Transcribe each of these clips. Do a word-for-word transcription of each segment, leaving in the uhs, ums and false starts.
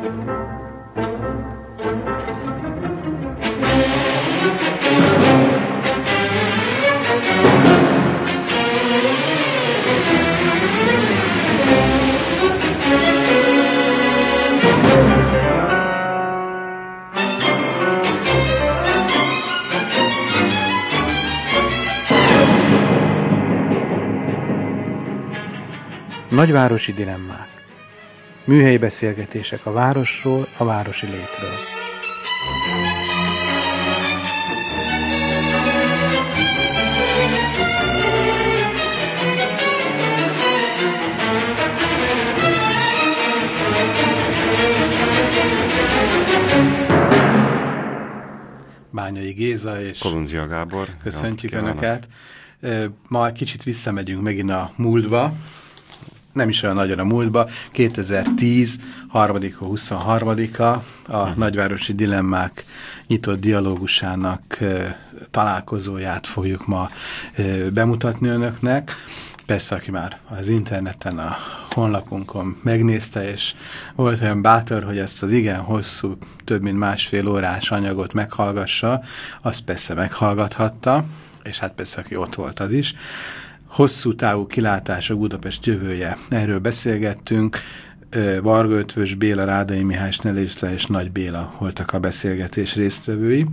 Nagyvárosi dilemmák. Műhelyi beszélgetések a városról, a városi létről. Bányai Géza és Kolundzsia Gábor. Köszöntjük Önöket. Ma kicsit visszamegyünk megint a múltba. Nem is olyan nagyon a múltba, kétezer-tíz, harmadika huszonharmadika a Nagyvárosi Dilemmák nyitott dialógusának e, találkozóját fogjuk ma e, bemutatni önöknek. Persze, aki már az interneten, a honlapunkon megnézte, és volt olyan bátor, hogy ezt az igen hosszú, több mint másfél órás anyagot meghallgassa, azt persze meghallgathatta, és hát persze, aki ott volt, az is. Hosszú távú kilátások, Budapest jövője. Erről beszélgettünk. Varga Ötvös Béla, Rádai Mihály, Snell István és Nagy Béla voltak a beszélgetés résztvevői.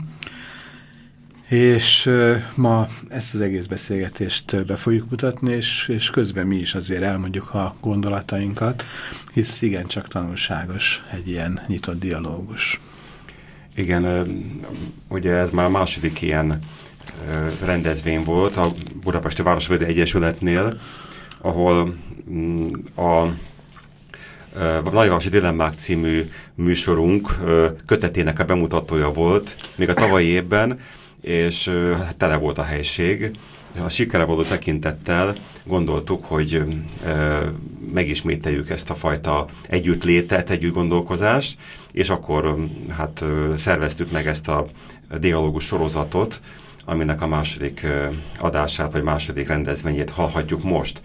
És ma ezt az egész beszélgetést be fogjuk mutatni, és, és közben mi is azért elmondjuk a gondolatainkat, hisz igencsak tanulságos egy ilyen nyitott dialógus. Igen, ugye ez már a második ilyen rendezvény volt a Budapesti Városvédő Egyesületnél, ahol a A Nagyvárosi Dilemmák című műsorunk kötetének a bemutatója volt, még a tavalyi évben, és tele volt a helység. A sikerre való tekintettel gondoltuk, hogy megismételjük ezt a fajta együttlétet, együttgondolkozást, és akkor hát szerveztük meg ezt a dialógus sorozatot, aminek a második adását, vagy második rendezvényét hallhatjuk most.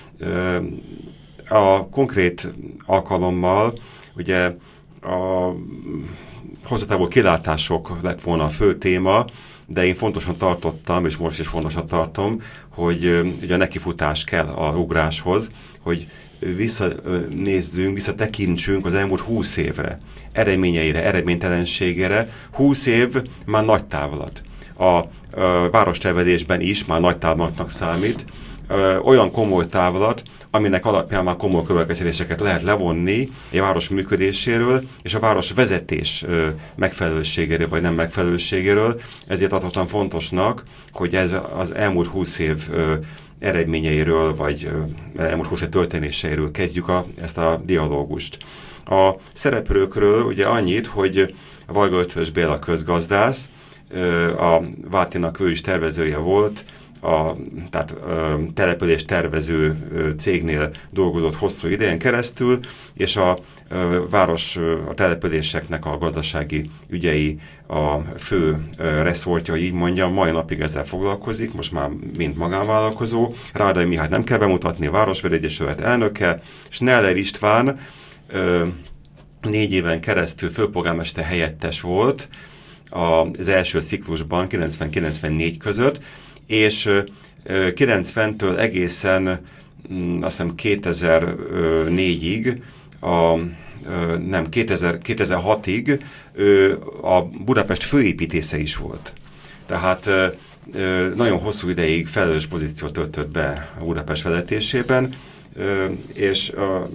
A konkrét alkalommal ugye a hosszatávú kilátások lett volna a fő téma, de én fontosan tartottam, és most is fontosan tartom, hogy ugye a nekifutás kell a ugráshoz, hogy visszanézzünk, visszatekintsünk az elmúlt húsz évre, eredményeire, eredménytelenségére. húsz év már nagy távlat. A, a várostervezésben is már nagy távlatnak számít, Ö, olyan komoly távlat, aminek alapján már komoly következtetéseket lehet levonni egy város működéséről, és a város vezetés ö, megfelelőségéről vagy nem megfelelőségéről. Ezért adottam fontosnak, hogy ez az elmúlt húsz év ö, eredményeiről, vagy ö, elmúlt húsz év történéseiről kezdjük a, ezt a dialógust. A szereplőkről ugye annyit, hogy a Varga Ötvös Béla közgazdász, ö, a Vátinak ő is tervezője volt, a tehát, ö, település tervező ö, cégnél dolgozott hosszú idején keresztül, és a ö, város, ö, a településeknek a gazdasági ügyei a fő ö, reszortja, hogy így mondjam, mai napig ezzel foglalkozik, most már mint magánvállalkozó. Rádai Mihály nem kell bemutatni, a Városvédő Egyesület elnöke, Sneller István ö, négy éven keresztül főpolgármester helyettes volt az első ciklusban, kilencven-kilencvennégy között, és kilencventől egészen azt hiszem kétezer-négyig, a, nem, kétezer, kétezer-hatig a Budapest főépítésze is volt. Tehát nagyon hosszú ideig felelős pozíciót töltött be a Budapest vezetésében, és a,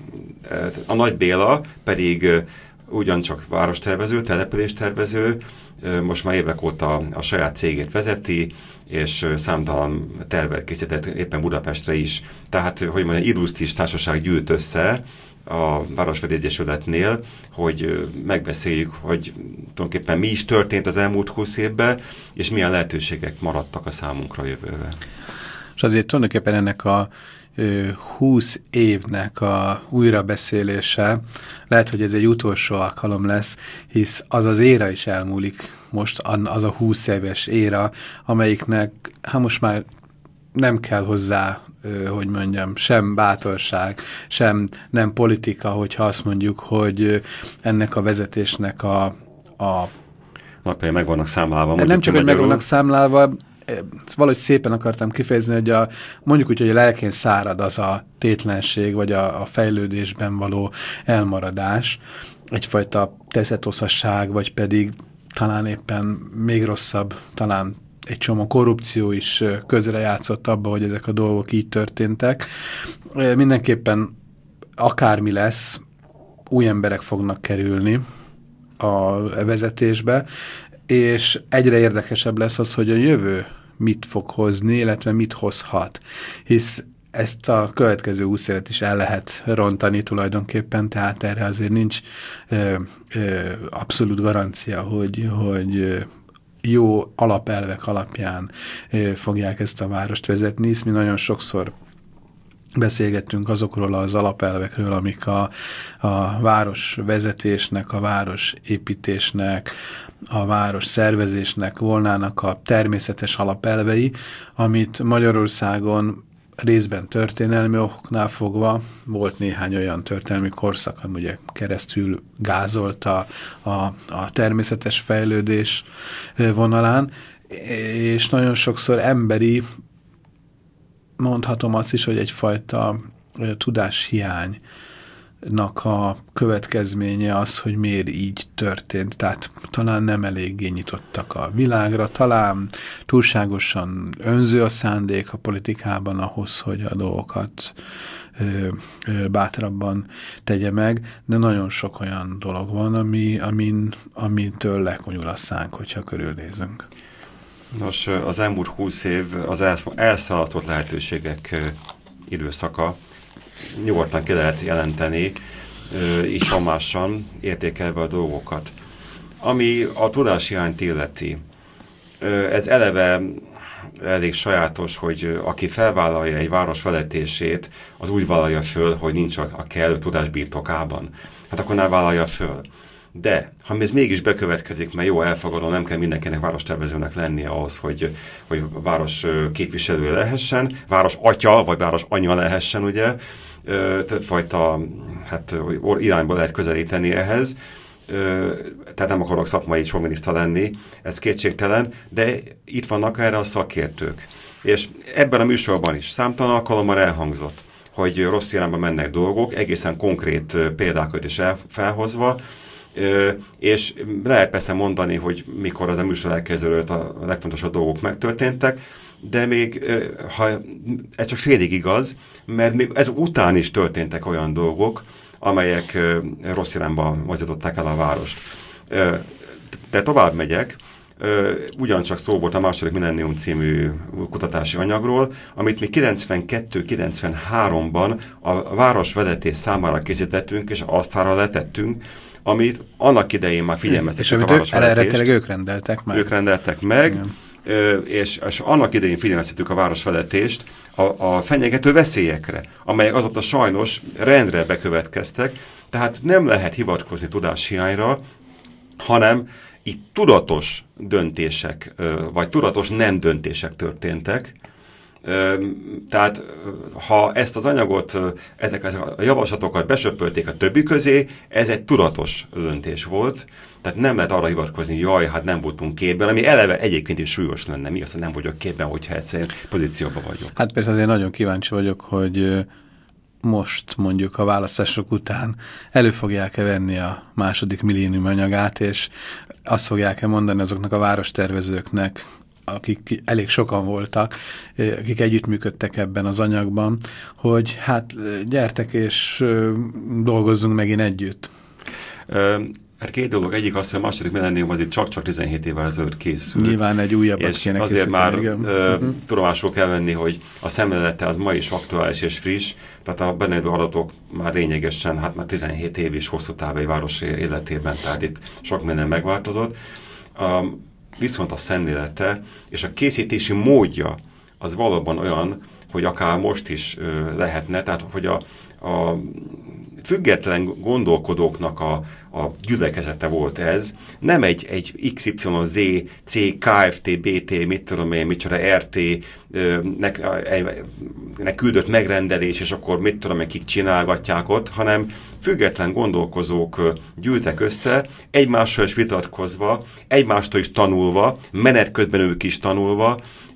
a Nagy Béla pedig ugyancsak várostervező, településtervező, most már évek óta a saját cégét vezeti, és számtalan tervet készített éppen Budapestre is. Tehát, hogy mondjam, illusztris társaság gyűlt össze a Városvédő Egyesületnél, hogy megbeszéljük, hogy tulajdonképpen mi is történt az elmúlt húsz évben, és milyen lehetőségek maradtak a számunkra jövőre. És azért tulajdonképpen ennek a húsz évnek a újrabeszélése, lehet, hogy ez egy utolsó alkalom lesz, hisz az az éra is elmúlik most, az a húsz éves éra, amelyiknek, hát most már nem kell hozzá hogy mondjam, sem bátorság, sem nem politika, hogyha azt mondjuk, hogy ennek a vezetésnek a, a napjai meg vannak számlálva. Nem csak, hogy meg vannak számlálva, valahogy szépen akartam kifejezni, hogy a, mondjuk úgy, hogy a lelkén szárad az a tétlenség, vagy a, a fejlődésben való elmaradás, egyfajta teszetoszasság, vagy pedig talán éppen még rosszabb, talán egy csomó korrupció is közrejátszott abba, hogy ezek a dolgok így történtek. Mindenképpen akármi lesz, új emberek fognak kerülni a vezetésbe, és egyre érdekesebb lesz az, hogy a jövő mit fog hozni, illetve mit hozhat. Hisz ezt a következő húsz évet is el lehet rontani tulajdonképpen, tehát erre azért nincs ö, ö, abszolút garancia, hogy, hogy jó alapelvek alapján ö, fogják ezt a várost vezetni, hisz mi nagyon sokszor beszélgettünk azokról az alapelvekről, amik a, a város vezetésnek, a város építésnek, a város szervezésnek volnának a természetes alapelvei, amit Magyarországon részben történelmi okoknál fogva, volt néhány olyan történelmi korszak, ami ugye keresztül gázolta a, a természetes fejlődés vonalán, és nagyon sokszor emberi, mondhatom azt is, hogy egyfajta tudáshiánynak a következménye az, hogy miért így történt. Tehát talán nem eléggé nyitottak a világra, talán túlságosan önző a szándék a politikában ahhoz, hogy a dolgokat ö, ö, bátrabban tegye meg, de nagyon sok olyan dolog van, ami, amin, amintől lekonyul a szánk, hogyha körülnézünk. Nos, az elmúlt húsz év az elszaladtott lehetőségek időszaka, nyugodtan ki lehet jelenteni, így somásan értékelve a dolgokat. Ami a tudáshiányt illeti, ez eleve elég sajátos, hogy aki felvállalja egy város vezetését, az úgy vállalja föl, hogy nincs a kellő tudás birtokában. Hát akkor ne vállalja föl. De, ha ez mégis bekövetkezik, mert jó, elfogadom, nem kell mindenkinek várostervezőnek lennie ahhoz, hogy, hogy város képviselő lehessen, város atya, vagy város anya lehessen, ugye, többfajta hát, irányba lehet közelíteni ehhez, tehát nem akarok szakmai soviniszta lenni, ez kétségtelen, de itt vannak erre a szakértők. És ebben a műsorban is számtalan alkalommal elhangzott, hogy rossz irányba mennek dolgok, egészen konkrét példákat is felhozva, és lehet persze mondani, hogy mikor az a műsor elkezdődött a legfontosabb dolgok megtörténtek, de még ha ez csak félig igaz, mert még ez után is történtek olyan dolgok, amelyek rossz irányba mozdították el a várost. De tovább megyek, ugyancsak szó volt a második Millennium című kutatási anyagról, amit mi kilencvenkettő kilencvenháromban a városvezetés számára készítettünk, és asztalra letettünk, amit annak idején már figyelmeztettek a városvezetést. És ők rendeltek meg. Ők rendeltek meg, és, és annak idején figyelmeztettük a városvezetést a, a fenyegető veszélyekre, amelyek azóta sajnos rendre bekövetkeztek, tehát nem lehet hivatkozni tudáshiányra, hanem itt tudatos döntések, vagy tudatos nem döntések történtek. Tehát ha ezt az anyagot, ezek, ezek a javaslatokat besöpölték a többi közé, ez egy tudatos döntés volt, tehát nem lehet arra hivatkozni, jaj, hát nem voltunk képben, ami eleve egyébként is súlyos lenne. Mi az, hogy nem vagyok képben, hogyha egyszerűen pozícióban vagyok? Hát persze azért nagyon kíváncsi vagyok, hogy most mondjuk a választások után elő fogják-e venni a második millénium anyagát, és azt fogják-e mondani azoknak a várostervezőknek, akik elég sokan voltak, akik együttműködtek ebben az anyagban, hogy hát gyertek és dolgozzunk megint együtt. Hát két dolog. Egyik az, hogy a második millennium az itt csak-csak tizenhét évvel ezelőtt készült. Nyilván egy újabbat és kéne azért már uh, uh-huh. tudomásul kell venni, hogy a szemlélete az ma is aktuális és friss, tehát a benne lévő adatok már lényegesen, hát már tizenhét év is hosszú táv egy város életében, tehát itt sok minden megváltozott. Um, viszont a szemlélete és a készítési módja az valóban olyan, hogy akár most is uh, lehetne, tehát hogy a, a független gondolkodóknak a, a gyülekezete volt ez, nem egy, egy iksz ipszilon zé, cé, ká ef té, bé té, mit tudom én, micsoda er té nek, nek küldött megrendelés, és akkor mit tudom én, kik csinálgatják ott, hanem független gondolkozók gyűltek össze, egymással is vitatkozva, egymástól is tanulva, menet közben ők is tanulva,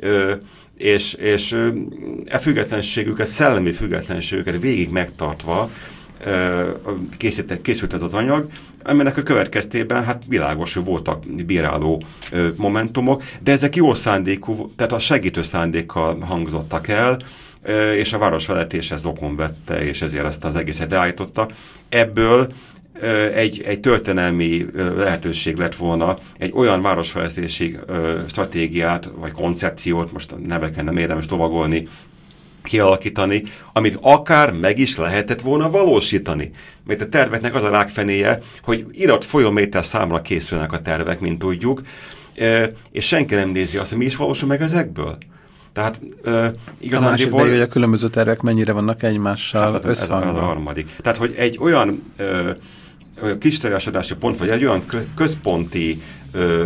és, és e függetlenségüket, szellemi függetlenségüket végig megtartva készített, készült ez az anyag, aminek a következtében hát világos, hogy voltak bíráló momentumok, de ezek jó szándékú, tehát a segítő szándékkal hangzottak el, és a városvezetés ezt zokon vette, és ezért ezt az egészet állította. Ebből egy, egy történelmi lehetőség lett volna egy olyan városfejlesztési stratégiát, vagy koncepciót, most a neveken nem érdemes lovagolni, kialakítani, amit akár meg is lehetett volna valósítani. Mert a terveknek az a rákfenéje, hogy irat folyóméter számra készülnek a tervek, mint tudjuk, és senki nem nézi azt, hogy mi is valósul meg ezekből. Tehát uh, igazán... A másik meg, hogy a különböző tervek mennyire vannak egymással hát összhangban. Ez a, ez a harmadik. Tehát, hogy egy olyan uh, kisteljásítási pont, vagy egy olyan központi uh,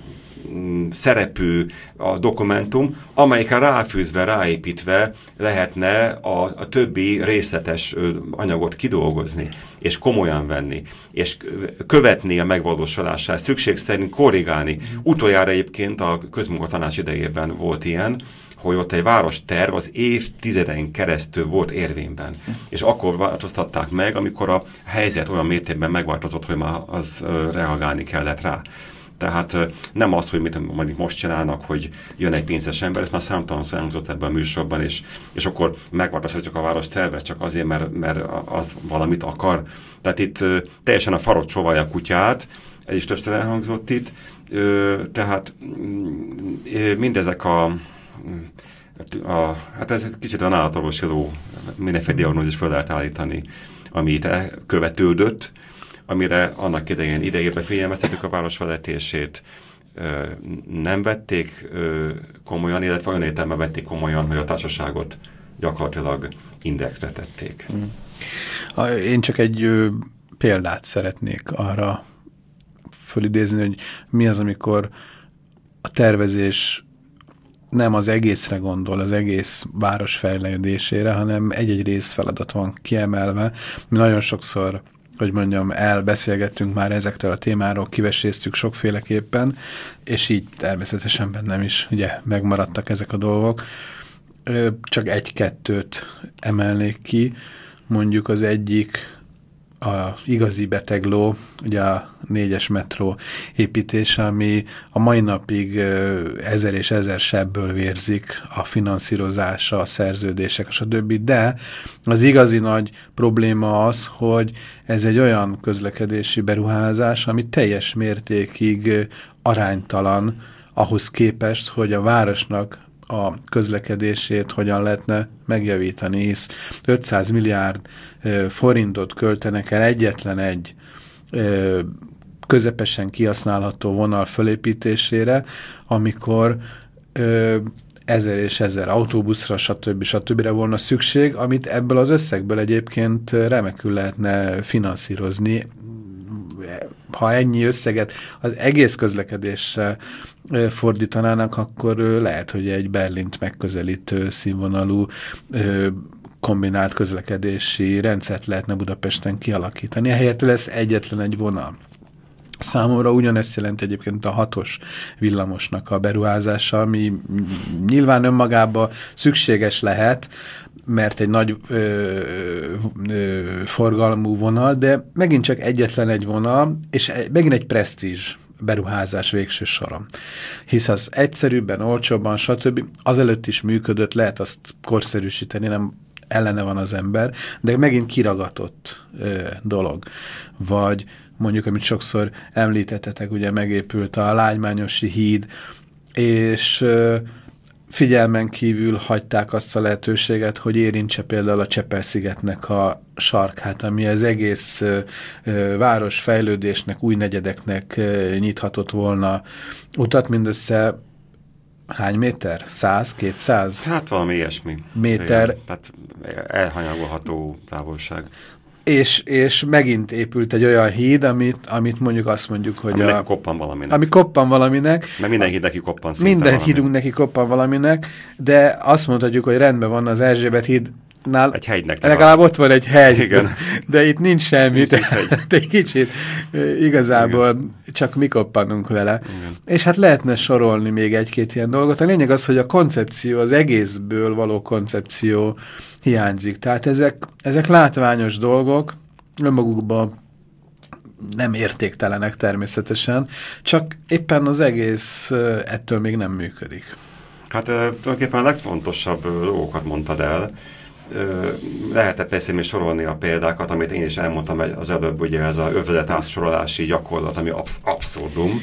szerepű a dokumentum, amelyikre ráfűzve, ráépítve lehetne a, a többi részletes ö, anyagot kidolgozni, és komolyan venni, és követni a megvalósulását, szükség szerint korrigálni. Utoljára egyébként a közmunkatanács idejében volt ilyen, hogy ott egy városterv az évtizeden keresztül volt érvényben. És akkor változtatták meg, amikor a helyzet olyan mértékben megváltozott, hogy már az ö, reagálni kellett rá. Tehát nem az, hogy mit mondjuk most csinálnak, hogy jön egy pénzes ember, ez már számtalan elhangzott ebben a műsorban, és, és akkor megváltoztatjuk a város tervet csak azért, mert, mert az valamit akar. Tehát itt teljesen a farok csóválja a kutyát, ez is többször elhangzott itt, tehát mindezek a, a hát ez kicsit a nálatorvosiló mindenféle diagnózis föl lehet állítani, ami itt követődött, amire annak idején idejében figyelmeztettük a városvezetését, nem vették komolyan, illetve olyan értelemben vették komolyan, hogy a társaságot gyakorlatilag indexre tették. Én csak egy példát szeretnék arra fölidézni, hogy mi az, amikor a tervezés nem az egészre gondol, az egész város fejlődésére, hanem egy-egy részfeladat van kiemelve. Mi nagyon sokszor, hogy mondjam, elbeszélgettünk már ezektől a témáról, kiveséztük sokféleképpen, és így természetesen bennem is ugye megmaradtak ezek a dolgok. Csak egy-kettőt emelnék ki, mondjuk az egyik a igazi betegló, ugye a négyes metró építése, ami a mai napig ezer és ezer sebből vérzik, a finanszírozása, a szerződések, és a többi, de az igazi nagy probléma az, hogy ez egy olyan közlekedési beruházás, ami teljes mértékig aránytalan ahhoz képest, hogy a városnak a közlekedését hogyan lehetne megjavítani, hisz ötszáz milliárd ö, forintot költenek el egyetlen egy ö, közepesen kihasználható vonal fölépítésére, amikor ö, ezer és ezer autóbuszra, stb. stb. Volna szükség, amit ebből az összegből egyébként remekül lehetne finanszírozni. Ha ennyi összeget az egész közlekedéssel fordítanának, akkor lehet, hogy egy Berlint megközelítő színvonalú kombinált közlekedési rendszert lehetne Budapesten kialakítani. Helyett lesz egyetlen egy vonal. Számomra ugyanezt jelent egyébként a hatos villamosnak a beruházása, ami nyilván önmagában szükséges lehet, mert egy nagy ö, ö, forgalmú vonal, de megint csak egyetlen egy vonal, és megint egy presztízs beruházás végső soron. Hisz az egyszerűbben, olcsóbban, stb. Azelőtt is működött, lehet azt korszerűsíteni, nem ellene van az ember, de megint kiragatott ö, dolog. Vagy mondjuk, amit sokszor említettetek, ugye megépült a Lágymányosi híd, és ö, figyelmen kívül hagyták azt a lehetőséget, hogy érintse például a Csepel-szigetnek a sarkát, ami az egész ö, ö, város fejlődésnek, új negyedeknek ö, nyithatott volna utat, mindössze hány méter? száz, kétszáz? Hát valami ilyesmi. Méter. Igen, tehát elhanyagolható távolság. És, és megint épült egy olyan híd, amit, amit mondjuk azt mondjuk, hogy ami a... koppan valaminek. Ami koppan valaminek. Mert minden híd neki koppan szinte Minden valami. hídunk neki koppan valaminek, de azt mondhatjuk, hogy rendben van az Erzsébet hídnál. Egy hegynek. Legalább ott van egy hegy, Igen. de itt nincs semmi. Nincs is hegy. Egy kicsit igazából igen. Csak mi koppanunk vele. Igen. És hát lehetne sorolni még egy-két ilyen dolgot. A lényeg az, hogy a koncepció, az egészből való koncepció hiányzik. Tehát ezek, ezek látványos dolgok, önmagukban nem értéktelenek természetesen, csak éppen az egész ettől még nem működik. Hát tulajdonképpen a legfontosabb dolgokat mondtad el. Lehet-e persze még sorolni a példákat, amit én is elmondtam az előbb, ugye ez az övezet átsorolási gyakorlat, ami absz abszurdum.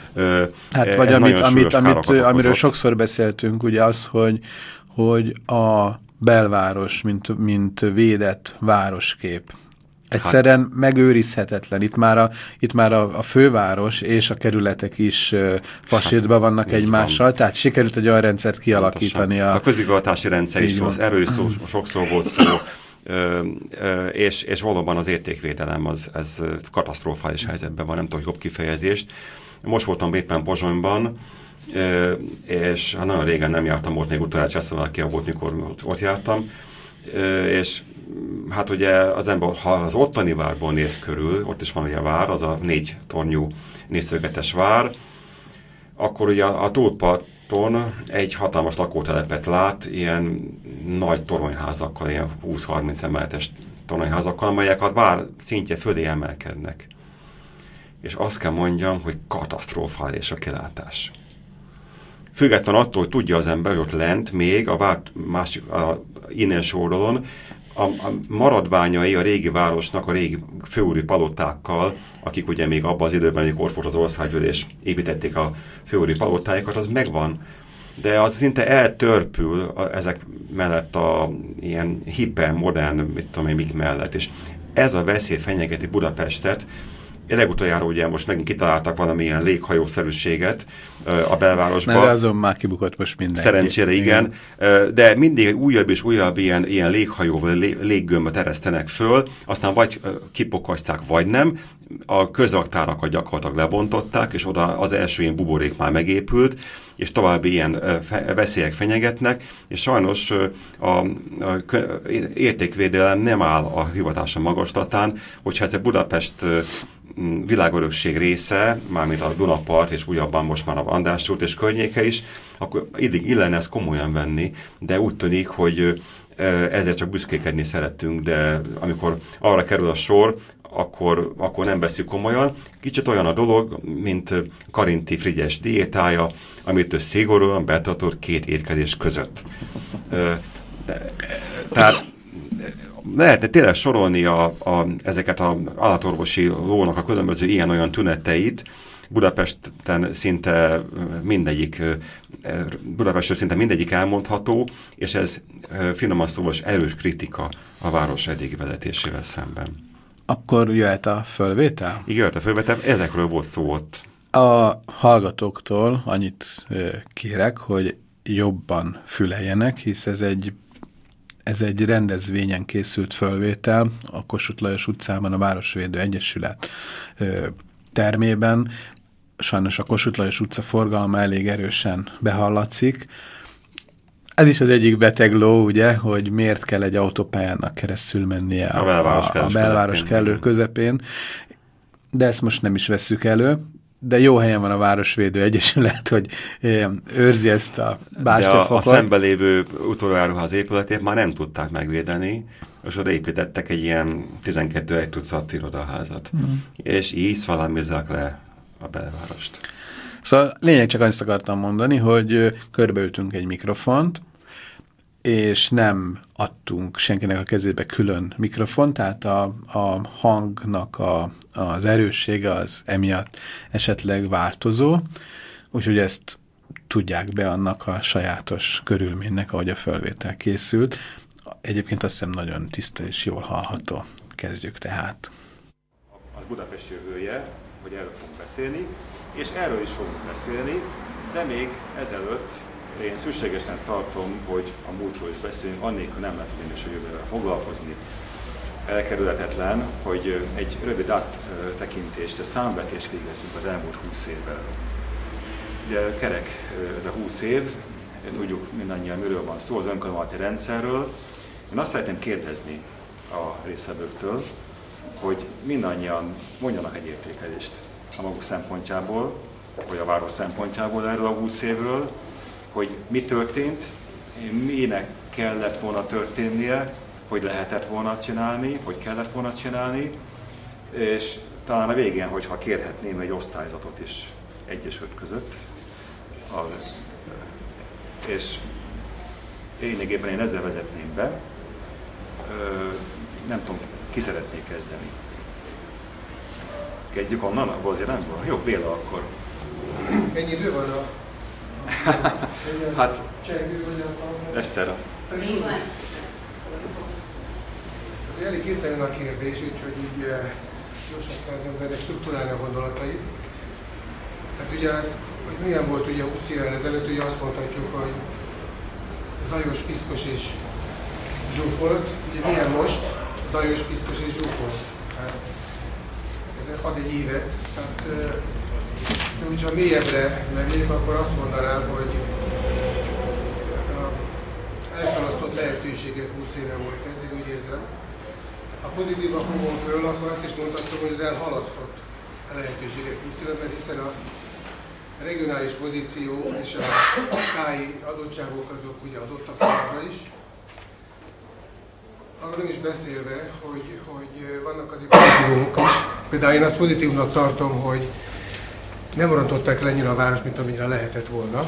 Hát vagy amit, amit, amit, amiről sokszor beszéltünk, ugye az, hogy, hogy a belváros, mint, mint védett városkép. Egyszerűen hát, megőrizhetetlen. Itt már, a, itt már a, a főváros és a kerületek is uh, fasítban hát, vannak egymással, van. Tehát sikerült egy olyan rendszert kialakítani. A, a közigazgatási rendszer is rossz, erről is szó, sokszor volt szó, ö, ö, és, és valóban az értékvédelem az, ez katasztrofális helyzetben van, nem tudom, jobb kifejezést. Most voltam éppen Pozsonyban, ö, és hát nagyon régen nem jártam ott, még utoljára Csehszlovákia volt, mikor ott jártam, ö, és hát ugye az ember, ha az ottani várból néz körül, ott is van ugye a vár, az a négy tornyú négyszögetes vár, akkor ugye a, a túlparton egy hatalmas lakótelepet lát, ilyen nagy toronyházakkal, ilyen húsz-harminc emeletes toronyházakkal, amelyek a vár szintje fölé emelkednek. És azt kell mondjam, hogy katasztrofális a kilátás. Független attól, hogy tudja az ember, hogy ott lent még a vár másik, a, innen sorolon, A, a maradványai a régi városnak, a régi főúri palotákkal, akik ugye még abban az időben, amikor ott volt az országgyűlés, építették a főúri palotáikat, az megvan. De az szinte eltörpül a, ezek mellett a ilyen hipermodern, mit tudom én, mik mellett. És ez a veszély fenyegeti Budapestet. Legutoljára ugye most megint kitaláltak valamilyen léghajószerűséget uh, a belvárosban. Mert azon már kibukott most mindenki. Szerencsére igen, igen. Uh, de mindig újabb és újabb ilyen, ilyen léghajóval lé, léggömböt eresztenek föl, aztán vagy uh, kipokasztják, vagy nem. A közraktárakat gyakorlatilag lebontották, és oda az első ilyen buborék már megépült, és további ilyen uh, fe, veszélyek fenyegetnek, és sajnos uh, a, a értékvédelem nem áll a hivatása magaslatán, hogyha ez a Budapest uh, világörökség része, mármint a Dunapart, és újabban most már a András út és környéke is, akkor idég illene ezt komolyan venni, de úgy tűnik, hogy ezzel csak büszkékedni szerettünk, de amikor arra kerül a sor, akkor, akkor nem veszük komolyan. Kicsit olyan a dolog, mint Karinti Frigyes diétája, amit ő szigorúan betartott két étkezés között. De, tehát lehetne tényleg sorolni a, a, ezeket az állatorvosi lónak a különböző ilyen-olyan tüneteit. Budapesten szinte mindegyik, Budapestről szinte mindegyik elmondható, és ez finoman szóval erős kritika a város eddigi vezetésével szemben. Akkor jöhet a fölvétel? Igen, jöhet a fölvétel, ezekről volt szó ott. A hallgatóktól annyit kérek, hogy jobban füleljenek, hisz ez egy Ez egy rendezvényen készült fölvétel a Kossuth Lajos utcában a Városvédő Egyesület ö, termében. Sajnos a Kossuth Lajos utca forgalma elég erősen behallatszik. Ez is az egyik beteg ló, ugye, hogy miért kell egy autópályának keresztül mennie a, a belváros, a, a belváros közepén. kellő közepén. De ezt most nem is vesszük elő. De jó helyen van a Városvédő Egyesület, hogy őrzi ezt a bástyafakot. De a, a szemben lévő utójáruház épületét már nem tudták megvédeni, és oda építettek egy ilyen tizenkettő egy tucat irodaházat. Mm. És így szvalámizzák le a belvárost. Szóval lényeg csak azt akartam mondani, hogy körbeültünk egy mikrofont, és nem adtunk senkinek a kezébe külön mikrofon, tehát a, a hangnak a, az erőssége az emiatt esetleg változó, úgyhogy ezt tudják be annak a sajátos körülménynek, ahogy a fölvétel készült. Egyébként azt hiszem nagyon tiszta és jól hallható. Kezdjük tehát. Az Budapest jövője, hogy erről fogunk beszélni, és erről is fogunk beszélni, de még ezelőtt én szükségesnek tartom, hogy a múltról is beszélünk, annélkül nem lehet én is a jövővel foglalkozni. elkerülhetetlen, hogy egy rövid áttekintést, a számvetést végezzünk az elmúlt húsz évvel. Ugye kerek ez a húsz év, tudjuk mindannyian, miről van szó, az önkormányzati rendszerről. Én azt szeretném kérdezni a résztvevőktől, hogy mindannyian mondjanak egy értékelést a maguk szempontjából, vagy a város szempontjából erről a húsz évről, hogy mi történt, minek kellett volna történnie, hogy lehetett volna csinálni, hogy kellett volna csinálni, és talán a végén, hogyha kérhetném egy osztályzatot is egy és öt között. Az, és lényegében én ezzel vezetném be. Nem tudom, ki szeretné kezdeni. Kezdjük onnan, abból azért nem van. Jó, Béla akkor. Ennyi idő van a... Hát, Eszter. Elég hirtelen a kérdés, úgyhogy így gyorsan kell az embernek struktúrálni a gondolatait. Tehát ugye, hogy milyen volt ugye húsz évvel ezelőtt, ugye azt mondhatjuk, hogy zajos, piszkos és zsúfolt. Ugye milyen most? Zajos, piszkos és zsúfolt. Hát, ez ad egy évet. Tehát, de hogyha mélyebbre mennék, akkor azt mondanám, hogy hát a elszalasztott lehetőségek húsz éve volt ez, én úgy érzem. Ha pozitívan fogom föl, akkor azt is mondhatom, hogy az elhalasztott lehetőségek húsz éve, mert hiszen a regionális pozíció és a táji adottságok azok ugye adottak továbbra is. Arról nem is beszélve, hogy, hogy vannak azért pozitívumok is. Például én azt pozitívnak tartom, hogy nem rontották le annyira a város, mint amennyire lehetett volna.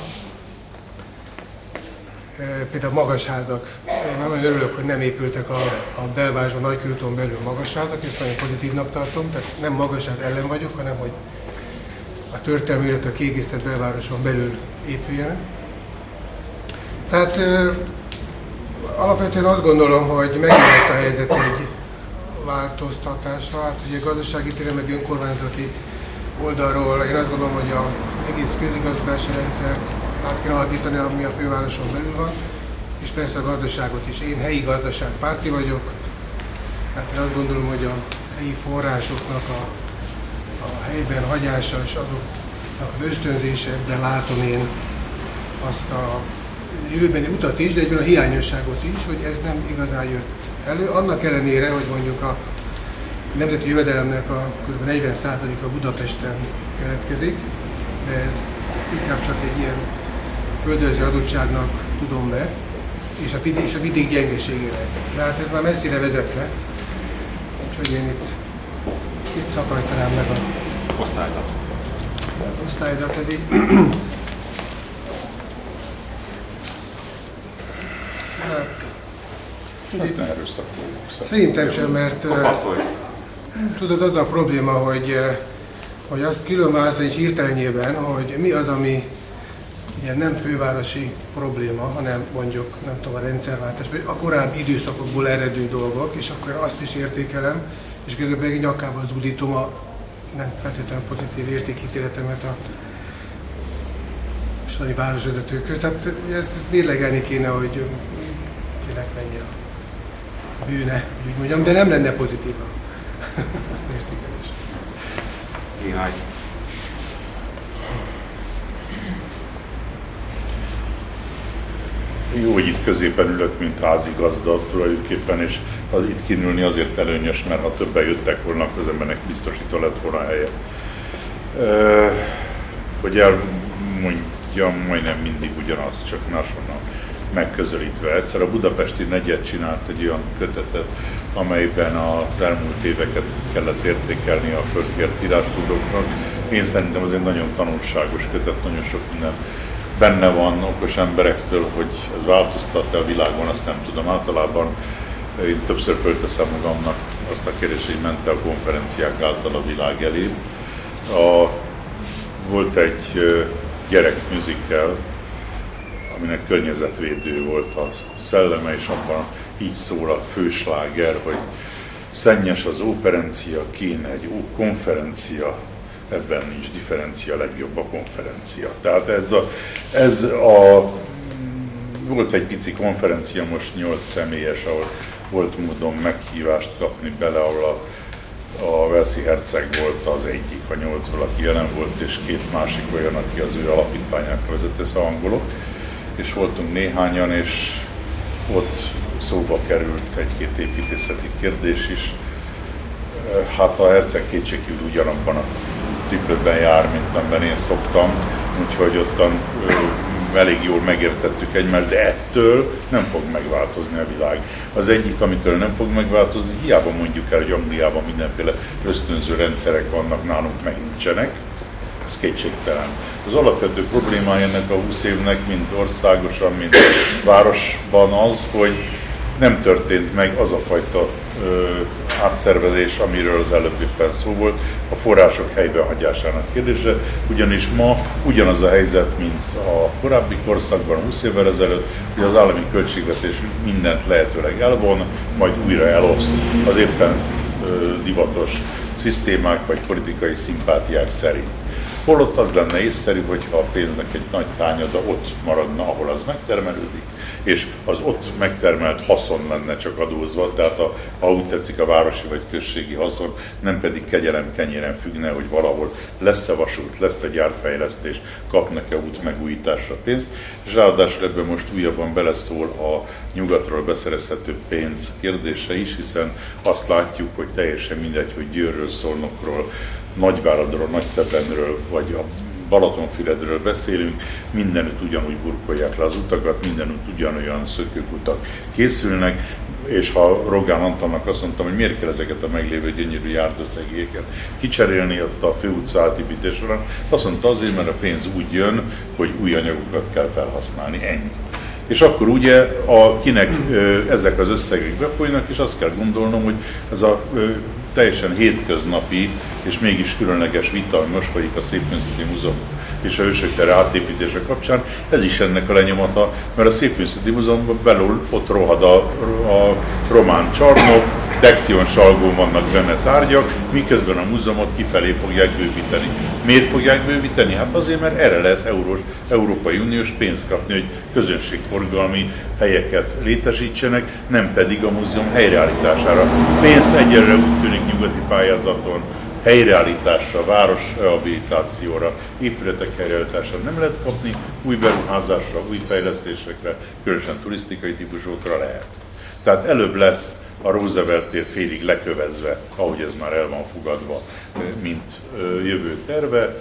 Például magasházak. Én nagyon örülök, hogy nem épültek a, a belvárosban, Nagykörúton belül magasházak, ezt nagyon pozitívnak tartom. Tehát nem magasház ellen vagyok, hanem hogy a történelmi, illetve a kiegészített belvároson belül épüljenek. Tehát ö, alapvetően azt gondolom, hogy megjelent a helyzet egy változtatásra. Hát ugye gazdasági téren, meg önkormányzati oldalról én azt gondolom, hogy az egész közigazgatási rendszert át kell alakítani, ami a fővároson belül van, és persze a gazdaságot is. Én helyi gazdaságpárti vagyok, tehát én azt gondolom, hogy a helyi forrásoknak a, a helyben hagyása és azoknak az ösztönzése, de látom én azt a jövőbeni utat is, de egyben a hiányosságot is, hogy ez nem igazán jött elő. Annak ellenére, hogy mondjuk a nemzeti jövedelemnek a kb. negyven százaléka Budapesten keletkezik, de ez inkább csak egy ilyen földrajzi adottságnak tudom be, és a, és a vidék gyengeségére. De hát ez már messzire vezetne, úgyhogy én itt, itt szakajtanám meg a osztályzat. osztályzat. Ez így... hát, ezt ne erőszakoljuk. Szerintem sem, mert Passzolj. tudod, az a probléma, hogy, hogy azt külön választani is hirtelenjében, hogy mi az, ami ilyen nem fővárosi probléma, hanem mondjuk, nem tudom, a rendszerváltás, vagy a korábbi időszakokból eredő dolgok, és akkor azt is értékelem, és közben meg nyakába zúdítom a nem feltétlenül pozitív értékítéletemet a mostani városvezetőkhöz. Tehát ezt mérlegelni kéne, hogy kinek mennyi a bűne, úgy mondjam, de nem lenne pozitív a értékelés. Mihály. Jó, hogy itt középen ülök, mint házigazda tulajdonképpen, és az itt kinülni azért előnyös, mert ha többen jöttek volna, az embernek biztosítva lett volna a helye. E, hogy elmondjam, majdnem mindig ugyanaz, csak máshonnan megközelítve. Egyszer a budapesti negyed csinált egy olyan kötetet, amelyben az elmúlt éveket kellett értékelni a földkért írástudóknak. Én szerintem az egy nagyon tanulságos kötet, nagyon sok minden benne van okos emberektől, hogy ez változtat-e a világon, azt nem tudom. Általában én többször fölteszem magamnak azt a kérdést, hogy ment a konferenciák által a világ elé. A, volt egy gyerek musical, aminek környezetvédő volt a szelleme, és abban így szól a fősláger, hogy szennyes az óperencia, kéne egy konferencia, ebben nincs differencia, legjobb a konferencia. Tehát ez a, ez a volt egy pici konferencia, most nyolc személyes, ahol volt módon meghívást kapni bele, ahol a, a Walesi herceg volt az egyik, a nyolcból, aki jelen volt, és két másik olyan, aki az ő alapítványának vezette, szóval angolok. És voltunk néhányan, és ott szóba került egy-két építészeti kérdés is. Hát a herceg kétségkívül ugyanabban a cipőben jár, mint amiben én szoktam, úgyhogy ottan ö, elég jól megértettük egymást, de ettől nem fog megváltozni a világ. Az egyik, amitől nem fog megváltozni, hiába mondjuk el, hogy Angliában mindenféle ösztönző rendszerek vannak, nálunk meg nincsenek, ez kétségtelen. Az alapvető problémája ennek a húsz évnek, mind országosan, mind városban az, hogy nem történt meg az a fajta ö, átszervezés, amiről az előbb éppen szó volt, a források helybehagyásának kérdése, ugyanis ma ugyanaz a helyzet, mint a korábbi korszakban, húsz évvel ezelőtt, hogy az állami költségvetés mindent lehetőleg elvon, majd újra eloszt az éppen ö, divatos szisztémák vagy politikai szimpátiák szerint. Holott az lenne észszerű, hogyha a pénznek egy nagy tányada ott maradna, ahol az megtermelődik, és az ott megtermelt haszon lenne csak adózva, tehát a, ha úgy tetszik a városi vagy községi haszon, nem pedig kegyelem kenyéren függne, hogy valahol lesz-e vasút, lesz-e gyárfejlesztés, kapnak-e út megújításra pénzt, és ráadásul ebben most újabban beleszól a nyugatról beszerezhető pénz kérdése is, hiszen azt látjuk, hogy teljesen mindegy, hogy Győrről, Szolnokról, Nagyváradról, Nagyszebenről, vagy a Balatonfüredről beszélünk, mindenütt ugyanúgy burkolják le az utakat, mindenütt ugyanolyan szökőkutak készülnek, és ha Rogán Antalnak azt mondtam, hogy miért kell ezeket a meglévő gyönyörű járdaszegélyeket kicserélni ott a főutca átépítés során, azt mondta azért, mert a pénz úgy jön, hogy új anyagokat kell felhasználni, ennyi. És akkor ugye, a, kinek ö, ezek az összegek befolynak, és azt kell gondolnom, hogy ez a ö, teljesen hétköznapi és mégis különleges vita, ami most folyik a Szépművészeti Múzeum és a Hősök tere átépítése kapcsán, ez is ennek a lenyomata, mert a Szépművészeti Múzeumban belül ott rohad a, a román csarnok, Dexion salgón vannak benne tárgyak, miközben a múzeumot kifelé fogják bővíteni. Miért fogják bővíteni? Hát azért, mert erre lehet eurós, Európai Uniós pénzt kapni, hogy közönségforgalmi helyeket létesítsenek, nem pedig a múzeum helyreállítására. Pénzt egyelőre úgy tűnik nyugati pályázaton, helyreállításra, városrehabilitációra, épületek helyreállításra nem lehet kapni, új beruházásra, új fejlesztésekre, különösen turisztikai típusokra lehet. Tehát előbb lesz a Roosevelt tér félig lekövezve, ahogy ez már el van fogadva, mint jövő terve,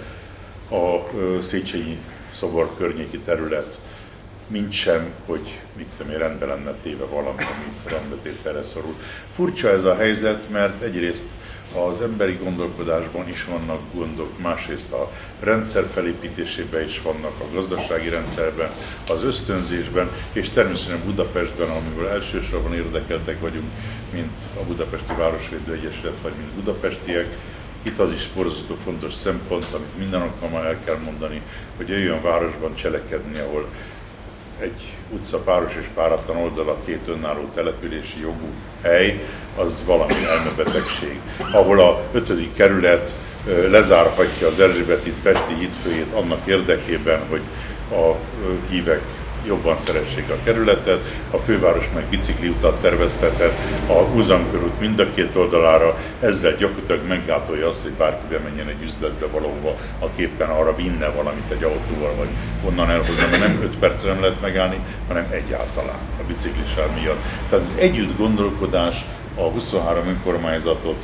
a Széchenyi szobor környéki terület, mint sem, hogy mit tudom én, rendben lenne téve valami, ami rendbetételre szorul. Furcsa ez a helyzet, mert egyrészt az emberi gondolkodásban is vannak gondok, másrészt a rendszer felépítésében is vannak, a gazdasági rendszerben, az ösztönzésben, és természetesen Budapestben, amivel elsősorban érdekeltek vagyunk, mint a Budapesti Városvédő Egyesület, vagy mint budapestiek. Itt az is borzasztó fontos szempont, amit minden alkalommal el kell mondani, hogy olyan városban cselekedni, ahol egy utca páros és páratlan oldala, két önálló települési jogú hely, az valami elmebetegség. Ahol a ötödik kerület lezárhatja az Erzsébeti Pesti hídfőjét annak érdekében, hogy a hívek jobban szeressék a kerületet, a főváros meg bicikliutat terveztetett a Húzamkörút mind a két oldalára, ezzel gyakorlatilag meggátolja azt, hogy bárki bemenjen egy üzletbe valahova, aki éppen arra vinne valamit egy autóval, vagy onnan elhozni, mert nem öt percre nem lehet megállni, hanem egyáltalán a biciklisár miatt. Tehát az együtt gondolkodás a huszonhárom önkormányzatot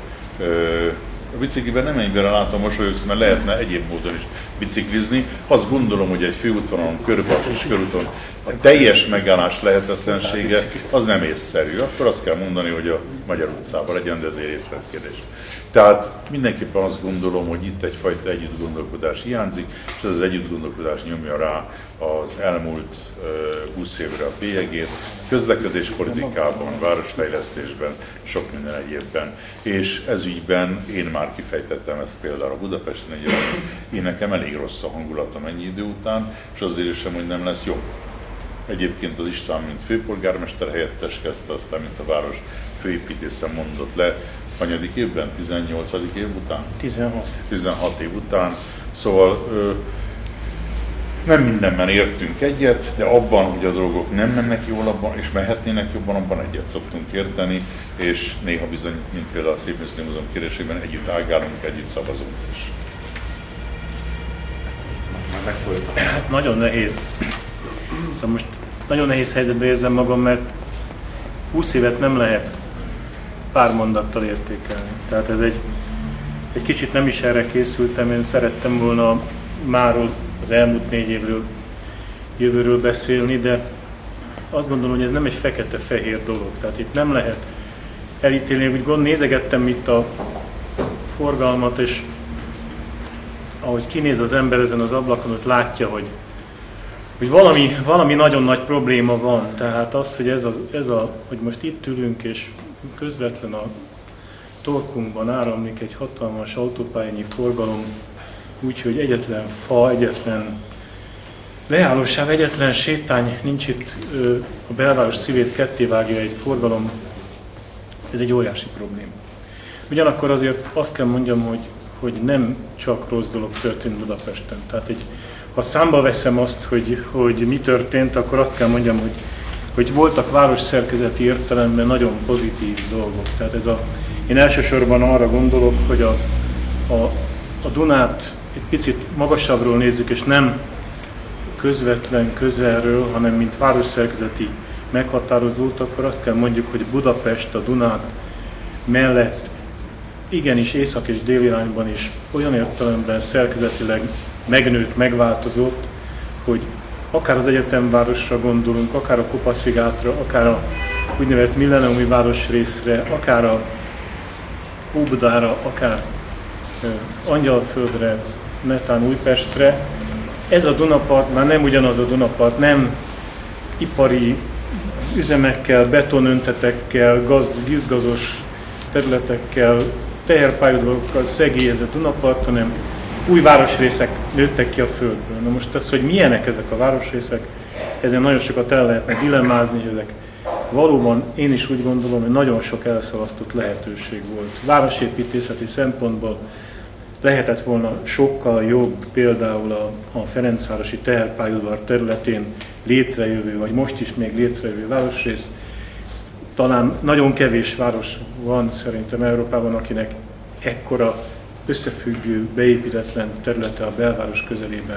a bicikliben nem ennyiben látom, mosolyogsz, mert lehetne egyéb módon is biciklizni. Azt gondolom, hogy egy főútvonalon, körpartos körúton a teljes megállás lehetetlensége az nem észszerű. Akkor azt kell mondani, hogy a Magyar utcában legyen, de ez egy részletkérdés. Tehát mindenképpen azt gondolom, hogy itt egyfajta együttgondolkodás hiányzik, és ez az együttgondolkodás nyomja rá az elmúlt húsz évre a bélyegét, közlekedéspolitikában, városfejlesztésben, sok minden egyébben. És ez ügyben én már kifejtettem ezt például a Budapesten egyébként, én nekem elég rossz a hangulatom ennyi idő után, és azért sem, hogy nem lesz jobb. Egyébként az István, mint főpolgármester helyettes kezdte, aztán, mint a város főépítésze mondott le, hanyadik évben? tizennyolcadik év után? tizenhat. tizenhat év után. Szóval ö, Nem mindenben értünk egyet, de abban, hogy a dolgok nem mennek jól abban, és mehetnének jobban, abban egyet szoktunk érteni, és néha bizony, mint például a Szépművészeti Múzeum kérdésében együtt ágálunk, együtt szavazunk is. Hát nagyon nehéz. Szóval most nagyon nehéz helyzetben érzem magam, mert húsz évet nem lehet pár mondattal értékelni. Tehát ez egy, egy kicsit nem is erre készültem, én szerettem volna máról az elmúlt négy évről, jövőről beszélni, de azt gondolom, hogy ez nem egy fekete-fehér dolog. Tehát itt nem lehet elítélni. Úgy gond, nézegettem itt a forgalmat, és ahogy kinéz az ember ezen az ablakon, ott látja, hogy, hogy valami, valami nagyon nagy probléma van. Tehát az, hogy, ez a, ez a, hogy most itt ülünk, és közvetlen a torkunkban áramlik egy hatalmas autópályányi forgalom, úgyhogy egyetlen fa, egyetlen leállósáv, egyetlen sétány nincs itt, a belváros szívét kettévágja egy forgalom, ez egy óriási probléma. Ugyanakkor azért azt kell mondjam, hogy, hogy nem csak rossz dolog történt Budapesten. Tehát egy, ha számba veszem azt, hogy, hogy mi történt, akkor azt kell mondjam, hogy, hogy voltak városszerkezeti értelemben nagyon pozitív dolgok. Tehát ez a, én elsősorban arra gondolok, hogy a, a, a Dunát egy picit magasabbról nézzük, és nem közvetlen közelről, hanem mint városszerkezeti meghatározót, akkor azt kell mondjuk, hogy Budapest a Dunát mellett igenis észak és dél irányban is olyan értelemben szerkezetileg megnőtt, megváltozott, hogy akár az egyetemvárosra gondolunk, akár a Kopaszigátra, akár a úgynevezett millenniumi városrészre, akár a Óbudára, akár Angyalföldre, netán Újpestre. Ez a Dunapart már nem ugyanaz a Dunapart, nem ipari üzemekkel, betonöntetekkel, gazd, gizgazos területekkel, teherpályaudvarokkal szegélyezett Dunapart, hanem új városrészek nőttek ki a földből. Na most az, hogy milyenek ezek a városrészek, ezen nagyon sokat el lehetne dilemmázni, hogy ezek valóban én is úgy gondolom, hogy nagyon sok elszalasztott lehetőség volt. Városépítészeti szempontból lehetett volna sokkal jobb, például a, a Ferencvárosi teherpályaudvar területén létrejövő, vagy most is még létrejövő városrész. Talán nagyon kevés város van szerintem Európában, akinek ekkora összefüggő, beépítetlen területe a belváros közelében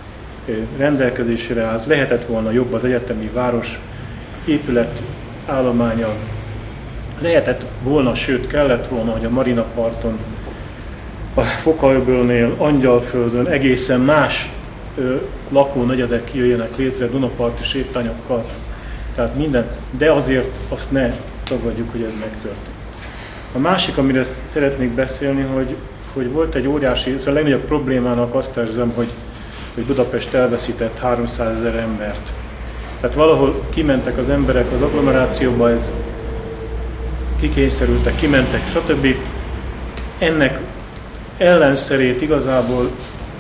rendelkezésére állt. Lehetett volna jobb az egyetemi város épület állománya. Lehetett volna, sőt kellett volna, hogy a Marina parton, a Fokaöbölnél, Angyalföldön egészen más ö, lakónegyedek jöjjenek létre Dunaparti sétányokkal. Tehát minden, de azért azt ne tagadjuk, hogy ez megtörtént. A másik, amire szeretnék beszélni, hogy, hogy volt egy óriási, szóval a legnagyobb problémának azt érzem, hogy, hogy Budapest elveszített háromszázezer embert. Tehát valahol kimentek az emberek az agglomerációba, ez kikényszerültek, kimentek, stb. Ennek ellenszerét igazából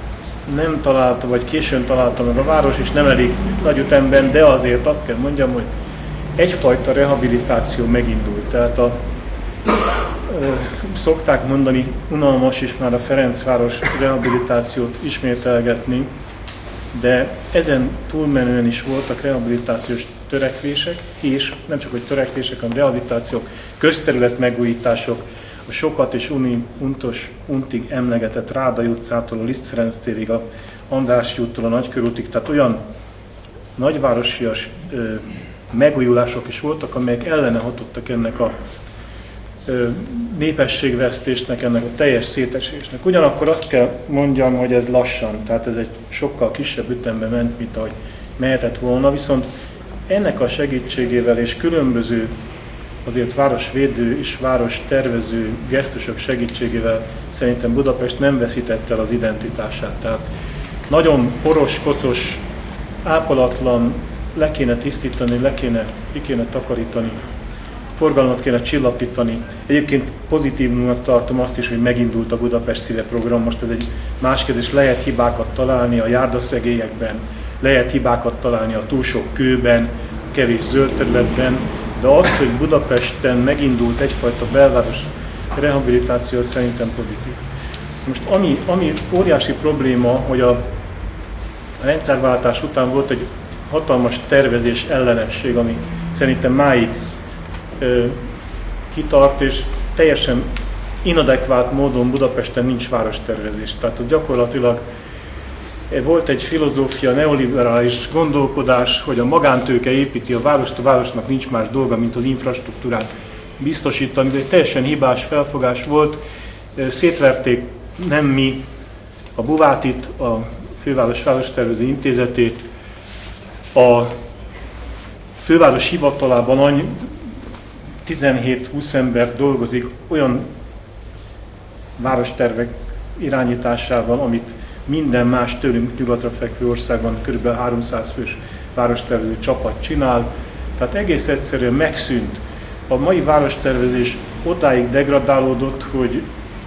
nem találta, vagy későn találta meg a város, és nem elég nagy ütemben, de azért azt kell mondjam, hogy egyfajta rehabilitáció megindult. Tehát a, ö, szokták mondani, unalmas is már a Ferencváros rehabilitációt ismételgetni, de ezen túlmenően is voltak rehabilitációs törekvések, és nem csak hogy törekvések, hanem rehabilitációk, közterület megújítások, a sokat és uni, untos, untig emlegetett Rádai utcától a Liszt Ferenc térig, a Andrássy úttól a Nagykörútig, tehát olyan nagyvárosias ö, megújulások is voltak, amelyek ellene hatottak ennek a ö, népességvesztésnek, ennek a teljes szétesésnek. Ugyanakkor azt kell mondjam, hogy ez lassan, tehát ez egy sokkal kisebb ütemben ment, mint ahogy mehetett volna, viszont ennek a segítségével és különböző azért városvédő és várostervező gesztusok segítségével szerintem Budapest nem veszítette el az identitását. Tehát nagyon poros, kocos, ápolatlan, le kéne tisztítani, le kéne, ki kéne takarítani, forgalmat kéne csillapítani. Egyébként pozitívnak tartom azt is, hogy megindult a Budapest Szíve program. Most ez egy más kérdés, lehet hibákat találni a járdaszegélyekben, lehet hibákat találni a túl sok kőben, kevés zöld területben, de az, hogy Budapesten megindult egyfajta belváros rehabilitáció, szerintem pozitív. Most ami, ami óriási probléma, hogy a A rendszerváltás után volt egy hatalmas tervezés ellenesség, ami szerintem máig ö, kitart, és teljesen inadekvát módon Budapesten nincs várostervezés. Tehát az gyakorlatilag volt egy filozófia, neoliberális gondolkodás, hogy a magántőke építi a várost, a városnak nincs más dolga, mint az infrastruktúrát biztosítani. Ez egy teljesen hibás felfogás volt. Szétverték nem mi a Buvátit, a Főváros Várostervező Intézetét, a főváros hivatalában annyi tizenhét-húsz ember dolgozik olyan várostervek irányításával, amit minden más tőlünk nyugatra fekvő országban kb. háromszáz fős várostervező csapat csinál. Tehát egész egyszerűen megszűnt. A mai várostervezés odáig degradálódott, hogy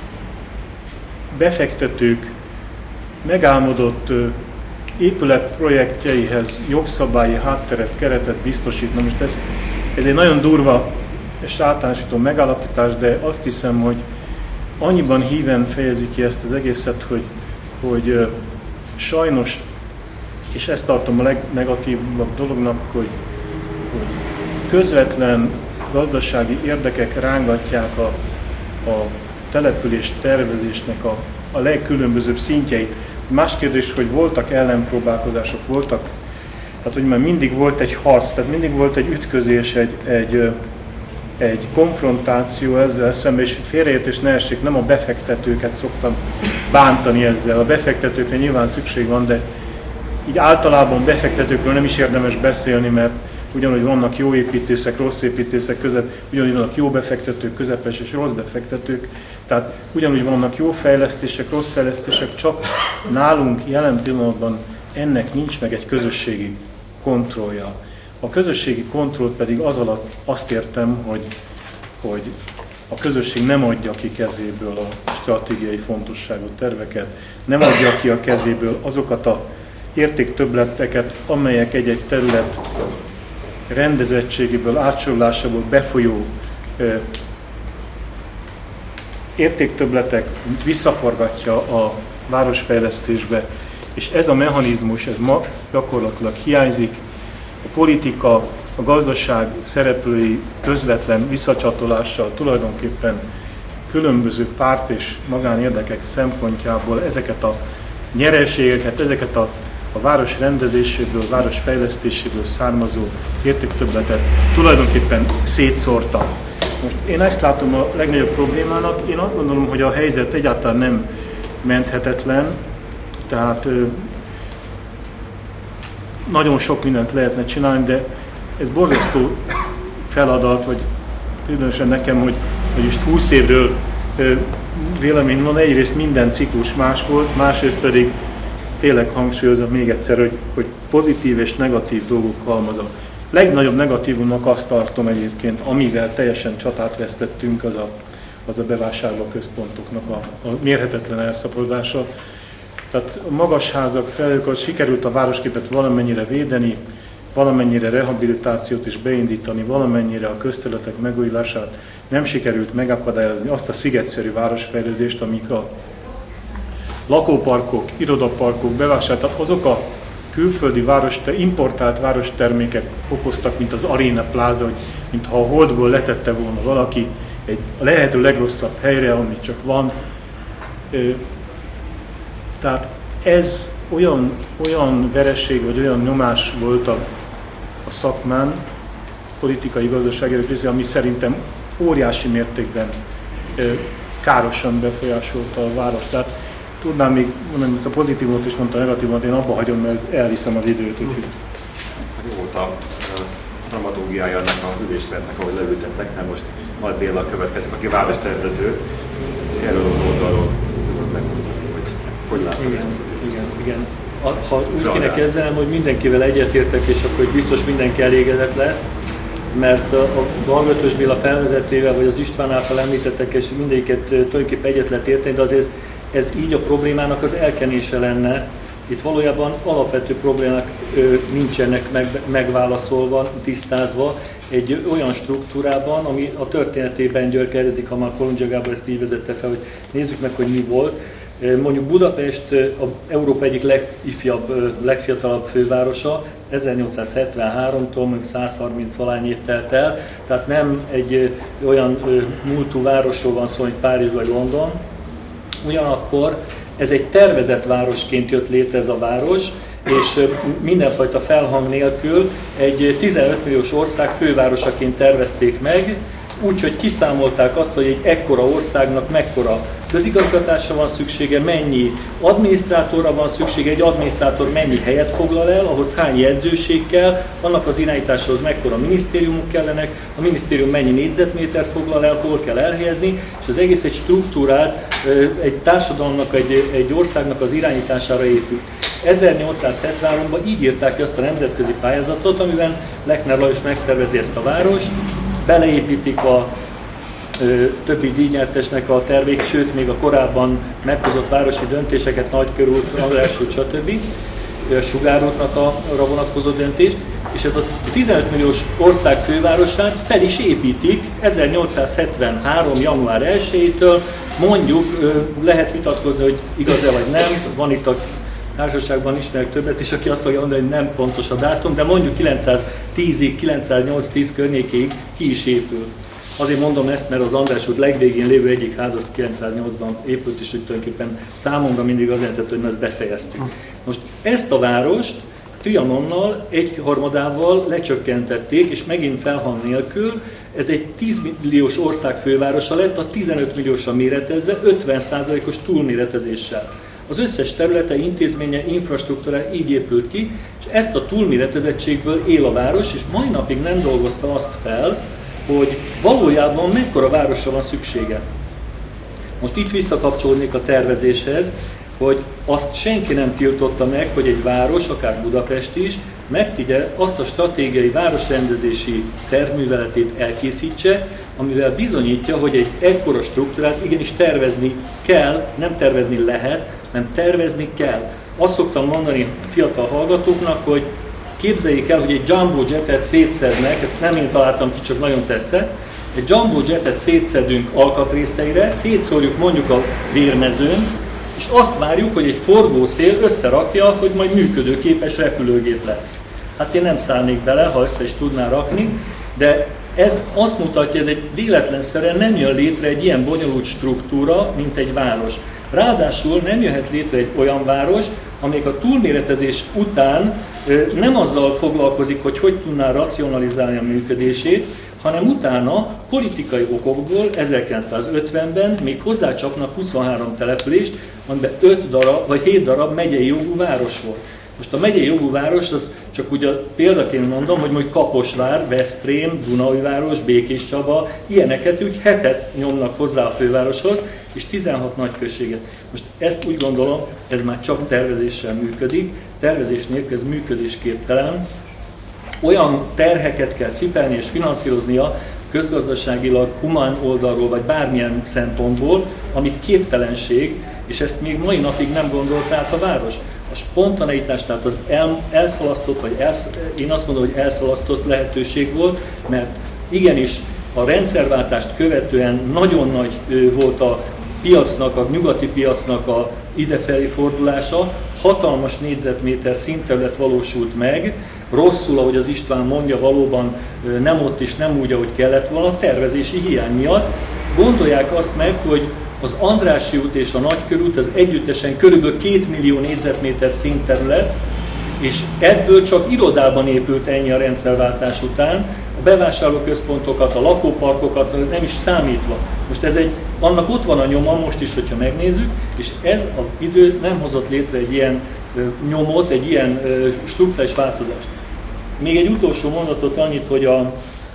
befektetők megálmodott épületprojektjeihez jogszabályi hátteret, keretet biztosít. Na most ez, ez egy nagyon durva és általánosító megállapítás, de azt hiszem, hogy annyiban híven fejezi ki ezt az egészet, hogy, hogy sajnos, és ezt tartom a legnegatívabb dolognak, hogy, hogy közvetlen gazdasági érdekek rángatják a, a település tervezésnek a, a legkülönbözőbb szintjeit. Más kérdés, hogy voltak ellenpróbálkozások, voltak, tehát hogy már mindig volt egy harc, tehát mindig volt egy ütközés, egy, egy, egy konfrontáció ezzel szemben, és félreértés ne essék, nem a befektetőket szoktam bántani ezzel. A befektetőkre nyilván szükség van, de így általában befektetőkről nem is érdemes beszélni, mert ugyanúgy vannak jó építészek, rossz építészek között, ugyanúgy vannak jó befektetők, közepes és rossz befektetők, tehát ugyanúgy vannak jó fejlesztések, rossz fejlesztések, csak nálunk jelen pillanatban ennek nincs meg egy közösségi kontrollja. A közösségi kontrollt pedig az alatt azt értem, hogy, hogy a közösség nem adja ki kezéből a stratégiai fontosságú terveket, nem adja ki a kezéből azokat a értéktöbbleteket, amelyek egy-egy terület rendezettségéből, átsorolásából befolyó ö, értéktöbbletek visszaforgatja a városfejlesztésbe, és ez a mechanizmus, ez ma gyakorlatilag hiányzik. A politika, a gazdaság szereplői közvetlen visszacsatolással tulajdonképpen különböző párt és magánérdekek szempontjából ezeket a nyereségeket, ezeket a a város rendezéséből, a város fejlesztéséből származó értéktöbbletet tulajdonképpen szétszórta. Most én ezt látom a legnagyobb problémának. Én azt gondolom, hogy a helyzet egyáltalán nem menthetetlen, tehát ö, nagyon sok mindent lehetne csinálni, de ez borzasztó feladat, vagy különösen nekem, hogy, hogy most húsz évről ö, vélemény van, egyrészt minden ciklus más volt, másrészt pedig tényleg hangsúlyozom még egyszer, hogy, hogy pozitív és negatív dolgok halmaza. Legnagyobb negatívumnak azt tartom egyébként, amivel teljesen csatát vesztettünk, az a, az a bevásárlóközpontoknak a, a mérhetetlen elszaporodása. Tehát a magas házak felé, az sikerült a városképet valamennyire védeni, valamennyire rehabilitációt is beindítani, valamennyire a közterületek megújulását, nem sikerült megakadályozni azt a szigetszerű városfejlődést, amik a lakóparkok, irodaparkok, bevásárlók, azok a külföldi város, importált várostermékek okoztak, mint az Arena Plaza, hogy mintha a Holdból letette volna valaki egy lehető legrosszabb helyre, ami csak van. Tehát ez olyan, olyan vereség, vagy olyan nyomás volt a, a szakmán, politikai, gazdasági részé, ami szerintem óriási mértékben károsan befolyásolta a várost. Tehát tudnám még mondani, hogy a pozitívot is mondta, a negatívot, én abba hagyom, mert elviszem az időt. Úgyhogy. Jó volt a dramaturgiája ennek a ülésszernek, ahogy leültettek, mert most Nagy Béla következik, aki várostervező. Erről a oldalról megmondom, hogy hogy látom ezt az igen, igen. Ha úgy kéne kezdenem, hogy mindenkivel egyetértek, és akkor biztos mindenki elégedett lesz, mert a Galgötös Béla felvezetővel, vagy az István által említettek, és mindegyiket tulajdonképpen egyet lehet érteni, de azért ez így a problémának az elkenése lenne. Itt valójában alapvető problémák ö, nincsenek meg, megválaszolva, tisztázva egy olyan struktúrában, ami a történetében gyökerezik, ha már Kolundzsia Gábor ezt így vezette fel, hogy nézzük meg, hogy mi volt. Mondjuk Budapest az Európa egyik legifjabb, legfiatalabb fővárosa, ezernyolcszázhetvenháromtól mondjuk száz harminc valány év telt el, tehát nem egy olyan múltú városról van szó, mint Párizs vagy London. Ugyanakkor ez egy tervezett városként jött létre ez a város, és mindenfajta felhang nélkül egy tizenöt milliós ország fővárosaként tervezték meg, úgyhogy kiszámolták azt, hogy egy ekkora országnak mekkora közigazgatásra van szüksége, mennyi adminisztrátorra van szüksége, egy adminisztrátor mennyi helyet foglal el, ahhoz hány jegyzőség kell, annak az irányításához mekkora minisztériumok kellenek, a minisztérium mennyi négyzetmétert foglal el, hol kell elhelyezni, és az egész egy struktúrát, egy társadalomnak, egy, egy országnak az irányítására épült. ezernyolcszázhetvenháromban így írták ezt a nemzetközi pályázatot, amiben Lechner Lajos megtervezi ezt a várost, beleépítik a ö, többi díjnyertesnek a tervék, sőt még a korábban meghozott városi döntéseket, Nagykörút, András út, stb. Sugárútnak arra vonatkozó döntést, és ez a tizenöt milliós ország fővárosát fel is építik ezernyolcszázhetvenhárom. január elsejétől, mondjuk ö, lehet vitatkozni, hogy igaz-e vagy nem, van itt a társaságban ismerek többet is, aki azt fogja mondani, hogy nem pontos a dátum, de mondjuk kilencszáztízig, kilencszáznyolc-tíz környékéig ki is épül. Azért mondom ezt, mert az András út legvégén lévő egyik ház az kilencszáznyolcban épült, és úgy tulajdonképpen számomra mindig az jelentett, hogy ezt befejeztük. Most ezt a várost Trianonnal egyharmadával lecsökkentették, és megint felhang nélkül, ez egy tíz milliós ország fővárosa lett, a tizenöt milliósra méretezve, ötven százalékos túlméretezéssel. Az összes területe, intézménye, infrastruktúra így épült ki, és ezt a túlméretezettségből él a város, és mai napig nem dolgozta azt fel, hogy valójában mekkora városra van szüksége. Most itt visszakapcsolódnék a tervezéshez, hogy azt senki nem tiltotta meg, hogy egy város, akár Budapest is, megtigye azt a stratégiai városrendezési tervműveletét elkészítse, amivel bizonyítja, hogy egy ekkora struktúrát igenis tervezni kell, nem tervezni lehet, hanem tervezni kell. Azt szoktam mondani fiatal hallgatóknak, hogy képzeljék el, hogy egy jumbo jetet szétszednek, ezt nem én találtam ki, csak nagyon tetszett. Egy jumbo jetet szétszedünk alkatrészeire, szétszórjuk mondjuk a vérmezőn, és azt várjuk, hogy egy forgószél összerakja, hogy majd működőképes repülőgép lesz. Hát én nem szállnék bele, ha össze is tudná rakni, de ez azt mutatja, ez egy véletlenszerűen nem jön létre egy ilyen bonyolult struktúra, mint egy város. Ráadásul nem jöhet létre egy olyan város, amelyik a túlméretezés után nem azzal foglalkozik, hogy hogy tudná racionalizálni a működését, hanem utána politikai okokból ezerkilencszázötvenben még hozzácsapnak huszonhárom települést, amiben öt darab vagy hét darab megyei jogú város volt. Most a megyei jogú város, az csak úgy a példaként mondom, hogy mondjuk Kaposvár, Veszprém, Dunaújváros, Békéscsaba, ilyeneket úgy hetet nyomnak hozzá a fővároshoz, és tizenhat nagyközséget. Most ezt úgy gondolom, ez már csak tervezéssel működik, tervezés nélkül ez működésképtelen. Olyan terheket kell cipelni és finanszíroznia közgazdaságilag, humán oldalról, vagy bármilyen szempontból, amit képtelenség, és ezt még mai napig nem gondolt át a város. A spontaneitás, tehát az el, elszalasztott, vagy elsz, én azt mondom, hogy elszalasztott lehetőség volt, mert igenis a rendszerváltást követően nagyon nagy volt a piacnak, a nyugati piacnak a idefelé fordulása, hatalmas négyzetméter színterület valósult meg, rosszul, ahogy az István mondja, valóban nem ott is, nem úgy, ahogy kellett volna, tervezési hiány miatt. Gondolják azt meg, hogy az Andrássy út és a Nagykörút az együttesen körülbelül két millió négyzetméter színterület, és ebből csak irodában épült ennyi a rendszerváltás után, a bevásárlóközpontokat, a lakóparkokat nem is számítva. Most ez egy, annak ott van a nyoma most is, hogyha megnézzük, és ez az idő nem hozott létre egy ilyen nyomot, egy ilyen strukturális változást. Még egy utolsó mondatot annyit, hogy a,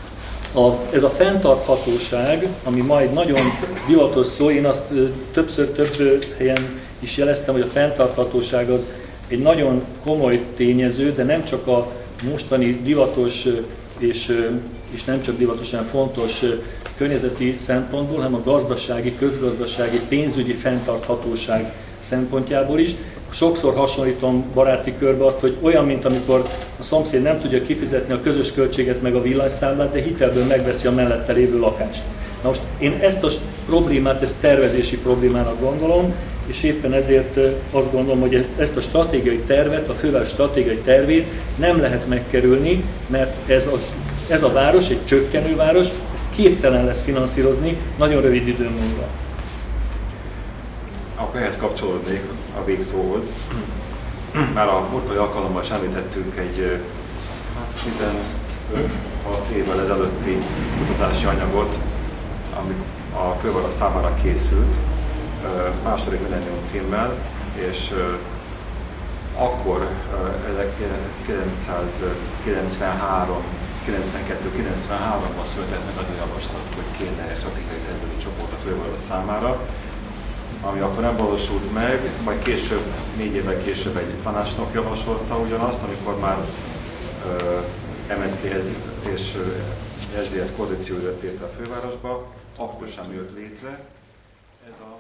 a, ez a fenntarthatóság, ami ma egy nagyon divatos szó, én azt többször több helyen is jeleztem, hogy a fenntarthatóság az egy nagyon komoly tényező, de nem csak a mostani divatos és, és nem csak divatosan fontos környezeti szempontból, hanem a gazdasági, közgazdasági, pénzügyi fenntarthatóság szempontjából is. Sokszor hasonlítom baráti körbe azt, hogy olyan, mint amikor a szomszéd nem tudja kifizetni a közös költséget meg a villanyszámlát, de hitelből megveszi a mellette lévő lakást. Na most én ezt a problémát, ezt tervezési problémának gondolom, és éppen ezért azt gondolom, hogy ezt a stratégiai tervet, a főváros stratégiai tervét nem lehet megkerülni, mert ez a, ez a város, egy csökkenő város, ez képtelen lesz finanszírozni nagyon rövid időn múlva. Akkor ehhez kapcsolódnék a végszóhoz. Már a múltbeli alkalommal is említettünk egy tizenöt-hat évvel ezelőtti kutatási anyagot, ami a főváros számára készült, második millennium címmel, és akkor ezerkilencszázkilencvenhárom kilencvenkettő kilencvenháromban született meg az a javaslat, hogy kéne egy stratégiai tervező csoport a főváros számára, ami akkor nem valósult meg, majd később, négy évvel később egy tanácsnok javasolta ugyanazt, amikor már uh, em es zé dé és uh, es dé es koalíció jött létre a fővárosba, akkor sem jött létre. Ez a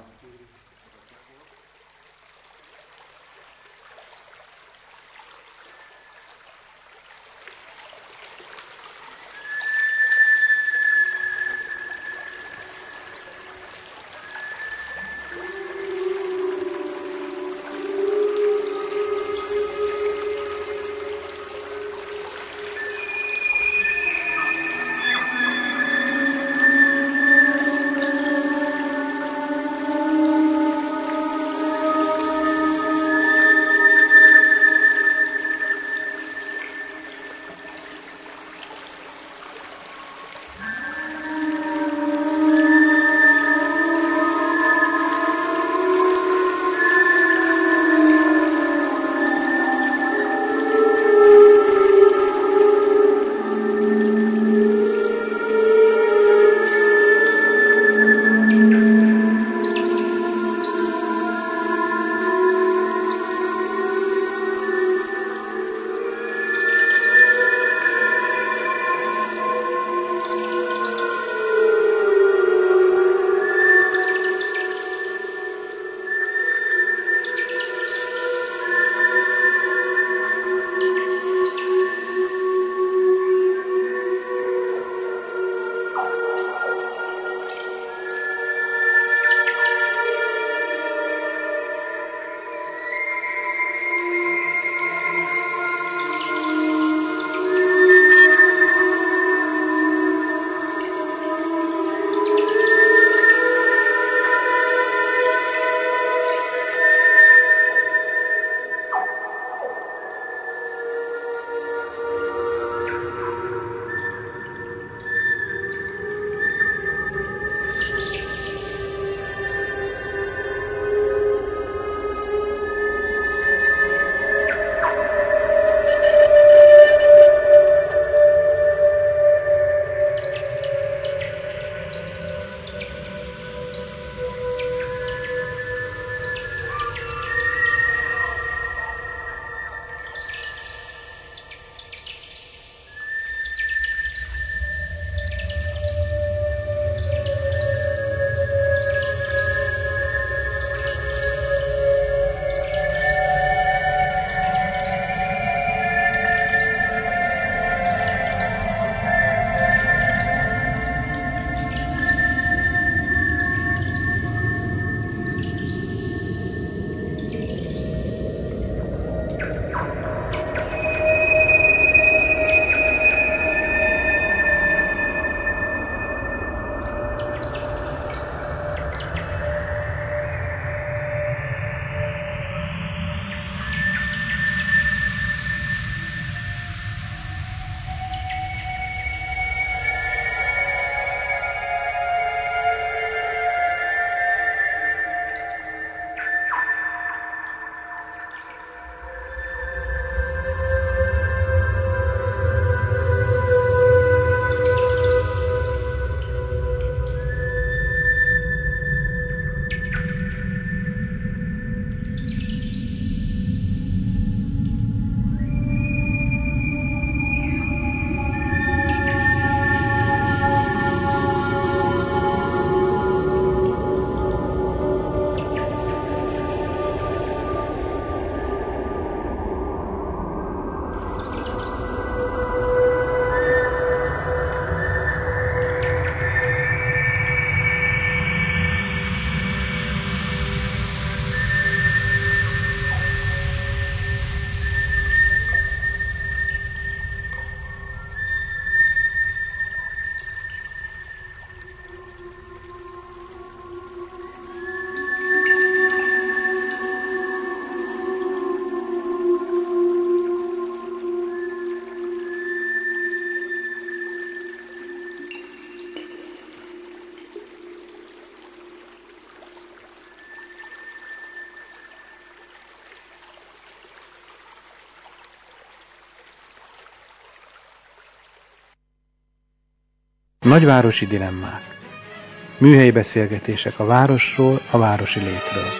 Nagyvárosi dilemmák. Műhelyi beszélgetések a városról, a városi létről.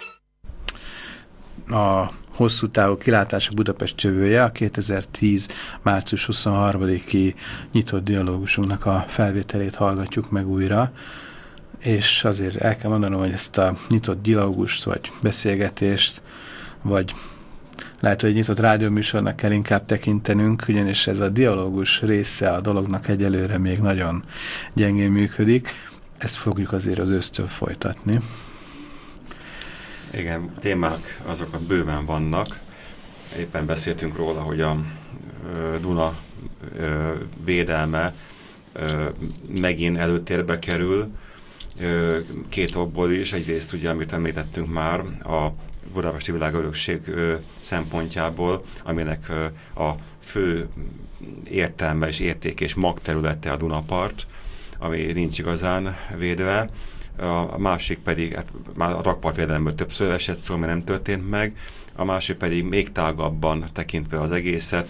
A hosszú távú kilátás a Budapest jövője, a kétezer-tíz március huszonharmadiki nyitott dialógusunknak a felvételét hallgatjuk meg újra, és azért el kell mondanom, hogy ezt a nyitott dialógust, vagy beszélgetést, vagy lehet, hogy egy nyitott rádióműsornak kell inkább tekintenünk, ugyanis ez a dialógus része a dolognak egyelőre még nagyon gyengén működik. Ezt fogjuk azért az ősztől folytatni. Igen, témák azok bőven vannak. Éppen beszéltünk róla, hogy a ö, Duna ö, védelme ö, megint előtérbe kerül. Ö, két okból is. Egyrészt ugye, amit említettünk már, a Budapesti Világörökség ö, szempontjából, aminek ö, a fő értelme és érték és magterülete a Dunapart, ami nincs igazán védve. A másik pedig, hát már a rakpartvédelemről többször esett szó, mert nem történt meg, a másik pedig még tágabban tekintve az egészet,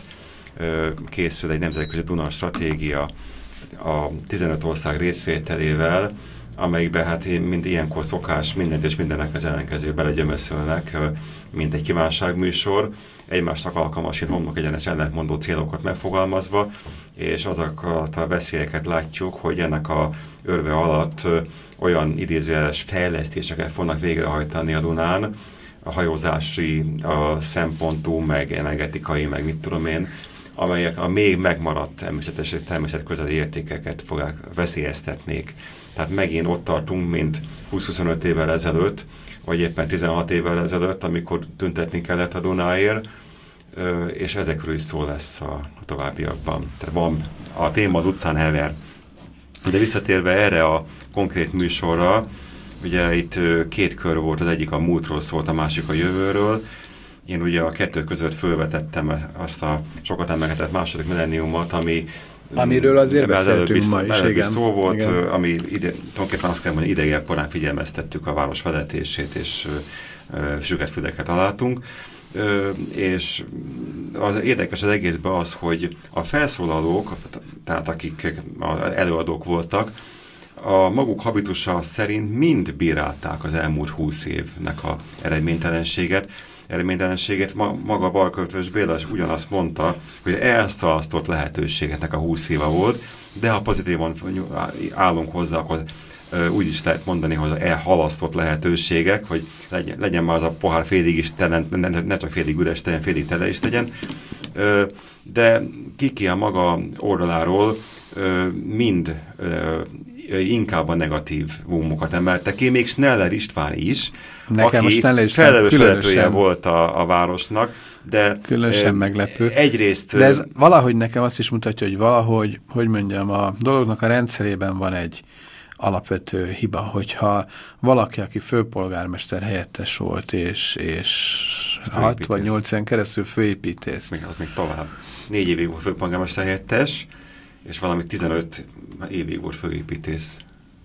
készül egy nemzetközi Duna stratégia a tizenöt ország részvételével, amelyikben hát mind ilyenkor szokás mindent és mindennek az ellenkező belegyömöszölnek, mint egy kívánságműsor, egymásnak alkalmasít homlok egyenes ellentmondó célokat megfogalmazva, és azokat a veszélyeket látjuk, hogy ennek a örve alatt olyan idézőjeles fejlesztéseket fognak végrehajtani a Dunán, a hajózási a szempontú, meg energetikai, meg mit tudom én, amelyek a még megmaradt természetes természetközeli értékeket fogják veszélyeztetnék. Tehát megint ott tartunk, mint húsz-huszonöt évvel ezelőtt, vagy éppen tizenhat évvel ezelőtt, amikor tüntetni kellett a Dunáért, és ezekről is szó lesz a továbbiakban. Tehát van, a téma az utcán hever. De visszatérve erre a konkrét műsorra, ugye itt két kör volt, az egyik a múltról szólt, a másik a jövőről. Én ugye a kettő között fölvetettem azt a sokat emlegetett második millenniumot, ami amiről azért beszéltünk is, ma is, igen. szó volt, igen. ami ide, tulajdonképpen azt kell mondani, idegek korán figyelmeztettük a város vezetését, és süketfüleket találtunk. Ö, és az érdekes az egészben az, hogy a felszólalók, tehát akik előadók voltak, a maguk habitusa szerint mind bírálták az elmúlt húsz évnek a eredménytelenséget. eredménytelenséget. Ma, maga Balköltvös Béla is ugyanazt mondta, hogy elszalasztott lehetőségetnek a húsz éve volt, de ha pozitívan állunk hozzá, akkor úgy is lehet mondani, hogy elhalasztott lehetőségek, hogy legyen, legyen már az a pohár félig is telen, ne, ne csak félig üres tegyen, félig tele is tegyen. De Kiki a maga oldaláról mind inkább a negatív vómokat emelte ki, még Schneller István is, Nekem aki felelős vezetője volt a, a városnak, de különösen e, meglepő. Egyrészt... De ez valahogy nekem azt is mutatja, hogy valahogy, hogy mondjam, a dolognak a rendszerében van egy alapvető hiba, hogyha valaki, aki főpolgármester helyettes volt, és, és hat vagy nyolc éven keresztül főépítész. Még az még tovább. Négy évig volt főpolgármester helyettes, és valami tizenöt évig volt főépítész.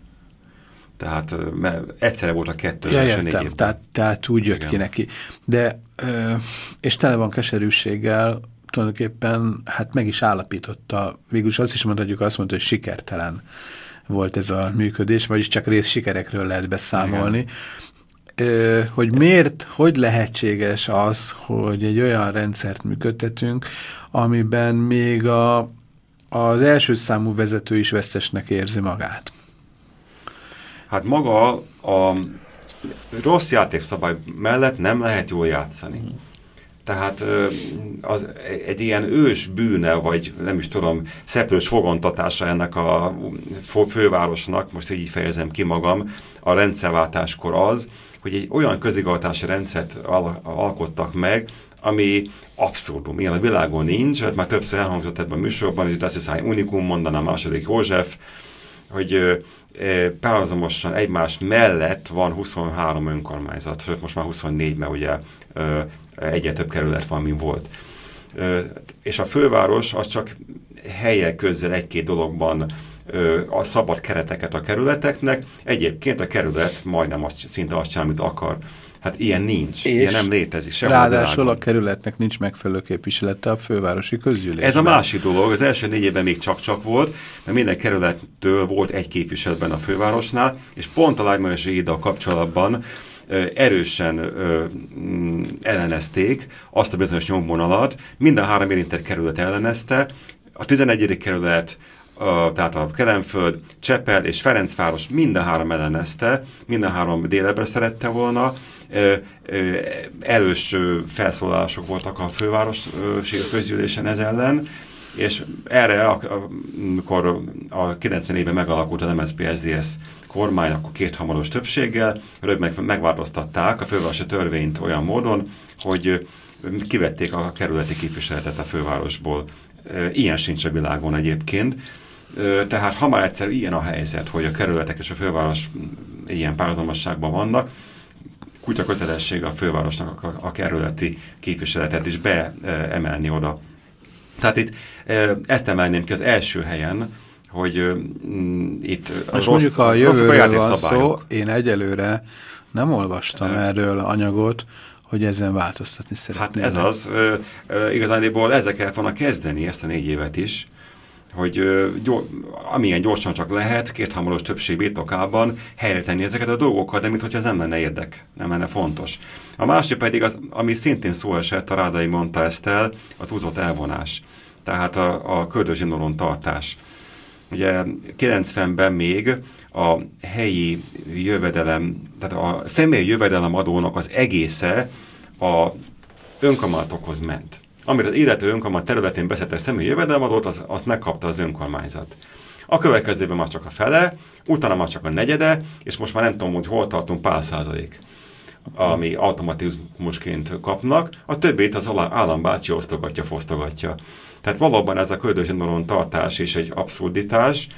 Tehát egyszerre volt a kettő. Ja, értem, tehát, tehát úgy jött igen. ki neki. De, ö, és tele van keserűséggel, tulajdonképpen hát meg is állapította, végülis azt is mondhatjuk, azt mondta, hogy sikertelen volt ez a működés, vagyis csak rész sikerekről lehet beszámolni. Ö, hogy miért, hogy lehetséges az, hogy egy olyan rendszert működtetünk, amiben még a, az első számú vezető is vesztesnek érzi magát? Hát maga a rossz játékszabály mellett nem lehet jól játszani. Tehát az egy ilyen ős bűne, vagy nem is tudom, szeplős fogantatása ennek a fővárosnak, most így fejezem ki magam, a rendszerváltáskor az, hogy egy olyan közigazgatási rendszert al alkottak meg, ami abszurdum. Ilyen a világon nincs, már többször elhangzott ebben a műsorban, hogy azt hiszem, unikum mondaná a második József, hogy e, párhuzamosan egymás mellett van huszonhárom önkormányzat, sőt most már huszonnégy, mert ugye e, egyre több kerület van, mint volt. E, és a főváros az csak helyek közzel egy-két dologban a szabad kereteket a kerületeknek, egyébként a kerület majdnem azt, szinte azt sem, amit akar. Hát ilyen nincs, és ilyen nem létezik sehol a világon. Ráadásul a kerületnek nincs megfelelő képviselete a fővárosi közgyűlésben. Ez a másik dolog, az első négy évben még csak-csak volt, mert minden kerülettől volt egy képviseletben a fővárosnál, és pont a lágymányosi híddal kapcsolatban ö, erősen ö, m, ellenezték azt a bizonyos nyomvonalat, minden három érintett kerület ellenezte, a tizenegyedik kerület, A, tehát a Kelenföld, Csepel és Ferencváros minden három ellenezte, minden három délebbre szerette volna. Ö, ö, erős ö, felszólalások voltak a fővárosi közgyűlésen ez ellen, és erre, amikor a kilencven évben megalakult az em es zé pé es zé es kormány, akkor kéthamaros többséggel, rögtön meg, megváltoztatták a fővárosi törvényt olyan módon, hogy kivették a kerületi képviseletet a fővárosból. Ilyen sincs a világon egyébként. Tehát ha már egyszer ilyen a helyzet, hogy a kerületek és a főváros ilyen párhuzamosságban vannak, kutya kötelessége a fővárosnak a, a kerületi képviseletet is beemelni oda. Tehát itt ezt emelném ki az első helyen, hogy mm, itt most rossz, mondjuk a jövőről van szó, szabályok. én egyelőre nem olvastam e... erről anyagot, hogy ezen változtatni szeretnének. Hát ez az, ö, ö, igazándiból ezzel kellett volna kezdeni ezt a négy évet is, hogy ö, gyor, amilyen gyorsan csak lehet, kéthamaros többség birtokában helyre tenni ezeket a dolgokat, de minthogyha ez nem lenne érdek, nem lenne fontos. A másik pedig, az, ami szintén szó esett, a Rádai mondta ezt el, a túlzott elvonás, tehát a, a köldögzsinolon tartás. Ugye kilencvenben még a helyi jövedelem, tehát a személyi jövedelem adónak az egésze a önkormányzatokhoz ment. Amit az illető önkormányzat területén beszedte személyi jövedelemadót, az, azt megkapta az önkormányzat. A következőben már csak a fele, utána már csak a negyede, és most már nem tudom, hogy hol tartunk pár százalék, ami automatizmusként kapnak, a többét az állambácsi osztogatja, fosztogatja. Tehát valóban ez a köldögzsinolon tartás is egy abszurditás.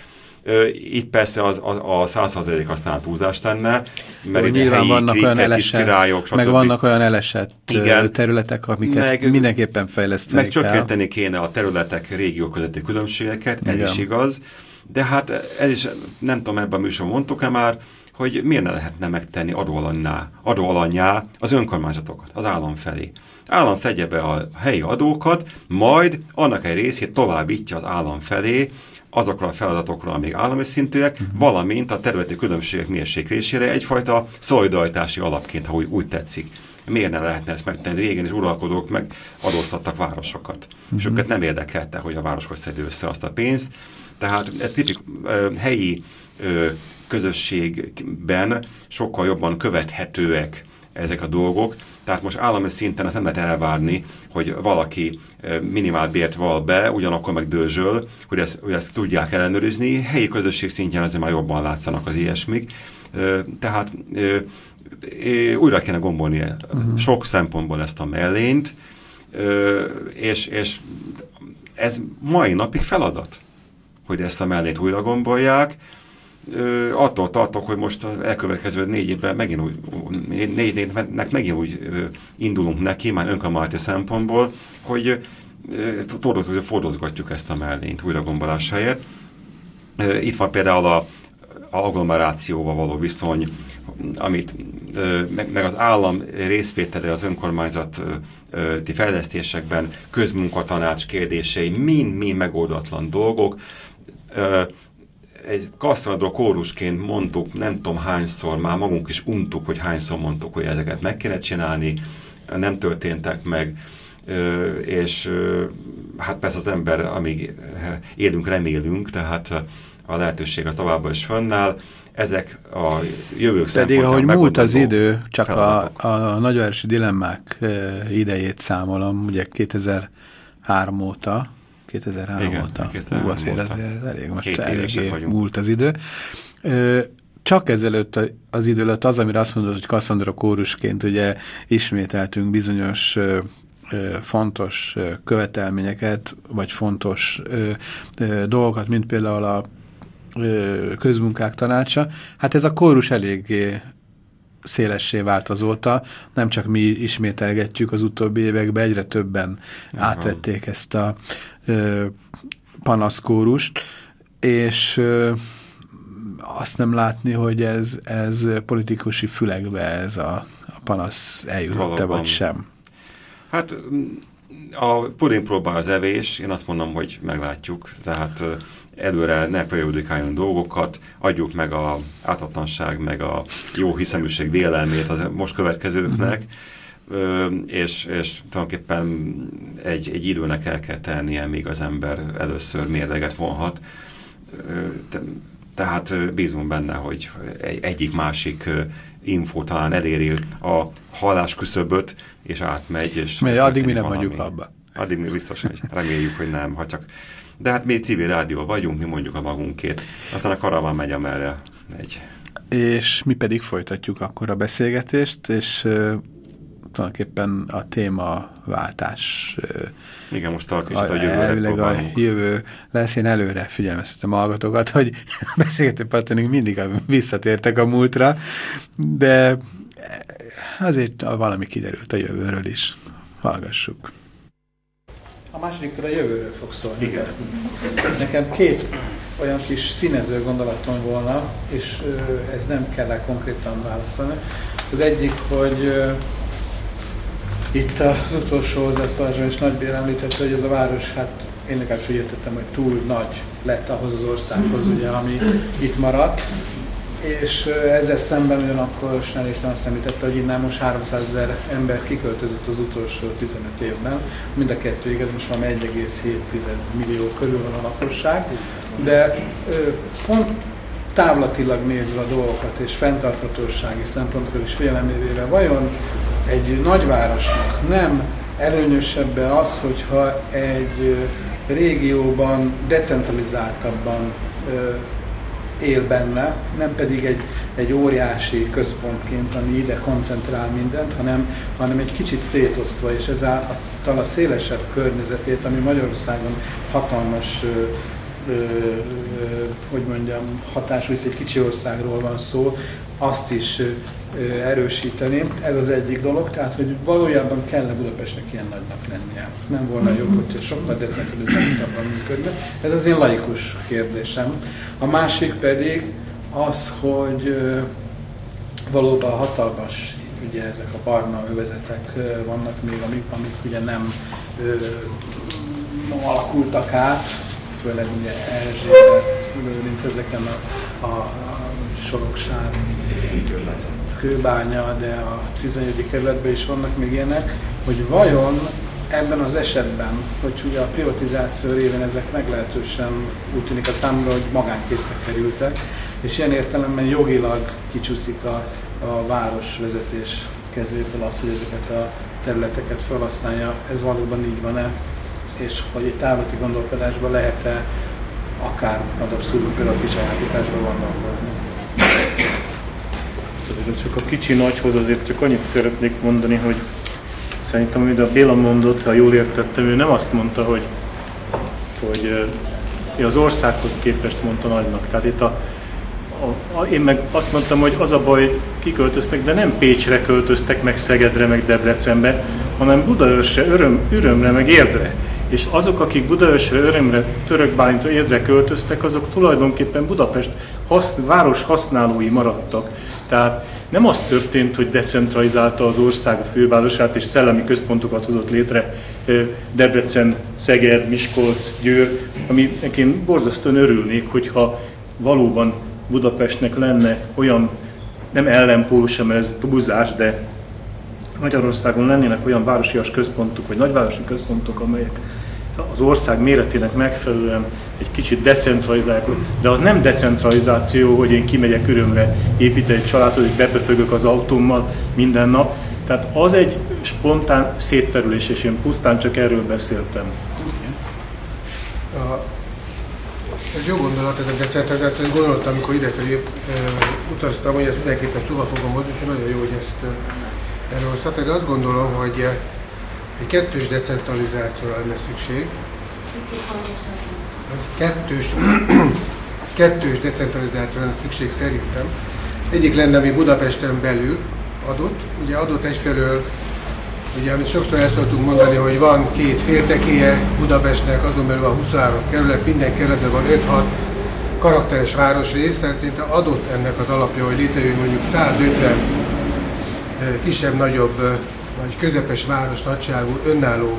Itt persze az, a, a száz százalék aztán túlzás lenne, mert itt nyilván vannak olyan elesett, királyok, stb. Meg vannak olyan elesett igen, területek, amiket meg, mindenképpen fejleszteni meg kell. Meg csökkenteni kéne a területek, régiók közötti különbségeket, ez igen. is igaz. De hát ez is, nem tudom, ebben a műsorban mondtuk-e már, hogy miért ne lehetne megtenni adóalanyá, adóalanyá az önkormányzatokat, az állam felé. Állam szedje be a helyi adókat, majd annak egy részét továbbítja az állam felé, azokra a feladatokra, amik állami szintűek, uh-huh. valamint a területi különbségek mérséklésére egyfajta szolidaritási alapként, ha úgy, úgy tetszik. Miért ne lehetne ezt megtenni? Régen is uralkodók meg adóztattak városokat. Uh-huh. És őket nem érdekelte, hogy a városok szedő össze azt a pénzt. Tehát ez tipik uh, helyi uh, közösségben sokkal jobban követhetőek ezek a dolgok. Tehát most állami szinten ezt nem lehet elvárni, hogy valaki minimálbért val be, ugyanakkor meg dőzsöl, hogy ezt, hogy ezt tudják ellenőrizni. Helyi közösség szintjén azért már jobban látszanak az ilyesmik. Tehát újra kéne gombolni uh-huh. sok szempontból ezt a mellényt, és, és ez mai napig feladat, hogy ezt a mellényt újra gombolják. Ö, attól tartok, hogy most az elkövetkező négy évben megint úgy, négy évnek megint úgy ö, indulunk neki, már önkormányzati szempontból, hogy ö, fordozgatjuk ezt a mellényt újra gombolás helyett. Ö, itt van például a, a agglomerációval való viszony, amit ö, meg, meg az állam részvétele az önkormányzati fejlesztésekben, közmunkatanács kérdései, mind-mind megoldatlan dolgok. Ö, egy kasztradra kórusként mondtuk, nem tudom hányszor, már magunk is untuk, hogy hányszor mondtuk, hogy ezeket meg kéne csinálni, nem történtek meg, és hát persze az ember, amíg élünk, remélünk, tehát a lehetőség a továbbá is fönnáll. Ezek a jövők szempontjából pedig, ahogy múlt az idő, csak a, a nagyvárosi dilemmák idejét számolom, ugye kétezer-három óta, kétezer-három igen, óta. kétezer-három Hú, azért óta. ez elég, most eléggé múlt az idő. Csak ezelőtt az idő alatt az, amire azt mondod, hogy Kasszandra kórusként ugye ismételtünk bizonyos fontos követelményeket, vagy fontos dolgokat, mint például a közmunkák tanácsa. Hát ez a kórus eléggé szélessé vált azóta, nem csak mi ismételgetjük az utóbbi években, egyre többen Aha. átvették ezt a ö, panaszkórust. és ö, azt nem látni, hogy ez, ez politikusi fülekbe ez a, a panasz eljutott-e vagy sem. Hát a puding próbál az evés, én azt mondom, hogy meglátjuk, tehát előre ne periodikáljunk dolgokat, adjuk meg az ártatlanság, meg a jó hiszeműség vélelmét az most következőknek, mm-hmm. és, és tulajdonképpen egy, egy időnek el kell tennie, míg az ember először mérleget vonhat. Tehát bízunk benne, hogy egy, egyik-másik info talán eléri a halás küszöböt, és átmegy. És Mert addig mi nem mondjuk abba. Addig mi biztos, hogy reméljük, hogy nem, ha csak... De hát mi civil rádió vagyunk, mi mondjuk a magunkét. Aztán a karaván megy, amerre megy. És mi pedig folytatjuk akkor a beszélgetést, és uh, tulajdonképpen a témaváltás uh, igen, most a, a, a jövőre a jövő lesz. Én előre figyelmeztetem a hallgatókat, hogy beszélgető partnerünk mindig visszatértek a múltra, de azért valami kiderült a jövőről is. Hallgassuk. A második kör a jövőről fog szólni. Igen. Nekem két olyan kis színező gondolatom volna, és ez nem kell rá konkrétan válaszolni. Az egyik, hogy itt az utolsó hozzászólásban is Nagy Béla említette, hogy ez a város, hát én legalábbis úgy értettem, hogy túl nagy lett ahhoz az országhoz, ugye, ami itt maradt. És ezzel szemben ugyanakkor Schnell István azt említette, hogy innen most háromszázezer ember kiköltözött az utolsó tizenöt évben. Mind a kettő igaz, most valami egy egész hét millió körül van a lakosság. De pont távlatilag nézve a dolgokat és fenntarthatósági szempontokat is figyelembe véve, vajon egy nagyvárosnak nem előnyösebb az, hogyha egy régióban decentralizáltabban él benne, nem pedig egy, egy óriási központként, ami ide koncentrál mindent, hanem, hanem egy kicsit szétosztva, és ezáltal a szélesebb környezetét, ami Magyarországon hatalmas, ö, ö, ö, hogy mondjam, hatású, hisz egy kicsi országról van szó, azt is ö, erősíteni. Ez az egyik dolog, tehát hogy valójában kell-e Budapestnek ilyen nagynak lennie. Nem volna jobb, hogyha sokkal decentralizáltabban működne. Ez az én laikus kérdésem. A másik pedig az, hogy ö, valóban hatalmas, ugye ezek a barna övezetek ö, vannak még, amik, amik ugye nem ö, alakultak át, főleg ugye Erzsébet, Lőrinc, ezeken a, a, a Sorokság, Kőbánya, de a tizenegyedik kerületben is vannak még ilyenek, hogy vajon ebben az esetben, hogy ugye a privatizáció révén ezek meglehetősen úgy tűnik a számomra, hogy magánkézbe kerültek, és ilyen értelemben jogilag kicsúszik a, a városvezetés kezéből az, hogy ezeket a területeket felhasználja. Ez valóban így van-e? És hogy egy távlati gondolkodásban lehet-e akár ad abszurdum például a kisajátításban gondolkozni? Csak a kicsi nagyhoz azért csak annyit szeretnék mondani, hogy szerintem, amit a Béla mondott, ha jól értettem, ő nem azt mondta, hogy, hogy ő az országhoz képest mondta nagynak. Tehát itt a, a, a, én meg azt mondtam, hogy az a baj, kiköltöztek, de nem Pécsre költöztek, meg Szegedre, meg Debrecenbe, hanem Budaörsre, Öröm, Ürömre, meg Érdre. És azok, akik Budaörsre, Örömre, Törökbálintra, Érdre költöztek, azok tulajdonképpen Budapest hasz, város használói maradtak. Tehát nem az történt, hogy decentralizálta az ország a fővárosát és szellemi központokat hozott létre Debrecen, Szeged, Miskolc, Győr, aminek én borzasztóan örülnék, hogyha valóban Budapestnek lenne olyan, nem ellenpólus sem, ez túlzás, de Magyarországon lennének olyan városias központok, vagy nagyvárosi központok, amelyek az ország méretének megfelelően egy kicsit decentralizálják, de az nem decentralizáció, hogy én kimegyek Ürömre, építek egy családot, hogy bepöfögök az autómmal minden nap. Tehát az egy spontán szétterülés, és én pusztán csak erről beszéltem. A, ez jó gondolat, ez a decentralizáció, ezt gondoltam, amikor idefelé e, utaztam, hogy ezt mindenképpen szóba fogom hozni, és nagyon jó, hogy ezt e, elhoztat. De azt gondolom, hogy egy kettős decentralizációra lenne szükség. Kettős, kettős decentralizációra lenne szükség szerintem. Egyik lenne, ami Budapesten belül adott. Ugye adott egyfelől, ugye amit sokszor el szoktunk mondani, hogy van két féltekéje Budapestnek, azon belül van huszonhárom kerület, minden kerületben van öt-hat karakteres városrész, tehát szinte adott ennek az alapja, hogy létrejön mondjuk száz ötven kisebb-nagyobb vagy közepes város nagyságú önálló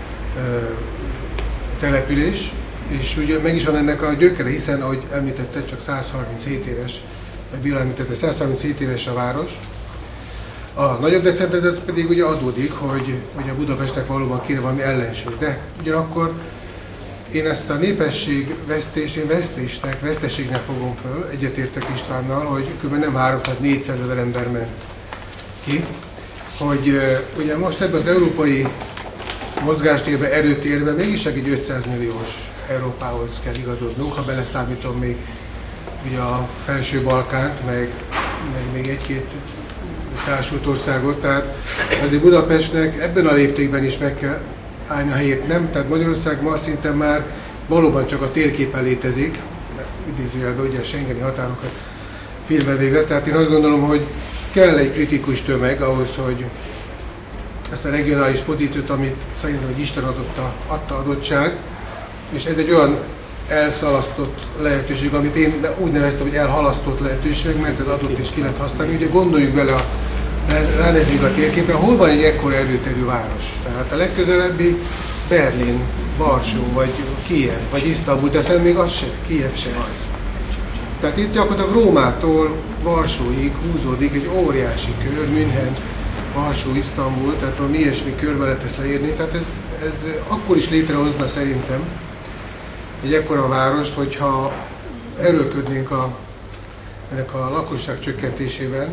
település, és ugye meg is van ennek a gyökere, hiszen ahogy említette, csak száz harminchét éves, vagy Béla említette, száz harminchét éves a város. A nagyobb decentralizáció pedig ugye adódik, hogy ugye Budapestnek valóban kéne valami ellenség, de ugyanakkor én ezt a népességvesztést, én vesztésnek, veszteségnek fogom föl, egyetértek Istvánnal, hogy kb. Nem háromszáz-négyszáz ezer ember ment ki, hogy uh, ugye most ebben az európai mozgástérben, erőtérben mégis egy ötszáz milliós Európához kell igazodnunk, ha beleszámítom még ugye a felső Balkánt, meg, meg még egy-két társult országot, tehát azért Budapestnek ebben a léptékben is meg kell állni a helyét, nem? Tehát Magyarország ma szinten már valóban csak a térképen létezik, idézőjelben ugye a schengeni határokat félbevéve, tehát én azt gondolom, hogy kell egy kritikus tömeg ahhoz, hogy ezt a regionális pozíciót, amit szerintem, hogy Isten adott a, adta adottság, és ez egy olyan elszalasztott lehetőség, amit én úgy neveztem, hogy elhalasztott lehetőség, mert ez adott és ki lehet használni. Ugye gondoljuk bele, a, ránézzünk a térképre, hol van egy ekkora erőterű város? Tehát a legközelebbi Berlin, Varsó, vagy Kijev, vagy Isztambul, de szerintem még az se, Kijev se az. Tehát itt gyakorlatilag Rómától Varsóig húzódik egy óriási kör, München, Varsó, Isztambul, tehát valami ilyesmi körbe lehet ezt leírni. Tehát ez, ez akkor is létrehozna szerintem egy ekkora várost, hogyha erőlködnénk a, ennek a lakosság csökkentésében.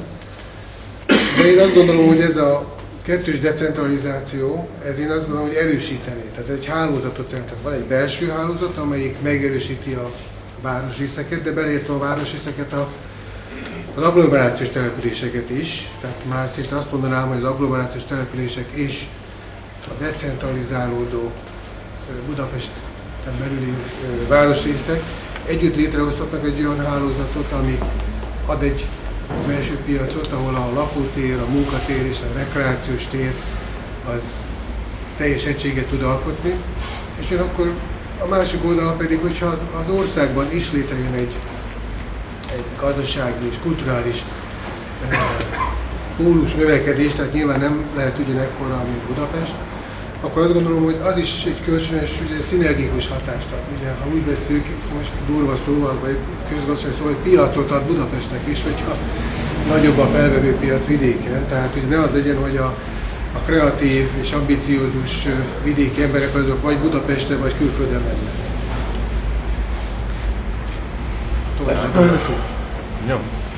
De én azt gondolom, hogy ez a kettős decentralizáció, ez én azt gondolom, hogy erősítené. Tehát egy hálózatot jelent. Tehát van egy belső hálózat, amelyik megerősíti a városrészeket, de beleértve a városrészeket a, az agglomerációs településeket is. Tehát már szinte azt mondanám, hogy az agglomerációs települések és a decentralizálódó Budapesten belüli városrészek együtt létrehozhatnak egy olyan hálózatot, ami ad egy belső piacot, ahol a lakótér, a munkatér és a rekreációs tér az teljes egységet tud alkotni. És én akkor a másik oldala pedig, hogyha az országban is létrejön egy, egy gazdasági és kulturális pólus növekedés, tehát nyilván nem lehet ugyanekkora, mint Budapest, akkor azt gondolom, hogy az is egy kölcsönös, ugye, szinergikus hatást ad. Ugye, ha úgy veszünk, most durva szóval, vagy közgazdasági szóval, hogy piacot ad Budapestnek is, hogyha nagyobb a felvevő piac vidéken. Tehát hogy ne az legyen, hogy a, a kreatív és ambiciózus vidéki emberek azok vagy Budapesten, vagy külföldön mennek. Ja.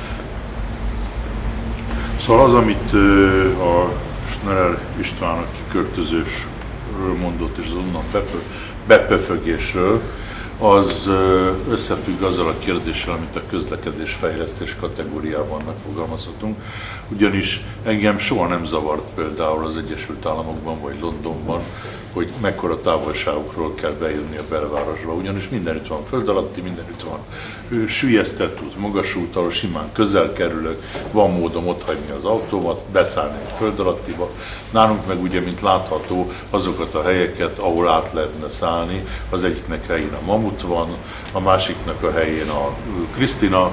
Szóval az, amit a Schneller István, aki költözősről mondott, és az onnan bepöfögésről, az összefügg azzal a kérdéssel, amit a közlekedésfejlesztés kategóriában megfogalmazhatunk. Ugyanis engem soha nem zavart például az Egyesült Államokban vagy Londonban, hogy mekkora távolságokról kell bejönni a belvárosba, ugyanis mindenütt van föld alatti, mindenütt van süllyesztett út, magas út, ahol simán közel kerülök, van módom otthagyni az autómat, beszállni egy föld alattiba. Nálunk meg ugye, mint látható, azokat a helyeket, ahol át lehetne szállni, az egyiknek helyén a Mamut van, a másiknak a helyén a Krisztina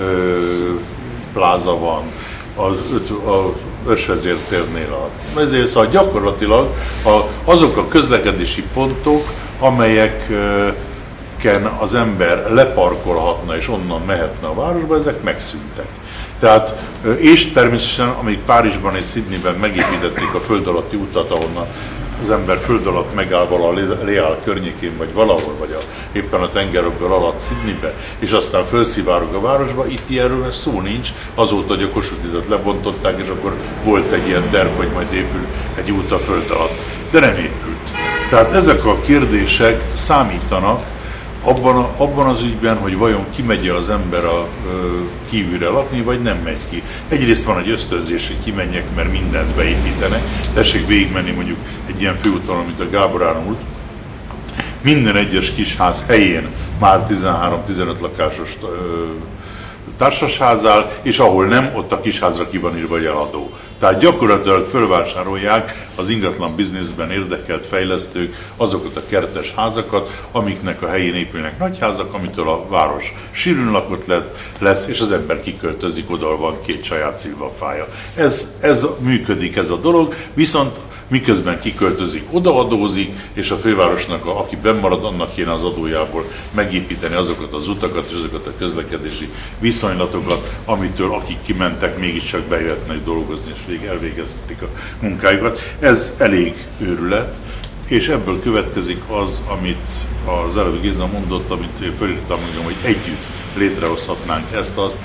pláza van, az a Ősvezértérnél a ezért, szóval gyakorlatilag a, azok a közlekedési pontok, amelyeken az ember leparkolhatna és onnan mehetne a városba, ezek megszűntek. Tehát, és természetesen, amíg Párizsban és Sydneyben megépítették a föld alatti utat, ahonnan az ember föld alatt megáll valahol a Léál környékén, vagy valahol, vagy a, éppen a tengeröbből alatt Sydneybe, és aztán felszivárog a városba, itt ilyenről szó nincs, azóta, hogy a Kossuth hidat lebontották, és akkor volt egy ilyen terv, hogy majd épül egy út a föld alatt, de nem épült. Tehát ezek a kérdések számítanak abban, a, abban az ügyben, hogy vajon kimegy az ember a ö, kívülre lakni, vagy nem megy ki. Egyrészt van egy ösztönzés, hogy kimenjek, mert mindent beépítenek. Tessék végigmenni mondjuk egy ilyen főúton, mint a Gábor Áron út. Minden egyes kisház helyén már tizenhárom-tizenöt lakásos ö, társasház áll, és ahol nem, ott a kisházra ki van írva, hogy eladó. Tehát gyakorlatilag fölvásárolják az ingatlan bizniszben érdekelt fejlesztők azokat a kertes házakat, amiknek a helyén épülnek nagyházak, amitől a város sűrűn lakott lett, lesz, és az ember kiköltözik, oda van két saját szilvafája. Ez, ez működik ez a dolog, viszont miközben kiköltözik, odaadózik, és a fővárosnak, a, aki bennmarad, annak kéne az adójából megépíteni azokat az utakat és azokat a közlekedési viszonylatokat, amitől akik kimentek, mégiscsak bejöhetnek dolgozni, és végig elvégezték a munkájukat. Ez elég őrület, és ebből következik az, amit az előbb Géza mondott, amit én fölírtam magam, hogy együtt létrehozhatnánk ezt-azt.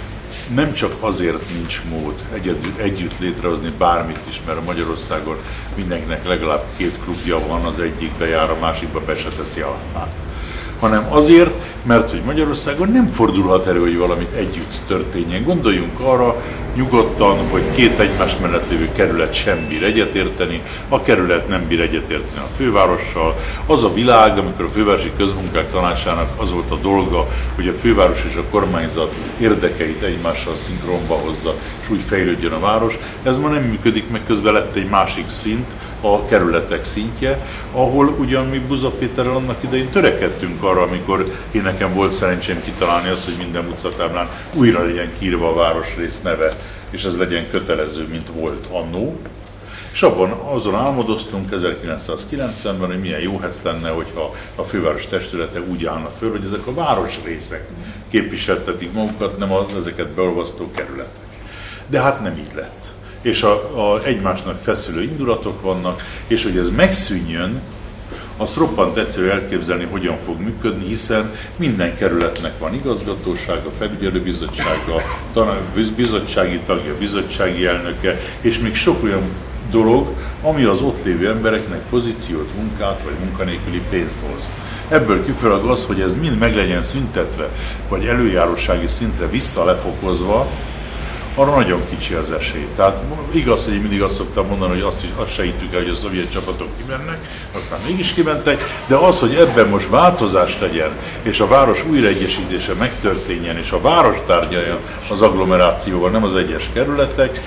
Nem csak azért nincs mód egyedül, együtt létrehozni bármit is, mert Magyarországon mindenkinek legalább két klubja van, az egyikbe jár, a másikba be se teszi a lábát. Hanem azért, mert hogy Magyarországon nem fordulhat elő, hogy valamit együtt történjen. Gondoljunk arra nyugodtan, hogy két egymás mellett lévő kerület sem bír egyetérteni, a kerület nem bír egyetérteni a fővárossal. Az a világ, amikor a Fővárosi Közmunkák Tanácsának az volt a dolga, hogy a főváros és a kormányzat érdekeit egymással szinkronba hozza, és úgy fejlődjön a város. Ez ma nem működik, meg közben lett egy másik szint, a kerületek szintje, ahol ugyan mi Buza Péterrel annak idején törekedtünk arra, amikor én nekem volt szerencsém kitalálni azt, hogy minden utcatáblán újra legyen kiírva a városrész neve, és ez legyen kötelező, mint volt annó. És abban azon álmodoztunk ezerkilencszázkilencvenben, hogy milyen jó hetsz lenne, hogyha a főváros testülete úgy állna föl, hogy ezek a városrészek képviseltetik magukat, nem az ezeket beolvasztó kerületek. De hát nem így lett. És a, a egymásnak feszülő indulatok vannak, és hogy ez megszűnjön, azt roppant egyszerű elképzelni, hogyan fog működni, hiszen minden kerületnek van igazgatósága, felügyelőbizottsága, bizottsági tagja, bizottsági elnöke, és még sok olyan dolog, ami az ott lévő embereknek pozíciót, munkát vagy munkanélküli pénzt hoz. Ebből kifolyólag az, hogy ez mind meg legyen szüntetve, vagy előjárósági szintre vissza lefokozva, arra nagyon kicsi az esély. Tehát igaz, hogy én mindig azt szoktam mondani, hogy azt is azt se hittük el, hogy a szovjet csapatok kimennek, aztán mégis kimentek, de az, hogy ebben most változás legyen, és a város újraegyesítése megtörténjen, és a város tárgyalja az agglomerációval, nem az egyes kerületek,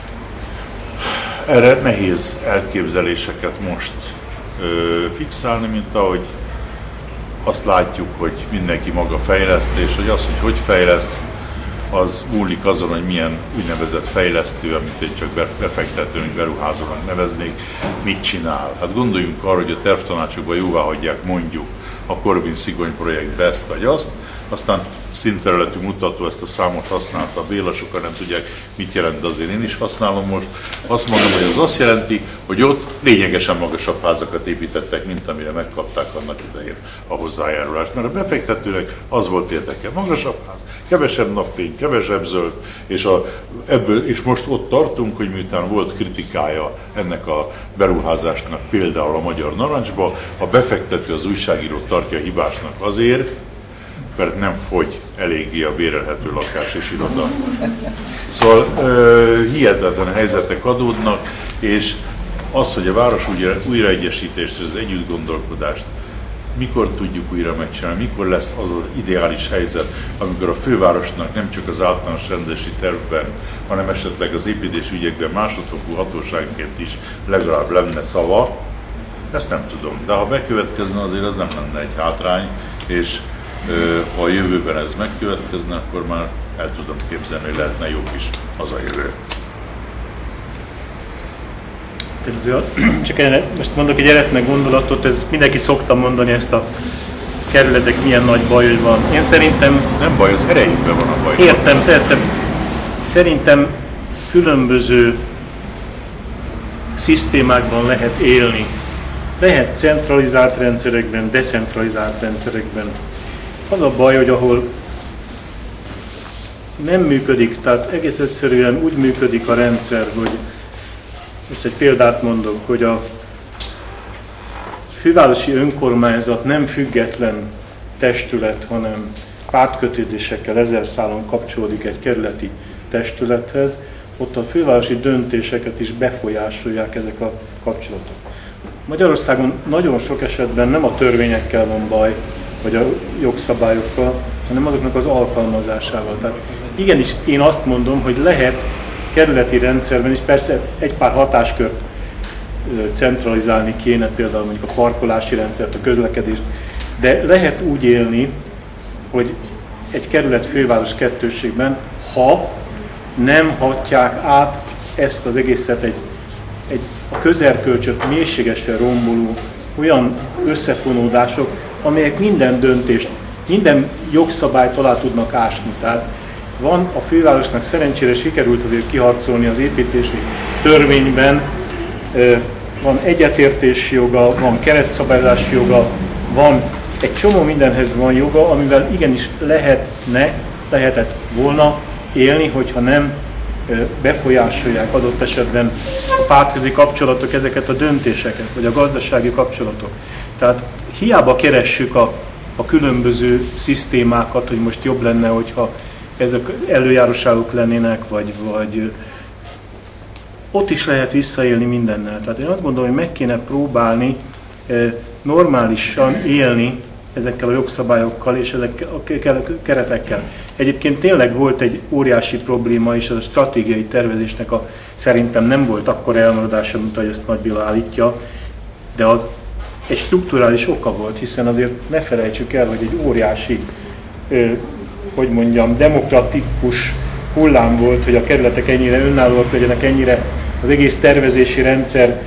erre nehéz elképzeléseket most ö, fixálni, mint ahogy azt látjuk, hogy mindenki maga fejleszt, és hogy az, hogy hogy fejleszt, az múlik azon, hogy milyen úgynevezett fejlesztő, amit én csak befektetőnek, beruházónak neveznék, mit csinál. Hát gondoljunk arra, hogy a tervtanácsokban jóvá hagyják mondjuk a Korvin-Szigony projektbe ezt vagy azt, aztán színterületű mutató ezt a számot használta a Béla, sokan nem tudják, mit jelent, de azért én is használom most. Azt mondom, hogy az azt jelenti, hogy ott lényegesen magasabb házakat építettek, mint amire megkapták annak idején a hozzájárulást. Mert a befektetőnek az volt érdeke, magasabb ház, kevesebb napfény, kevesebb zöld, és, a, ebből, és most ott tartunk, hogy miután volt kritikája ennek a beruházásnak, például a Magyar Narancsba, a befektető, az újságíró tartja hibásnak azért, mert nem fogy eléggé a bérelhető lakás és iroda. Szóval ö, hihetetlen helyzetek adódnak, és az, hogy a város újraegyesítést, az együttgondolkodást mikor tudjuk újra megcsinálni, mikor lesz az az ideális helyzet, amikor a fővárosnak nem csak az általános rendezési tervben, hanem esetleg az építési ügyekben másodfokú hatóságként is legalább lenne szava, ezt nem tudom. De ha bekövetkezne, azért az nem lenne egy hátrány, és ha a jövőben ez megkövetkezne, akkor már el tudom képzelni, hogy lehetne jobb is az a jövő. Csak erre, most mondok egy eretnek gondolatot, ez mindenki szokta mondani ezt a kerületek milyen nagy baj, hogy van. Én szerintem... Nem baj, az erejükben van a baj. Értem, persze. Szerintem különböző szisztémákban lehet élni. Lehet centralizált rendszerekben, decentralizált rendszerekben. Az a baj, hogy ahol nem működik, tehát egész egyszerűen úgy működik a rendszer, hogy most egy példát mondok, hogy a fővárosi önkormányzat nem független testület, hanem pártkötődésekkel ezer szálon kapcsolódik egy kerületi testülethez, ott a fővárosi döntéseket is befolyásolják ezek a kapcsolatok. Magyarországon nagyon sok esetben nem a törvényekkel van baj, vagy a jogszabályokkal, hanem azoknak az alkalmazásával. Tehát igenis én azt mondom, hogy lehet kerületi rendszerben is persze egy pár hatáskört centralizálni kéne, például mondjuk a parkolási rendszert, a közlekedést, de lehet úgy élni, hogy egy kerület főváros kettősségben, ha nem hatják át ezt az egészet egy, egy a közerkölcsöt mélységesen romboló olyan összefonódások, amelyek minden döntést, minden jogszabályt alá tudnak ásni. Tehát van a fővárosnak szerencsére sikerült azért kiharcolni az építési törvényben, van egyetértési joga, van keretszabályozási joga, van egy csomó mindenhez van joga, amivel igenis lehetne, lehetett volna élni, hogyha nem befolyásolják adott esetben a pártközi kapcsolatok ezeket a döntéseket, vagy a gazdasági kapcsolatok. Tehát hiába keressük a, a különböző szisztémákat, hogy most jobb lenne, hogyha ezek előjáróságok lennének, vagy, vagy ott is lehet visszaélni mindennel. Tehát én azt gondolom, hogy meg kéne próbálni normálisan élni ezekkel a jogszabályokkal és ezekkel a keretekkel. Egyébként tényleg volt egy óriási probléma, és az a stratégiai tervezésnek a, szerintem nem volt akkor elmaradása, mint ahogy ezt Nagy Béla állítja, de az egy strukturális oka volt, hiszen azért ne felejtsük el, hogy egy óriási, hogy mondjam, demokratikus hullám volt, hogy a kerületek ennyire önállóak legyenek, ennyire az egész tervezési rendszer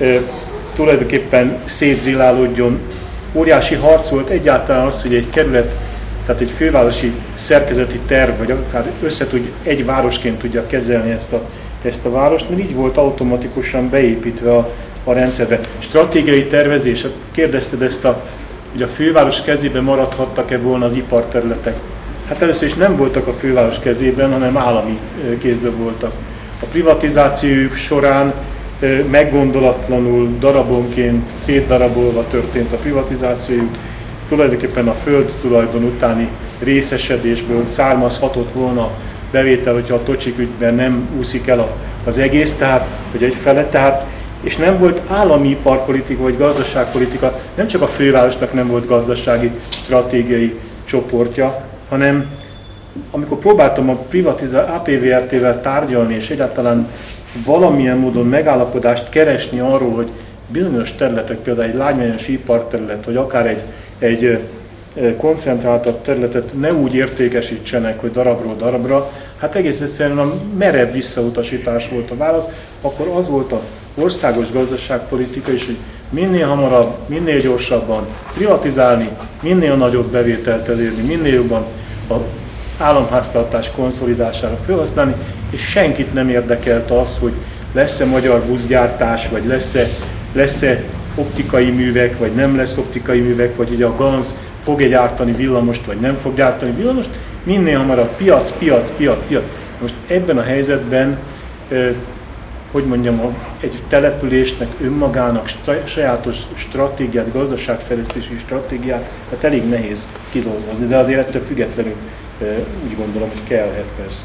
tulajdonképpen szétzilálódjon. Óriási harc volt egyáltalán az, hogy egy kerület, tehát egy fővárosi szerkezeti terv, vagy akár összetud, egy városként tudja kezelni ezt a, ezt a várost, mert így volt automatikusan beépítve a, a rendszerbe. Stratégiai tervezés, kérdezted ezt, a, hogy a főváros kezében maradhattak-e volna az iparterületek. Hát először is nem voltak a főváros kezében, hanem állami kézben voltak. A privatizációjuk során meggondolatlanul, darabonként, szétdarabolva történt a privatizációjuk. Tulajdonképpen a föld tulajdon utáni részesedésből származhatott volna bevétel, hogyha a Tocsik ügyben nem úszik el az egész, tehát, hogy egy fele, tehát, és nem volt állami iparpolitika vagy gazdaságpolitika, nem csak a fővárosnak nem volt gazdasági, stratégiai csoportja, hanem amikor próbáltam a á pé vé er té-vel tárgyalni, és egyáltalán valamilyen módon megállapodást keresni arról, hogy bizonyos területek, például egy lágymányos iparterület, vagy akár egy, egy koncentráltabb területet ne úgy értékesítsenek, hogy darabról darabra, hát egész egyszerűen a merev visszautasítás volt a válasz, akkor az volt az országos gazdaságpolitika is, hogy minél hamarabb, minél gyorsabban privatizálni, minél nagyobb bevételt elérni, minél jobban az államháztartás konszolidására felhasználni, és senkit nem érdekelt az, hogy lesz-e magyar buszgyártás, vagy lesz-e, lesz-e optikai művek, vagy nem lesz optikai művek, vagy ugye a GANZ fog-e gyártani villamost, vagy nem fog gyártani villamost, minél hamarabb piac, piac, piac, piac. Most ebben a helyzetben, eh, hogy mondjam, egy településnek önmagának sajátos stratégiát, gazdaságfejlesztési stratégiát, tehát elég nehéz kidolgozni, de azért ettől függetlenül eh, úgy gondolom, hogy kellhet persze.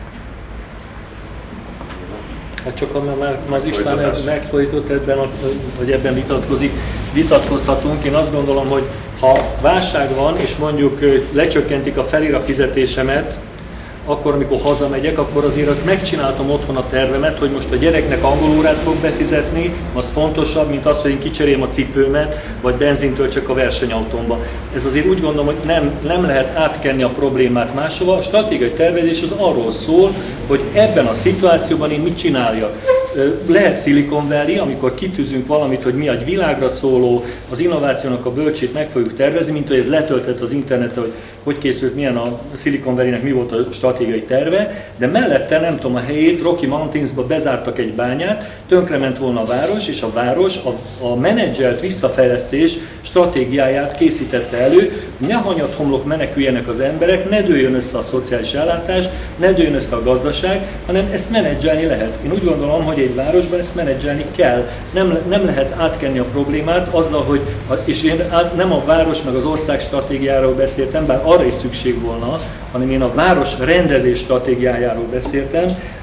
Hát csak ha már, már az István ez megszólított ebben, hogy ebben vitatkozik, vitatkozhatunk. Én azt gondolom, hogy ha válság van, és mondjuk lecsökkentik a felira fizetésemet, akkor, amikor hazamegyek, akkor azért azt megcsináltam otthon a tervemet, hogy most a gyereknek angolórát fog befizetni, az fontosabb, mint az, hogy én kicseréljem a cipőmet, vagy benzint töltsek a versenyautómba. Ez azért úgy gondolom, hogy nem, nem lehet átkenni a problémát máshova. A stratégiai tervezés az arról szól, hogy ebben a szituációban én mit csináljak. Lehet Silicon Valley, amikor kitűzünk valamit, hogy mi egy világra szóló, az innovációnak a bölcsét meg fogjuk tervezni, mint hogy ez letöltött az interneten, hogy hogy készült, milyen a Silicon Valley-nek mi volt a stratégiai terve, de mellette, nem tudom, a helyét, Rocky Mountains-ba bezártak egy bányát, tönkrement volna a város, és a város a, a menedzselt visszafejlesztés stratégiáját készítette elő, ne hanyat homlok meneküljenek az emberek, ne dőljön össze a szociális ellátás, ne dőljön össze a gazdaság, hanem ezt menedzselni lehet. Én úgy gondolom, hogy egy városban ezt menedzselni kell. Nem, nem lehet átkenni a problémát azzal, hogy, és én nem a város meg az ország stratégiáról beszéltem, bár arra is szükség volna, hanem én a város rendezés stratégiájáról beszéltem,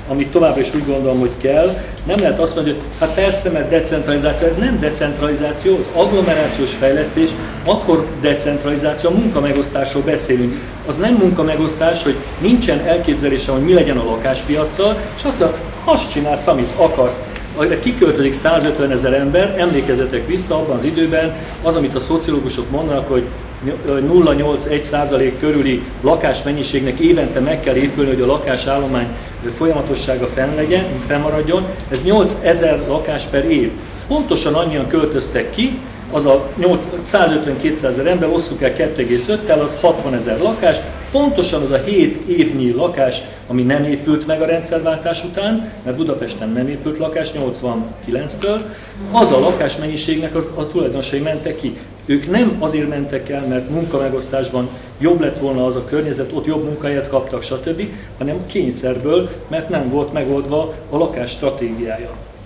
amit továbbra is úgy gondolom, hogy kell. Nem lehet azt mondani, hogy hát persze, mert decentralizáció, ez nem decentralizáció, az agglomerációs fejlesztés, akkor decentralizáció, a munkamegosztásról beszélünk. Az nem munkamegosztás, hogy nincsen elképzelése, hogy mi legyen a lakáspiaccal, és azt mondja, azt csinálsz, amit akarsz. Kiköltözik százötven ezer ember, emlékezzetek vissza abban az időben, az, amit a szociológusok mondanak, hogy nulla egész nyolc egy százalék körüli lakásmennyiségnek évente meg kell épülni, hogy a lakásállomány folyamatossága fenn legyen, fennmaradjon. Ez nyolcezer lakás per év. Pontosan annyian költöztek ki, az a százötven-kétszázezer ember, osszuk el kettő egész öttel, az hatvanezer lakás, pontosan az a hét évnyi lakás, ami nem épült meg a rendszerváltás után, mert Budapesten nem épült lakás nyolcvankilenctől, az a lakásmennyiségnek az, a tulajdonosai mentek ki. Ők nem azért mentek el, mert munkamegosztásban jobb lett volna az a környezet, ott jobb munkahelyet kaptak, stb., hanem kényszerből, mert nem volt megoldva a lakás stratégiája.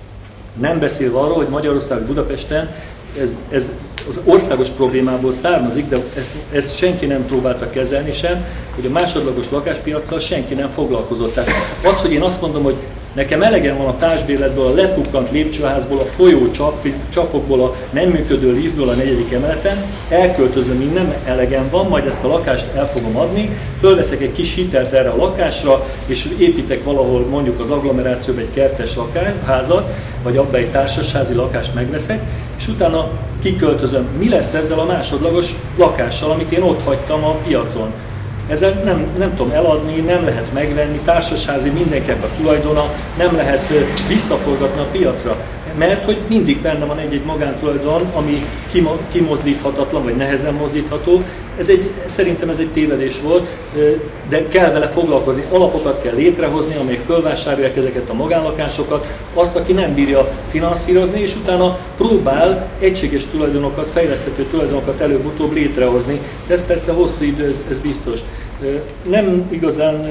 Nem beszélve arról, hogy Magyarország, Budapesten ez, ez az országos problémából származik, de ezt, ezt senki nem próbálta kezelni sem, hogy a másodlagos lakáspiacsal senki nem foglalkozott. Tehát az, hogy én azt mondom, hogy nekem elegem van a társbérletből, a lepukkant lépcsőházból, a folyó csap, csapokból, a nem működő liftből a negyedik emeleten, elköltözöm innen, elegem van, majd ezt a lakást el fogom adni, fölveszek egy kis hitelt erre a lakásra, és építek valahol mondjuk az agglomerációban egy kertes lakásházat, vagy abba egy társasházi lakást megveszek, és utána kiköltözöm. Mi lesz ezzel a másodlagos lakással, amit én ott hagytam a piacon? Ezzel nem, nem tudom eladni, nem lehet megvenni, társasházi mindenkinek a tulajdona, nem lehet visszaforgatni a piacra. Mert hogy mindig benne van egy-egy magántulajdon, ami kimozdíthatatlan, vagy nehezen mozdítható. Ez egy, szerintem ez egy tévedés volt, de kell vele foglalkozni. Alapokat kell létrehozni, amelyek fölvásárolják ezeket a magánlakásokat, azt, aki nem bírja finanszírozni, és utána próbál egységes tulajdonokat, fejleszthető tulajdonokat előbb-utóbb létrehozni. De ez persze hosszú idő, ez, ez biztos. Nem igazán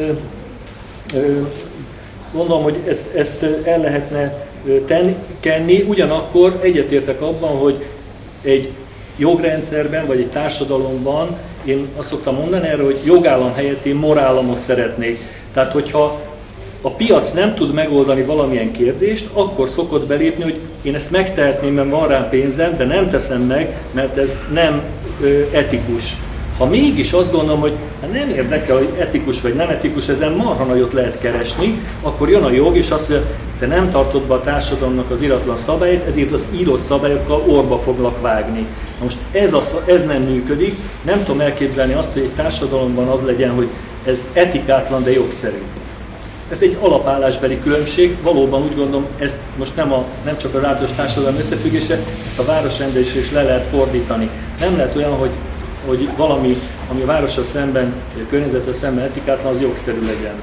gondolom, hogy ezt, ezt el lehetne tenni, kenni, ugyanakkor egyetértek abban, hogy egy jogrendszerben, vagy egy társadalomban, én azt szoktam mondani erre, hogy jogállam helyett én morállamot szeretnék. Tehát, hogyha a piac nem tud megoldani valamilyen kérdést, akkor szokott belépni, hogy én ezt megtehetném, mert van rám pénzem, de nem teszem meg, mert ez nem ö, etikus. Ha mégis azt gondolom, hogy nem érdekel, hogy etikus vagy nem etikus, ezen marha nagyot lehet keresni, akkor jön a jog, és azt mondja, te nem tartod be a társadalomnak az iratlan szabályait, ezért az írott szabályokkal orba foglak vágni. Na most ez, a, ez nem működik, nem tudom elképzelni azt, hogy egy társadalomban az legyen, hogy ez etikátlan, de jogszerű. Ez egy alapállásbeli különbség, valóban úgy gondolom, ezt most nem, a, nem csak a rádiós társadalom összefüggése, ezt a városrendezésre is le lehet fordítani. Nem lehet olyan, hogy hogy valami, ami a városra szemben, vagy a környezetre szemben etikátlan, az jogszerű legyen.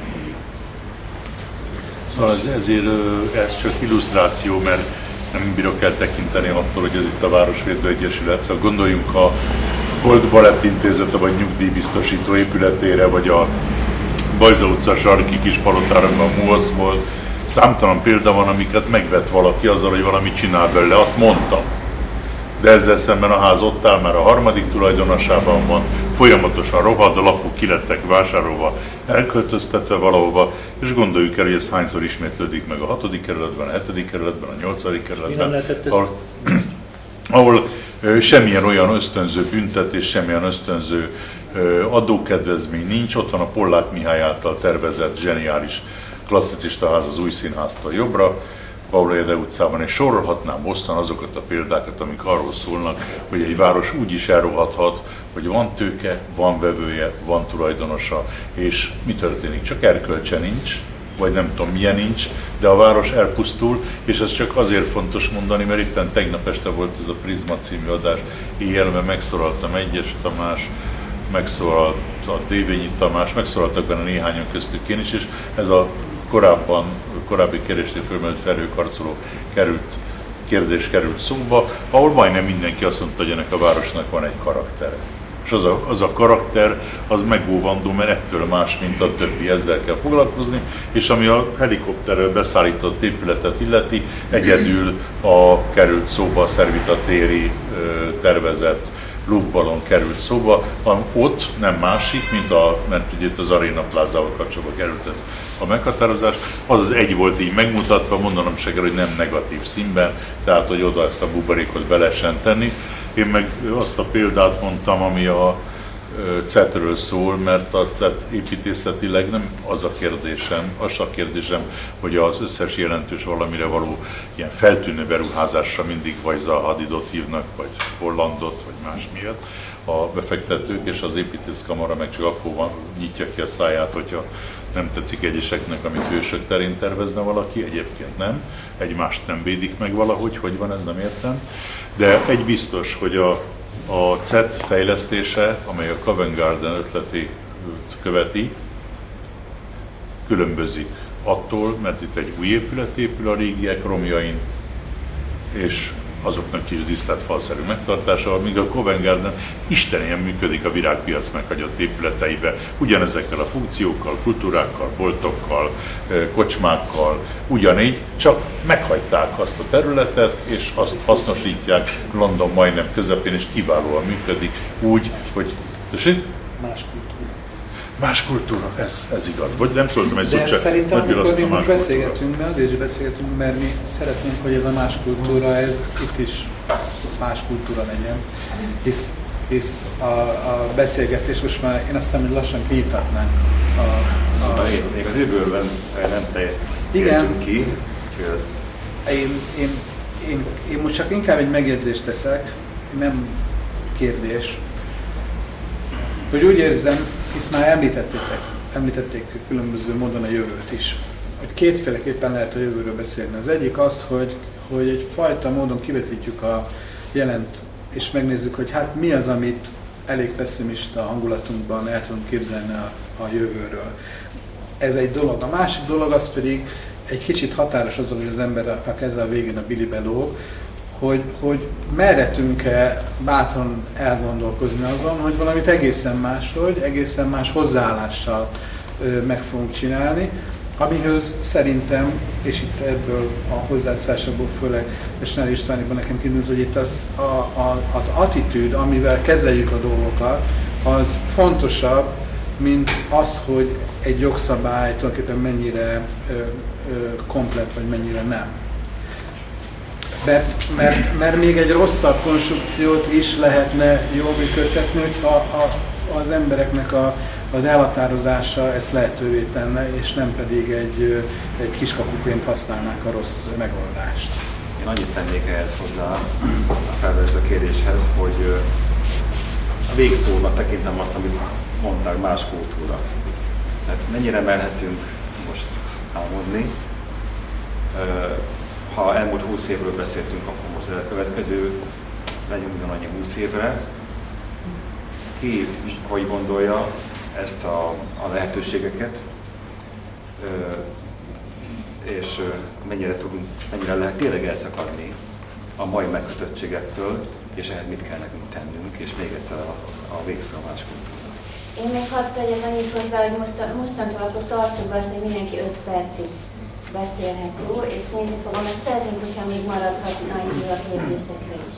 Szóval ez, ezért ez csak illusztráció, mert nem bírok eltekinteni attól, hogy ez itt a Városvédő Egyesület. Szóval gondoljunk a Gold Balett Intézete, vagy nyugdíjbiztosító épületére, vagy a Bajza utca sarki kis palotára, a MUASZ volt. Számtalan példa van, amiket megvett valaki azzal, hogy valamit csinál belőle, azt mondta. De ezzel szemben a ház ott áll, már a harmadik tulajdonosában van, folyamatosan rohad, a lakók ki lettek vásárolva, elköltöztetve valahova, és gondoljuk el, hogy ez hányszor ismétlődik meg a hatodik kerületben, a hetedik kerületben, a nyolcadik kerületben, ahol, ahol ö, semmilyen olyan ösztönző büntetés, semmilyen ösztönző ö, adókedvezmény nincs, ott van a Pollák Mihály által tervezett zseniális klasszicista ház az Új Színháztól jobbra, Paula Ede utcában, és sorolhatnám hosszan azokat a példákat, amik arról szólnak, hogy egy város úgy is elrohadhat, hogy van tőke, van vevője, van tulajdonosa, és mi történik? Csak erkölcse nincs, vagy nem tudom milyen nincs, de a város elpusztul, és ez csak azért fontos mondani, mert itten tegnap este volt ez a Prizma című adás, éjjel, mert megszólaltam Egyes Tamás, megszólalt a Dévényi Tamás, megszólaltak benne néhányan köztük én is, és ez a korábban, korábbi kérdésnél fölmerült felhőkarcoló került, kérdés került szóba, ahol majdnem mindenki azt mondta, hogy ennek a városnak van egy karaktere. És az a, az a karakter, az megóvandó, mert ettől más, mint a többi, ezzel kell foglalkozni, és ami a helikopterrel beszállított épületet illeti, egyedül a került szóba, a Szervita téri tervezett luftballon került szóba, ott nem másik, mint a, mert ugye itt az Arena Plázával kapcsolatban került ez a meghatározás. Az az egy volt így megmutatva, mondanom se kell, hogy nem negatív színben, tehát hogy oda ezt a buborékot be lehessen tenni. Én meg azt a példát mondtam, ami a cé é té-ről szól, mert a cé é té építészetileg nem az a kérdésem, az a kérdésem, hogy az összes jelentős valamire való ilyen feltűnő beruházásra mindig vagy Zaha Hadidot hívnak, vagy Hollandot, vagy más miatt a befektetők, és az építészkamara meg csak akkor van, nyitja ki a száját, hogyha nem tetszik egyeseknek, amit hősök terén tervezne valaki, egyébként nem, egymást nem védik meg valahogy, hogy van, ez nem értem. De egy biztos, hogy a, a cé é té fejlesztése, amely a Covent Garden ötletét követi, különbözik attól, mert itt egy új épület épül a régiek romjain, és azoknak kis díszletfalszerű megtartásával, míg a Covent Garden istenien működik a virágpiac meghagyott épületeibe, ugyanezekkel a funkciókkal, kultúrákkal, boltokkal, kocsmákkal, ugyanígy, csak meghagyták azt a területet, és azt hasznosítják London majdnem közepén, és kiválóan működik úgy, hogy... Tessék? Más kultúra. Más kultúra, ez, ez igaz. Vagy nem szóltam egy szót, csak szerintem, amikor mi most beszélgetünk, mert azért is beszélgetünk, mert mi szeretnénk, hogy ez a más kultúra, ez itt is más kultúra legyen. Hisz, hisz a, a beszélgetés most már, én azt hiszem, hogy lassan kinyithatnánk. A, a... Még az időben nem teljesen ki, úgyhogy ez... Én, én, én, én most csak inkább egy megjegyzést teszek, nem kérdés, hogy úgy érzem, hisz már említettétek, említették különböző módon a jövőt is, hogy kétféleképpen lehet a jövőről beszélni. Az egyik az, hogy, hogy egyfajta módon kivetítjük a jelent, és megnézzük, hogy hát mi az, amit elég pessimista hangulatunkban el tudunk képzelni a, a jövőről. Ez egy dolog. A másik dolog az pedig egy kicsit határos azzal, hogy az ember a ezzel a végén a bilibe lóg, hogy, hogy meretünk-e bátran elgondolkozni azon, hogy valamit egészen máshogy, egészen más hozzáállással ö, meg fogunk csinálni, amihöz szerintem, és itt ebből a hozzászásokból főleg, és Nál Istvániban nekem kiderült, hogy itt az, a, a, az attitűd, amivel kezeljük a dolgokat, az fontosabb, mint az, hogy egy jogszabály tulajdonképpen mennyire ö, ö, komplet, vagy mennyire nem. Mert, mert, mert még egy rosszabb konstrukciót is lehetne jól működtetni, hogyha a, az embereknek a, az elhatározása ezt lehetővé tenne, és nem pedig egy, egy kiskapuként használnák a rossz megoldást. Én annyit tennék ehhez hozzá a felvetett kérdéshez, hogy a végszónak tekintem azt, amit mondták, más kultúra. Tehát mennyire merhetünk most álmodni. Ha elmúlt húsz évről beszéltünk, akkor most a következő legyen ugyanannyi húsz évre. Ki, hogy gondolja ezt a, a lehetőségeket, és mennyire, tudunk, mennyire lehet tényleg elszakadni a mai megkötöttségektől, és ehhez mit kell nekünk tennünk, és még egyszer a, a végszó a más kultúra. Én még hadd tegyek annyit hozzá, hogy mostan, mostantól akkor tartsuk azt, hogy mindenki öt percig beszélhet jó, és nézni fogom, mert szeretnénk, hogyha még maradhatna idő a kérdésekre is.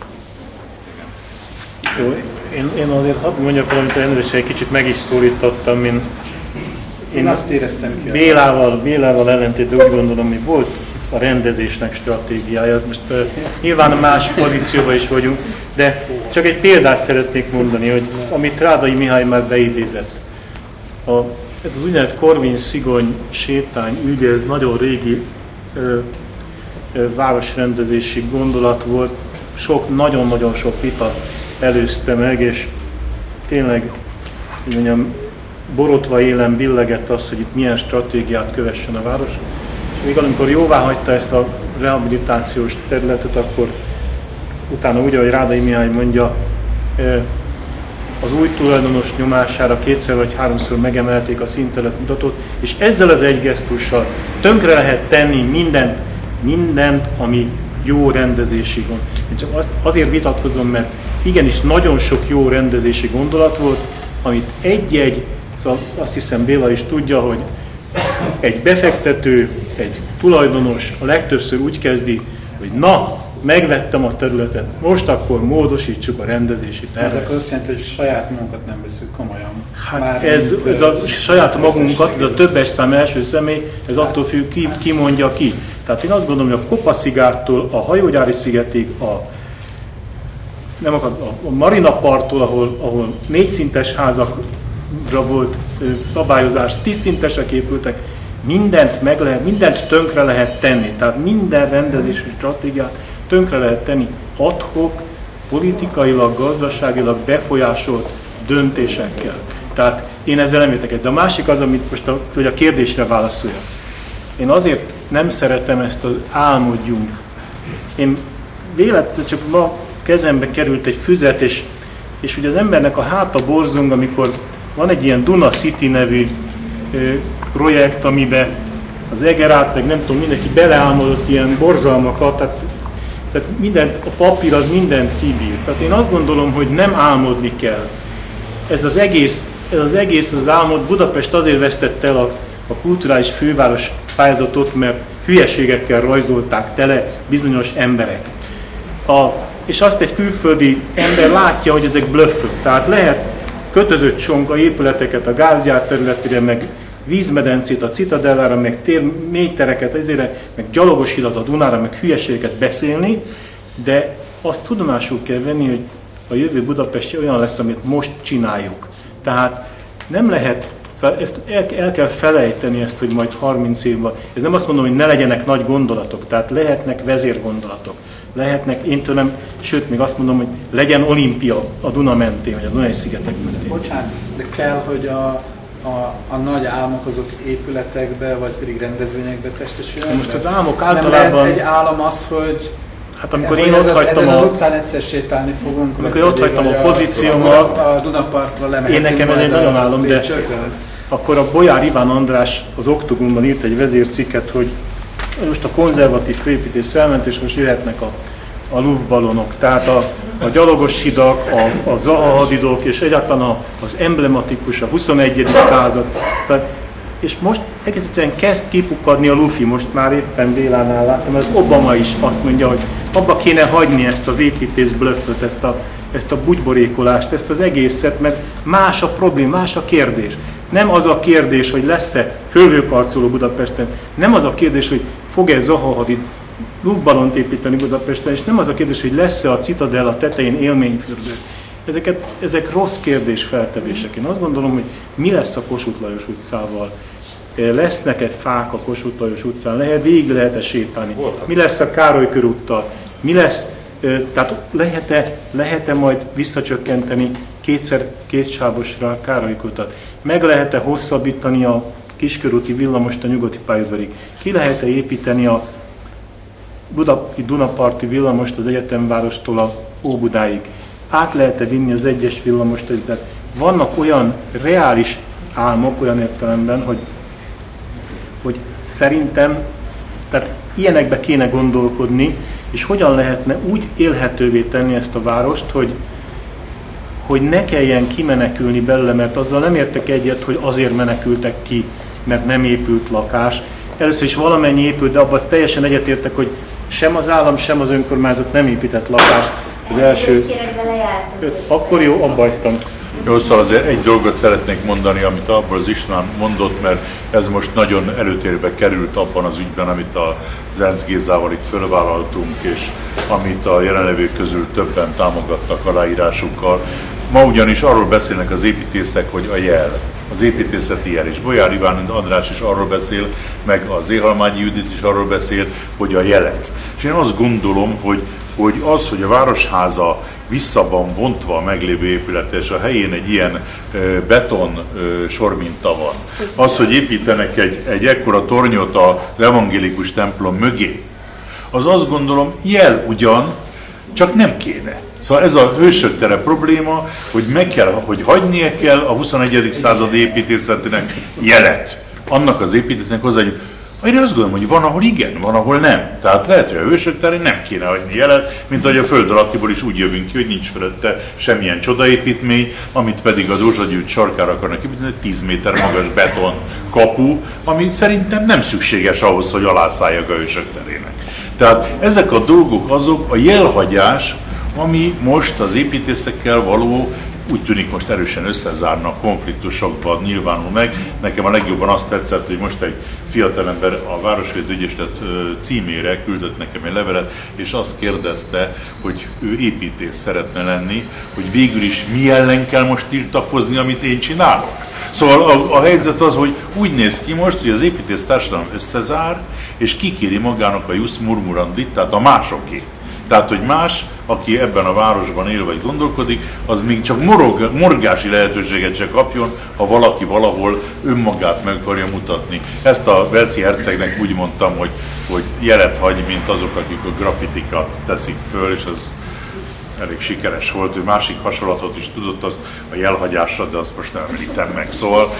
Jó, én, én azért hadd mondjak valamit, hogy egy kicsit meg is szólítottam, mint én, én azt éreztem ki. Bélával, Bélával ellentétben úgy gondolom, hogy volt a rendezésnek stratégiája. Most uh, nyilván más pozícióban is vagyunk, de csak egy példát szeretnék mondani, hogy amit Rádai Mihály már beidézett. A, ez az úgynevezett Korvin-Szigony sétány ügy, ez nagyon régi ö, ö, városrendezési gondolat volt, sok, nagyon-nagyon sok vita előzte meg, és tényleg mondjam, borotva élen billegett az, hogy itt milyen stratégiát kövessen a város. És még amikor jóvá hagyta ezt a rehabilitációs területet, akkor utána úgy, ahogy Rádai Mihály mondja, az új tulajdonos nyomására kétszer vagy háromszor megemelték a színterületmutatót, és ezzel az egy gesztussal tönkre lehet tenni mindent, mindent, ami jó rendezési gond. Én csak azt, azért vitatkozom, mert igenis nagyon sok jó rendezési gondolat volt, amit egy-egy, szóval azt hiszem Béla is tudja, hogy egy befektető, egy tulajdonos a legtöbbször úgy kezdi hogy na, megvettem a területet, most akkor módosítsuk a rendezési tervet. De akkor azt jelenti, hogy saját magunkat nem veszük komolyan. Hát ez, ez a saját magunkat, ez a többes szám első személy, ez attól függ, ki, ki mondja ki. Tehát én azt gondolom, hogy a Kopaszigától a Hajógyári szigetig, a, nem akar, a Marina parttól, ahol, ahol négyszintes házakra volt szabályozás, tízszintesek épültek, mindent meg lehet, mindent tönkre lehet tenni. Tehát minden rendezési stratégiát tönkre lehet tenni ad-hoc, politikailag, gazdaságilag befolyásolt döntésekkel. Tehát én ezzel nem értek. De a másik az, amit most a, hogy a kérdésre válaszoljak. Én azért nem szeretem ezt az álmodjunk. Én véletlenül csak ma kezembe került egy füzet, és, és ugye az embernek a háta borzong, amikor van egy ilyen Duna City nevű ö, projekt, amiben az Egerát, meg nem tudom, mindenki beleálmodott ilyen borzalmakat, tehát, tehát minden, a papír az mindent kibír. Tehát én azt gondolom, hogy nem álmodni kell. Ez az egész, ez az, egész az álmod, Budapest azért vesztette el a, a kulturális főváros pályázatot, mert hülyeségekkel rajzolták tele bizonyos emberek. A, és azt egy külföldi ember látja, hogy ezek blöffök. Tehát lehet kötözött csonka épületeket a gázgyár területére, meg vízmedencét a Citadellára, meg tér, mélytereket, ezére, meg gyalogos hidat a Dunára, meg hülyeségeket beszélni, de azt tudomásul kell venni, hogy a jövő Budapesti olyan lesz, amit most csináljuk. Tehát nem lehet, szóval ezt el, el kell felejteni ezt, hogy majd harminc évben, ez nem azt mondom, hogy ne legyenek nagy gondolatok, tehát lehetnek vezérgondolatok, lehetnek, én tőlem, sőt, még azt mondom, hogy legyen olimpia a Duna mentén, vagy a Dunai szigetek mentén. Bocsánat, de kell, hogy a A, a nagy álmok azok épületekbe, vagy pedig rendezvényekbe testesülnek? Most az álmok általában... Nem egy álom az, hogy... Hát amikor én ott hagytam a... az utcán egyszer sétálni fogunk. Amikor én ott hagytam a pozíciómat... A Dunapartra lemehetünk. Én nekem ez egy nagyon álom, de akkor a Bolyár Iván András az Oktogonban írt egy vezércikket, hogy most a konzervatív főépítés elment, és most jöhetnek a, a luftballonok. Tehát a, a gyalogos hidak, a, a Zaha hadidok, és egyáltalán a, az emblematikus, a huszonegyedik század. Szóval, és most egész egyszerűen kezd kipukkadni a lufi, most már éppen Bélánál láttam, ez Obama is azt mondja, hogy abba kéne hagyni ezt az építész blöfföt, ezt a, ezt a bugyborékolást, ezt az egészet, mert más a probléma, más a kérdés. Nem az a kérdés, hogy lesz-e fölhőkarcoló Budapesten, nem az a kérdés, hogy fog-e Zaha hadid luftballont építeni Budapesten, és nem az a kérdés, hogy lesz-e a Citadella tetején élményfürdő. Ezeket, ezek rossz kérdés feltevések. Én azt gondolom, hogy mi lesz a Kossuth Lajos utcával? Lesznek-e fák a Kossuth Lajos utcán? Lehet, végig lehet-e sétálni? Mi lesz a Károly körúttal? Mi lesz, tehát lehet-e, lehet-e majd visszacsökkenteni kétszer kétsávosra a Károly körútat? Meg lehet-e hosszabbítani a kiskörúti villamost a nyugati pályaudvarig? Ki lehet-e építeni a Budapesti Dunaparti villamost az egyetemvárostól a Óbudáig? Át lehet-e vinni az egyes villamost? Tehát vannak olyan reális álmok olyan értelemben, hogy, hogy szerintem tehát ilyenekbe kéne gondolkodni, és hogyan lehetne úgy élhetővé tenni ezt a várost, hogy, hogy ne kelljen kimenekülni belőle, mert azzal nem értek egyet, hogy azért menekültek ki, mert nem épült lakás. Először is valamennyi épült, de abban teljesen egyetértek, hogy sem az állam, sem az önkormányzat nem épített lakás. Az első öt, akkor jó, abba hagytam. Jó, szóval azért egy dolgot szeretnék mondani, amit abból az István mondott, mert ez most nagyon előtérbe került abban az ügyben, amit az Ernst Gézával itt fölvállaltunk, és amit a jelenlevők közül többen támogattak aláírásukkal. Ma ugyanis arról beszélnek az építészek, hogy a jel, az építészeti jel, és Bolyár Iván András is arról beszél, meg az Éhalmányi Judit is arról beszél, hogy a jelek. És én azt gondolom, hogy, hogy az, hogy a Városháza visszaban vontva a meglévő épülete, és a helyén egy ilyen ö, beton ö, sorminta van. Az, hogy építenek egy, egy ekkora tornyot az evangélikus templom mögé, az azt gondolom jel ugyan, csak nem kéne. Szóval ez a hősök tere probléma, hogy meg kell, hogy hagynia kell a huszonegyedik század építészetének jelet. Annak az építészetnek hozzá, hogy én azt gondolom, hogy van, ahol igen, van, ahol nem. Tehát lehet, hogy a hősök terén nem kéne hagyni jelet, mint ahogy a föld alattiból is úgy jövünk ki, hogy nincs fölötte semmilyen csodaépítmény, amit pedig a Dózsa György sarkára akarnak építeni, tíz méter magas beton kapu, ami szerintem nem szükséges ahhoz, hogy alászálljak a hősök terének. Tehát ezek a dolgok azok a jelhagyás, ami most az építészekkel való, úgy tűnik most erősen összezárnak, konfliktusokban nyilvánul meg. Nekem a legjobban azt tetszett, hogy most egy fiatalember a Városvédő Ügyészlet címére küldött nekem egy levelet, és azt kérdezte, hogy ő építész szeretne lenni, hogy végül is mi ellen kell most tiltakozni, amit én csinálok. Szóval a, a helyzet az, hogy úgy néz ki most, hogy az építész társadalom összezár, és kikéri magának a jus murmurandit, tehát a másokét. Tehát, hogy más, aki ebben a városban él vagy gondolkodik, az még csak morog, morgási lehetőséget se kapjon, ha valaki valahol önmagát meg akarja mutatni. Ezt a Velszi hercegnek úgy mondtam, hogy, hogy jelet hagy, mint azok, akik a graffitikat teszik föl, és az elég sikeres volt. Ő másik hasonlatot is tudott az a jelhagyásra, de azt most nem említem meg. Szóval...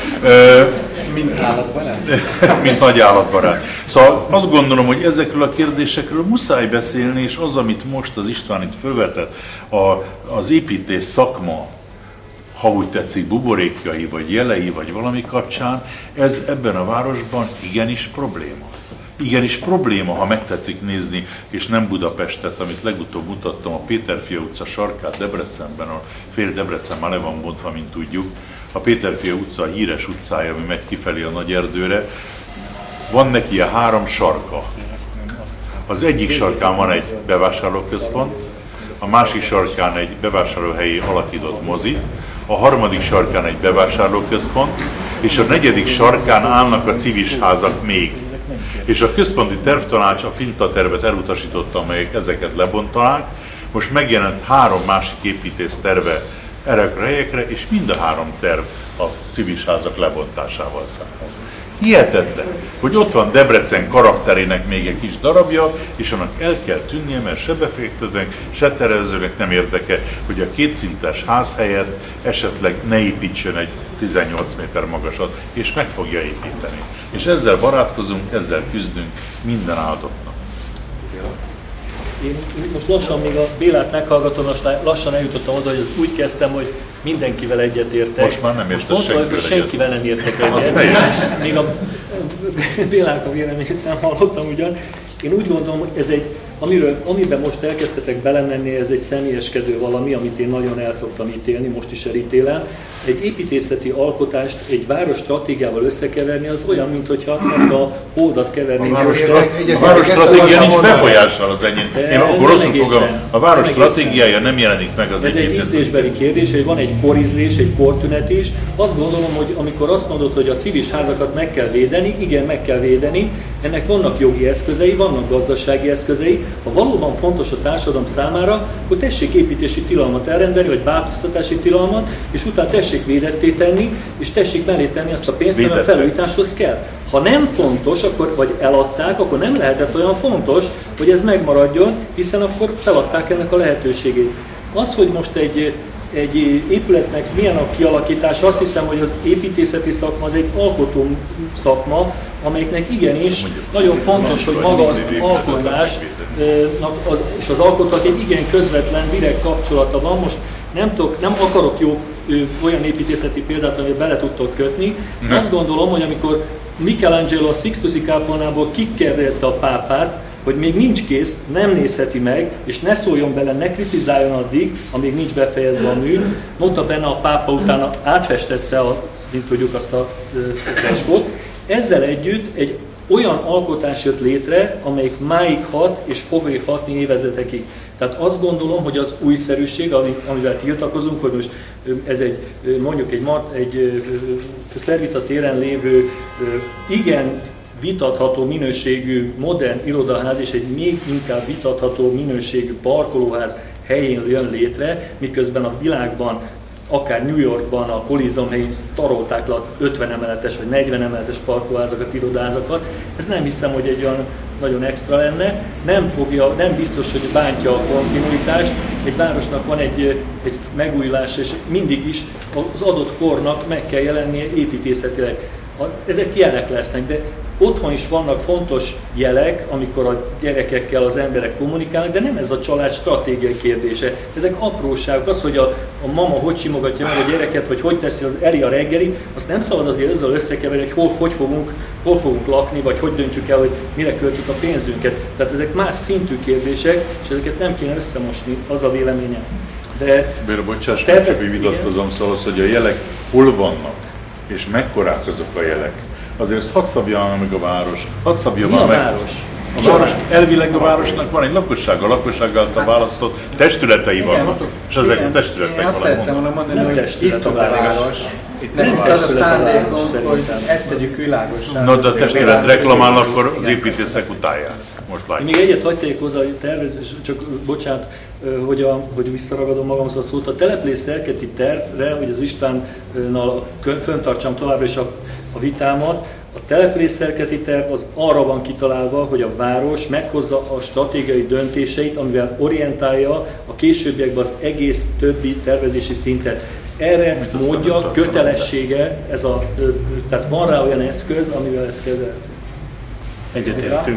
Mint állatbarát? Mint nagy állatbarát. Szóval azt gondolom, hogy ezekről a kérdésekről muszáj beszélni, és az, amit most az István itt felvetett, a, az építész szakma, ha úgy tetszik, buborékjai, vagy jelei, vagy valami kapcsán, ez ebben a városban igenis probléma. Igenis probléma, ha megtetszik nézni, és nem Budapestet, amit legutóbb mutattam, a Péterfia utca sarkát Debrecenben, a fél Debrecen már le van bontva, mint tudjuk. A Péterfia utca a híres utcája, ami megy kifelé a Nagy Erdőre. Van neki a három sarka. Az egyik sarkán van egy bevásárlóközpont, a másik sarkán egy bevásárlóhelyi alakított mozi, a harmadik sarkán egy bevásárlóközpont, és a negyedik sarkán állnak a civis házak még. És a központi tervtanács a Finta tervet elutasította, amelyek ezeket lebontanák. Most megjelent három másik építész terve erre a helyekre, és mind a három terv a civis házak lebontásával számol. Hihetetlen, hogy ott van Debrecen karakterének még egy kis darabja, és annak el kell tűnnie, mert se befektetőnek, se tervezőnek nem érdeke, hogy a kétszintes ház helyett esetleg ne építsön egy tizennyolc méter magasat, és meg fogja építeni. És ezzel barátkozunk, ezzel küzdünk minden áldott nap. Én most lassan, még a Bélát meghallgatom, lassan eljutottam oda, hogy úgy kezdtem, hogy mindenkivel egyetértek. Most már nem értek most senkivel, hogy senkivel nem értek egyet. Még a Bélák a véleményét nem hallottam ugyan. Én úgy gondolom, hogy ez egy, amiről, amiben most elkezdtetek belemenni, ez egy személyeskedő valami, amit én nagyon el szoktam ítélni, most is elítélem. Egy építészeti alkotást egy város stratégiával összekeverni, az olyan, mintha a holdat kevernénk. A város, a város stratégia nincs befolyással az egyén. Én akkor rosszul fogom, a város stratégiája nem jelenik meg az egyén. Ez egy ízlésbeli kérdés, hogy van egy korizlés, egy kortünetés. Azt gondolom, hogy amikor azt mondod, hogy a civis házakat meg kell védeni, igen, meg kell védeni, ennek vannak jogi eszközei, vannak gazdasági eszközei. Ha valóban fontos a társadalom számára, akkor tessék építési tilalmat elrendelni, vagy változtatási tilalmat, és utána tessék védetté tenni, és tessék mellé tenni azt a pénzt, ami a felújításhoz kell. Ha nem fontos, akkor, vagy eladták, akkor nem lehetett olyan fontos, hogy ez megmaradjon, hiszen akkor feladták ennek a lehetőségét. Az, hogy most egy, egy épületnek milyen a kialakítása, azt hiszem, hogy az építészeti szakma az egy alkotó szakma, amelyiknek igenis nagyon fontos, hogy maga az alkotás és az alkotók egy igen közvetlen, direkt kapcsolata van. Most nem, tudok, nem akarok jó olyan építészeti példát, amit bele tudtok kötni. Mm. Azt gondolom, hogy amikor Michelangelo a Sixtusi kápolnából kikerülte a pápát, hogy még nincs kész, nem nézheti meg, és ne szóljon bele, ne kritizáljon addig, amíg nincs befejezve a mű. Mondta benne a pápa utána átfestette, a, mint tudjuk, azt a freskót. Ezzel együtt egy olyan alkotás jött létre, amelyik máig hat és fog még hatni évezredekig. Tehát azt gondolom, hogy az újszerűség, amivel tiltakozunk, hogy most ez egy, mondjuk egy, egy Szervita téren lévő, igen vitatható minőségű modern irodaház és egy még inkább vitatható minőségű parkolóház helyén jön létre, miközben a világban, akár New Yorkban, a Coliseum helyén tarolták le ötven emeletes vagy negyven emeletes parkolóházakat, irodaházakat. Ez nem hiszem, hogy egy olyan nagyon extra lenne. Nem fogja, nem biztos, hogy bántja a kontinuitást. Egy városnak van egy, egy megújulás, és mindig is az adott kornak meg kell jelennie építészetileg. ezek jelek lesznek, de otthon is vannak fontos jelek, amikor a gyerekekkel az emberek kommunikálnak, de nem ez a család stratégiai kérdése. Ezek apróságok. Az, hogy a, a mama hogy simogatja meg a gyereket, vagy hogy teszi az Eli a reggelit, azt nem szabad azért ezzel összekeverni, hogy hol, hogy fogunk, hol fogunk lakni, vagy hogy döntjük el, hogy mire költjük a pénzünket. Tehát ezek más szintű kérdések, és ezeket nem kéne összemosni, az a véleményem. De Béla, bocsáss, csak így vitatkozom, szóval az, hogy a jelek hol vannak, és mekkorák azok a jelek. Azért hadd szabja meg a város, hadd szabja mi a meg. város? A város, elvileg a városnak van egy lakossága, a lakosság által választott testületei vannak, és ezek a testületek Én azt szerettem volna mondani, hogy itt a város. Itt nem az a szándékom, hogy ezt tegyük világossá. No, de a testület reklamál, akkor az építészek utálják. Most látjuk. Még egyet hagyj tegyek hozzá, hogy tervezés, csak bocsánat, hogy, a, hogy visszaragadom magamhoz a szót. A teleplés szerkezeti tervre, hogy az Istvánnal föntartsam továbbra is a, a vitámat, a település szerkezeti terv az arra van kitalálva, hogy a város meghozza a stratégiai döntéseit, amivel orientálja a későbbiekben az egész többi tervezési szintet. Erre módja, kötelessége, ez a, tehát van rá olyan eszköz, amivel ezt kezelhető. Egyetértünk.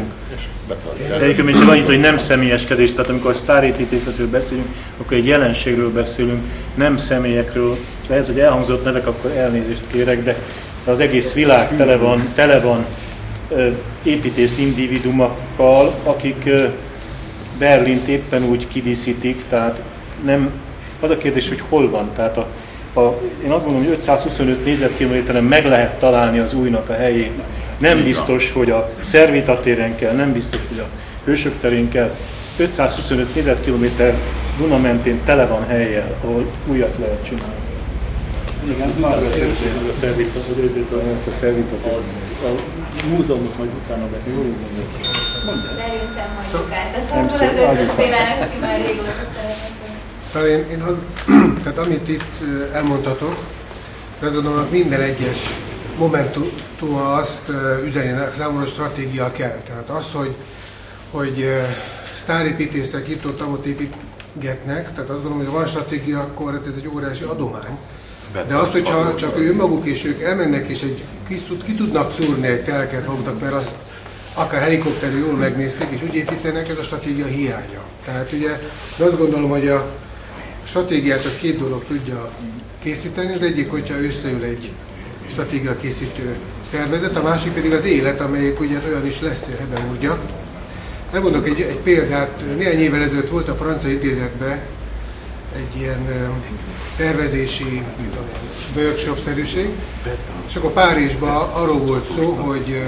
De egyébként még csak annyit, hogy nem személyeskedés, tehát amikor a sztárépítészetről beszélünk, akkor egy jelenségről beszélünk, nem személyekről. Lehet, hogy elhangzott nevek, akkor elnézést kérek, de az egész világ tele van, tele van ö, építész individumokkal, akik ö, Berlint éppen úgy kidíszítik, tehát nem, az a kérdés, hogy hol van. Tehát a, a, én azt mondom, hogy ötszázhuszonöt négyzetkilométeren meg lehet találni az újnak a helyét. Nem biztos, hogy a Szervita téren kell, nem biztos, hogy a Hősök terén kell. ötszázhuszonöt négyzetkilométer Duna mentén tele van hellyel, ahol újat lehet csinálni. Igen, Marga a Szervita, hogy ezért a, a Szervita, az, a múzeumot majd utána beszélünk. Szerintem mondjuk át, de szóval előtt félelek, aki már régóta szeretném. Én, én, tehát amit itt elmondhatok, azt gondolom, hogy minden egyes momentuma azt üzeni, számomra stratégia kell. Tehát az, hogy, hogy sztárépítészek itt-ott amott építgetnek, tehát azt gondolom, hogy ha van stratégia, akkor ez egy óriási adomány. De az, hogyha csak ő önmaguk és ők elmennek és egy, ki, ki tudnak szúrni egy telket maguknak, mert azt akár helikopterről jól megnézték és úgy építenek, ez a stratégia hiánya. Tehát ugye azt gondolom, hogy a stratégiát az két dolog tudja készíteni, az egyik, hogyha összeül egy stratégia készítő szervezet, a másik pedig az élet, amelyik ugye olyan is lesz, ebben úrgya. Elmondok egy, egy példát, néhány évvel ezelőtt volt a Francia Intézetben egy ilyen tervezési workshop-szerűség, és akkor Párizsban arról volt szó, hogy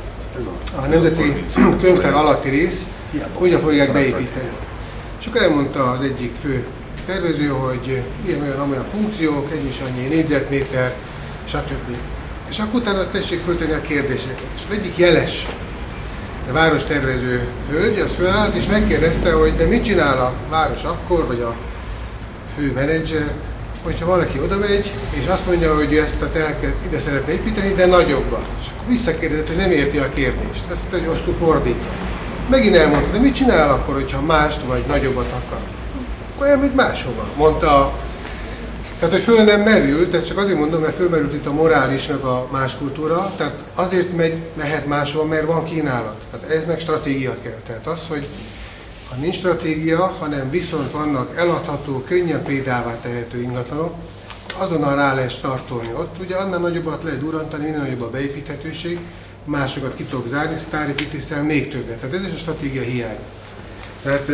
a Nemzeti Könyvtár alatti rész hogyan fogják beépíteni. És akkor elmondta az egyik fő tervező, hogy ilyen olyan amolyan funkciók, ennyi és annyi négyzetméter, stb. És akkor utána tessék föltenni a kérdéseket. És az egyik jeles a várostervező hölgy, az fölállt és megkérdezte, hogy de mit csinál a város akkor, vagy a fő menedzser, hogyha valaki oda megy, és azt mondja, hogy ezt a telket ide szeretne építeni, de nagyobbat. És akkor visszakérdezett, hogy nem érti a kérdést. Azt mondta, hogy azt fordítja. Megint elmondta, de mit csinál akkor, hogyha mást vagy nagyobbat akar? Olyan, mint máshova, mondta. Tehát, hogy föl nem merült, ezt csak azért mondom, mert fölmerült itt a morális, meg a más kultúra, tehát azért megy, mehet máshova, mert van kínálat. Tehát ez meg stratégia kell. Tehát az, hogy ha nincs stratégia, hanem viszont vannak eladható, könnyen példává tehető ingatlanok, azonnal rá lehet startolni. Ott ugye annál nagyobbat lehet durrantani, minél nagyobb a beépíthetőség, másokat ki tudok zárni, sztárépítéssel még többet. Tehát ez is a stratégia hiány. Tehát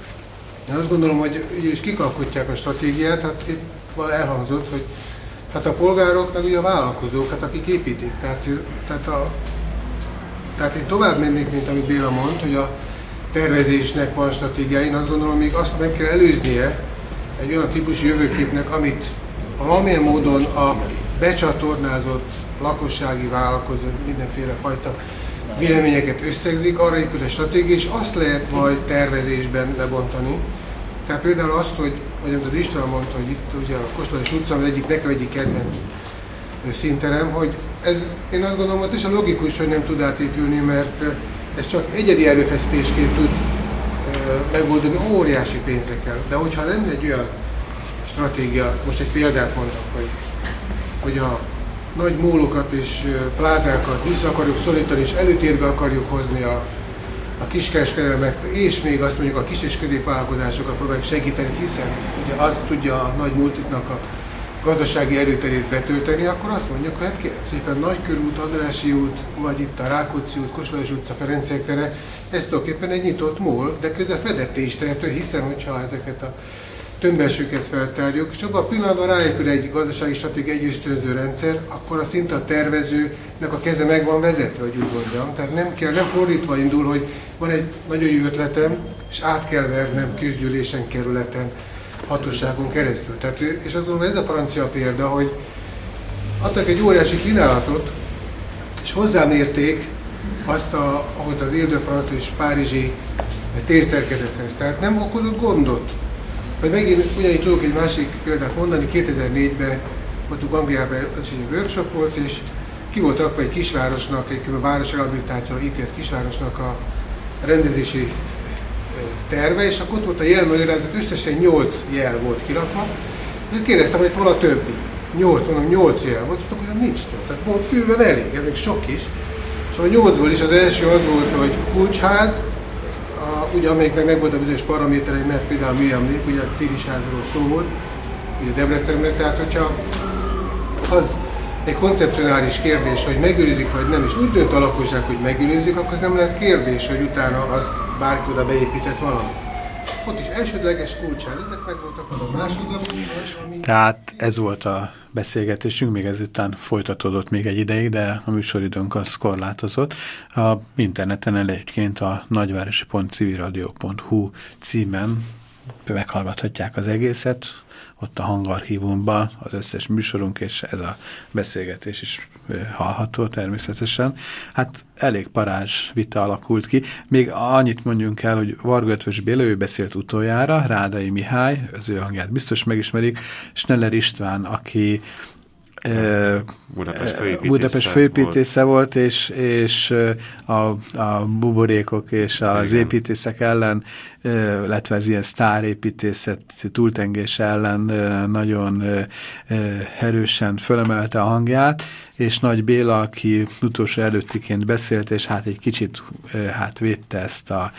én azt gondolom, hogy ugye is kikalkotják a stratégiát, hát itt elhangzott, hogy hát a polgárok, meg ugye a vállalkozók, hát akik építik. Tehát, tehát, a, tehát én tovább mennék, mint amit Béla mond, hogy a tervezésnek van stratégiája. Én azt gondolom, még azt meg kell előznie egy olyan típusú jövőképnek, amit valamilyen módon a becsatornázott lakossági vállalkozó mindenféle fajta véleményeket összegzik, arra épül a stratégia, és azt lehet majd tervezésben lebontani. Tehát például azt, hogy, hogy amit az István mondta, hogy itt ugye a Kossuth utca, az egyik, nekem egyik kedvenc színterem, hogy ez, én azt gondolom, hogy teljesen logikus, hogy nem tud átépülni, mert ez csak egyedi erőfeszítésként tud e, megoldani óriási pénzekkel. De hogyha lenne egy olyan stratégia, most egy példát mondok, hogy, hogy a nagy mólokat és plázákat vissza akarjuk szorítani, és előtérbe akarjuk hozni a, a kiskereskedelmet, és még azt mondjuk a kis és középvállalkozásokat próbáljuk segíteni, hiszen ugye azt tudja a nagy multiknak a gazdasági erőterét betölteni, akkor azt mondjuk, hogy hát kérlek szépen Nagykörút, Andrássy út, vagy itt a Rákóczi út, Kossuth utca, Ferenciek tere, ez tulajdonképpen egy nyitott mól, de közben fedetté is tehető, hiszen hogyha ezeket a tömbelsőket feltárjuk, és abban a pillanatban ráépül egy gazdasági stratégia, egy ösztönző rendszer, akkor a szinte a tervezőnek a keze meg van vezetve, hogy úgy mondjam. Tehát nem kell, nem fordítva indul, hogy van egy nagyon jó ötletem, és át kell vernem közgyűlésen, kerületen, hatóságon keresztül. Tehát, és azonban ez a francia példa, hogy adtak egy óriási kínálatot, és hozzámérték azt a, ahhoz az Ile-de-France és párizsi térszerkezethez. Tehát nem okozott gondot. Vagy megint ugyanígy tudok egy másik példát mondani, kétezer-négyben voltunk Angliában, az egy workshop volt, és ki volt rakva egy kisvárosnak, egy városrehabilitációra ítélt kisvárosnak a rendezési terve, és akkor ott volt a jelmagyarázat, összesen nyolc jel volt kirakva, és kérdeztem, hogy hol a többi. nyolc, mondom, nyolc jel volt, és akkor nincs nyolc. Tehát pont bőven elég, ez még sok is. És a nyolcból is az első az volt, hogy kulcsház, a, ugye amelyiknek meg volt a bizonyos paraméterei, mert például műemlék, ugye a Círisázról szó volt, ugye Debrecenben, tehát hogyha az egy koncepcionális kérdés, hogy megőrizik vagy nem, és úgy dönt a lakosság, hogy megőrizik, akkor az nem lehet kérdés, hogy utána azt bárki oda beépített valami. Ott is elsődleges kulcsán, ezek meg voltak a másodlagos, ami... Tehát ez volt a beszélgetésünk, még ezután folytatódott még egy ideig, de a műsoridőnk az korlátozott. A interneten egyébként a nagyvárosi pont civilradio pont hu címen meghallgathatják az egészet, ott a hangarchívumban az összes műsorunk, és ez a beszélgetés is hallható természetesen. Hát elég parázs vita alakult ki. Még annyit mondjunk el, hogy Varga Eötvös Béla, ő beszélt utoljára, Rádai Mihály, az ő hangját biztos megismerik, Schneller István, aki Budapest főépítésze, Budapest főépítésze volt, volt, és, és a, a buborékok és az igen. építészek ellen, illetve az ilyen sztárépítészet túltengés ellen nagyon erősen fölemelte a hangját, és Nagy Béla, aki utolsó előttiként beszélt, és hát egy kicsit hát védte ezt a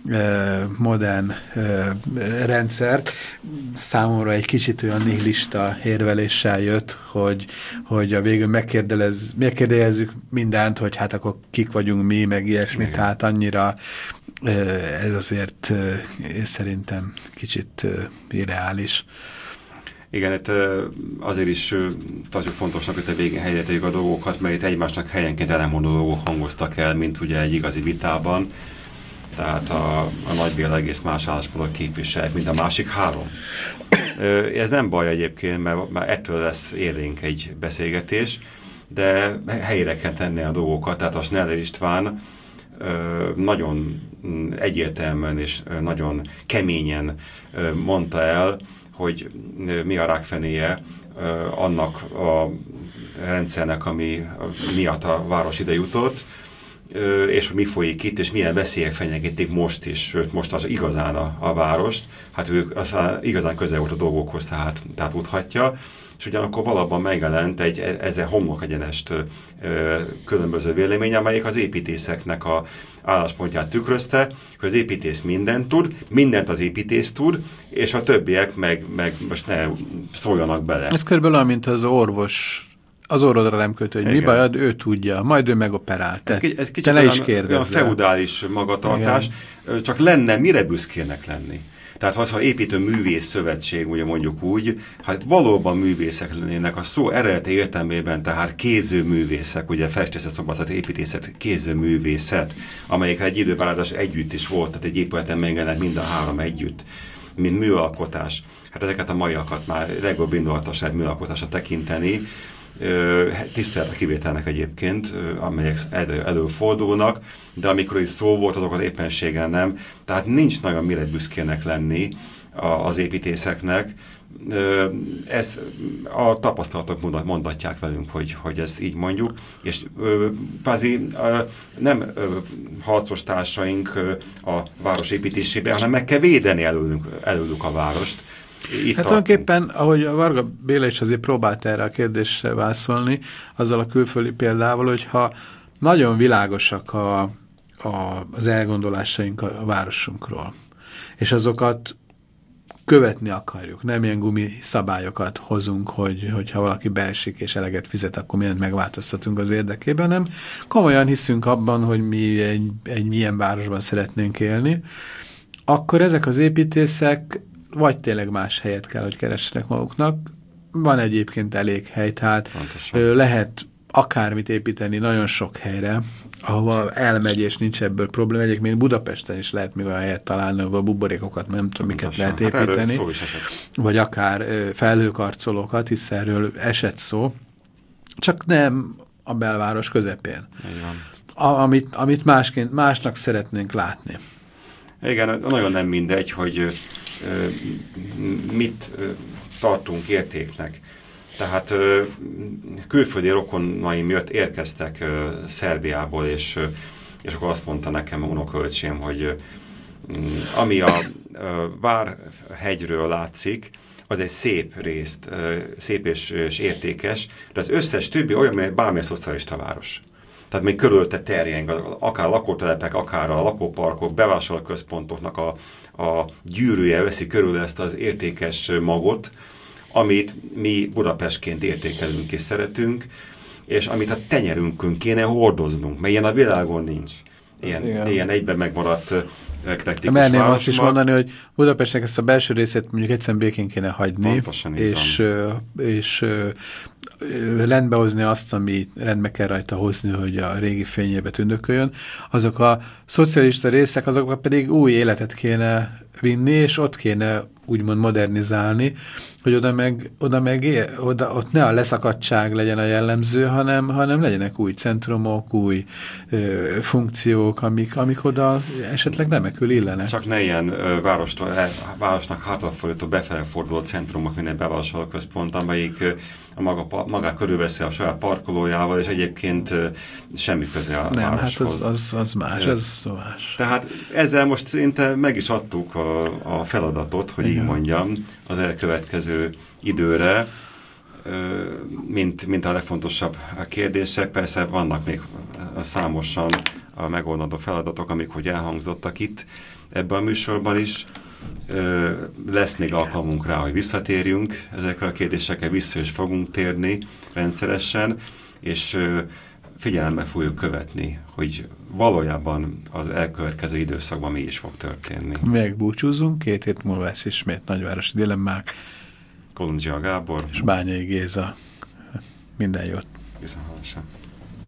modern rendszert, számomra egy kicsit olyan nihilista érveléssel jött, hogy, hogy a végül megkérdelezzük mindent, hogy hát akkor kik vagyunk mi, meg ilyesmit, igen. hát annyira ez azért szerintem kicsit irreális. Igen, itt azért is tartjuk fontosnak, hogy a végén helyre tegyük a dolgokat, mert itt egymásnak helyenként ellenmondó dolgok hangoztak el, mint ugye egy igazi vitában. Tehát a, a Nagy Béla egész más álláspontot képvisel, mint a másik három. Ez nem baj egyébként, mert már ettől lesz élénk egy beszélgetés, de helyére kell tenni a dolgokat. Tehát a Schneller István nagyon egyértelműen és nagyon keményen mondta el, hogy mi a rákfenéje annak a rendszernek, ami miatt a város ide jutott, és hogy mi folyik itt, és milyen veszélyek fenyegetik most is, most az igazán a, a várost, hát ő az igazán közel volt a dolgokhoz, tehát, tehát tudhatja, és ugyanakkor valóban megjelent egy ezzel homlok egyenest különböző vélemény, amelyik az építészeknek a álláspontját tükrözte, hogy az építész mindent tud, mindent az építész tud, és a többiek meg, meg most ne szóljanak bele. Ez körülbelül olyan, mint az orvos, az orrodra nem kötő, hogy igen. mi bajod, ő tudja, majd ő meg operál. Te, ez, ez kicsit te ne is kérdezzel. Olyan feudális magatartás, igen. csak lenne mire büszkének lenni. Tehát ha az építő művész szövetség, ugye mondjuk úgy, hát valóban művészek lennének a szó eredeti értelmében, tehát kézőművészek, ugye festészet, szobászat, építészet, kézőművészet, amelyekre egy időben együtt is volt, tehát egy épületen megjelent mind a három együtt, mint műalkotás. Hát ezeket a maiakat már legjobb indulatosabb műalkotásra tekinteni, tisztelet a kivételnek egyébként, amelyek elő, előfordulnak, de amikor is szó volt, azokat éppenséggel nem. Tehát nincs nagyon mire büszkének lenni az építészeknek. Ez a tapasztalatok mondatják velünk, hogy, hogy ezt így mondjuk, és kvázi nem harcos társaink a város építésében, hanem meg kell védeni előlük, előlük a várost. Itt hát tulajdonképpen, ahogy a Varga Béla is azért próbált erre a kérdésre válaszolni, azzal a külföldi példával, hogyha nagyon világosak a, a, az elgondolásaink a, a városunkról, és azokat követni akarjuk, nem ilyen gumi szabályokat hozunk, hogy, hogyha valaki beesik és eleget fizet, akkor mindent megváltoztatunk az érdekében, nem komolyan hiszünk abban, hogy mi egy, egy milyen városban szeretnénk élni, akkor ezek az építészek vagy tényleg más helyet kell, hogy keressenek maguknak. Van egyébként elég hely, tehát Pontosan. lehet akármit építeni nagyon sok helyre, ahova elmegy és nincs ebből probléma. Egyébként Budapesten is lehet még olyan helyet találni, ahol buborékokat, nem tudom, miket lehet építeni. Hát vagy akár felhőkarcolókat, hisz erről esett szó. Csak nem a belváros közepén. A, amit, amit másként, másnak szeretnénk látni. Igen, nagyon nem mindegy, hogy mit tartunk értéknek. Tehát külföldi rokonaim miatt érkeztek Szerbiából, és, és akkor azt mondta nekem unokölcsém, hogy ami a Várhegyről látszik, az egy szép részt, szép és, és értékes, de az összes többi olyan, mint bármilyen szocialista város. Tehát még körülötte terjeng, akár a lakótelepek, akár a lakóparkok, bevásárlóközpontoknak a, a gyűrűje veszi körül ezt az értékes magot, amit mi Budapestként értékelünk és szeretünk, és amit a tenyerünkön kéne hordoznunk, mert ilyen a világon nincs. Ilyen, ilyen egyben megmaradt eklektikus Merném városban. azt is mondani, hogy Budapestnek ezt a belső részét mondjuk egyszerűen békén kéne hagyni, és, és rendbe hozni azt, ami rendbe kell rajta hozni, hogy a régi fényébe tündököljön. Azok a szocialista részek, azoknak pedig új életet kéne vinni, és ott kéne úgymond modernizálni, hogy oda meg, oda meg él, oda, ott ne a leszakadtság legyen a jellemző, hanem, hanem legyenek új centrumok, új ö, funkciók, amik, amik oda esetleg remekül illenek. Csak ne ilyen ö, várost, városnak hátrafordító, befele forduló centrumok, minden bevásárlóközpont, amelyik ö, a maga, maga körülveszi a saját parkolójával, és egyébként ö, semmi köze a Nem, városhoz. hát az, az, az más, ez más. Tehát ezzel most szinte meg is adtuk a, a feladatot, hogy Igen. így mondjam, az elkövetkező időre, mint, mint a legfontosabb kérdések. Persze vannak még számosan a megoldandó feladatok, amik hogy elhangzottak itt ebben a műsorban is. Lesz még alkalmunk rá, hogy visszatérjünk ezekre a kérdésekre, vissza is fogunk térni rendszeresen, és figyelemmel fogjuk követni, hogy valójában az elkövetkező időszakban mi is fog történni. Még búcsúzunk, két hét múlva lesz ismét Nagyvárosi Dilemmák. Kolundzsia Gábor. És Bányai Géza. Minden jót. Viszontlátásra.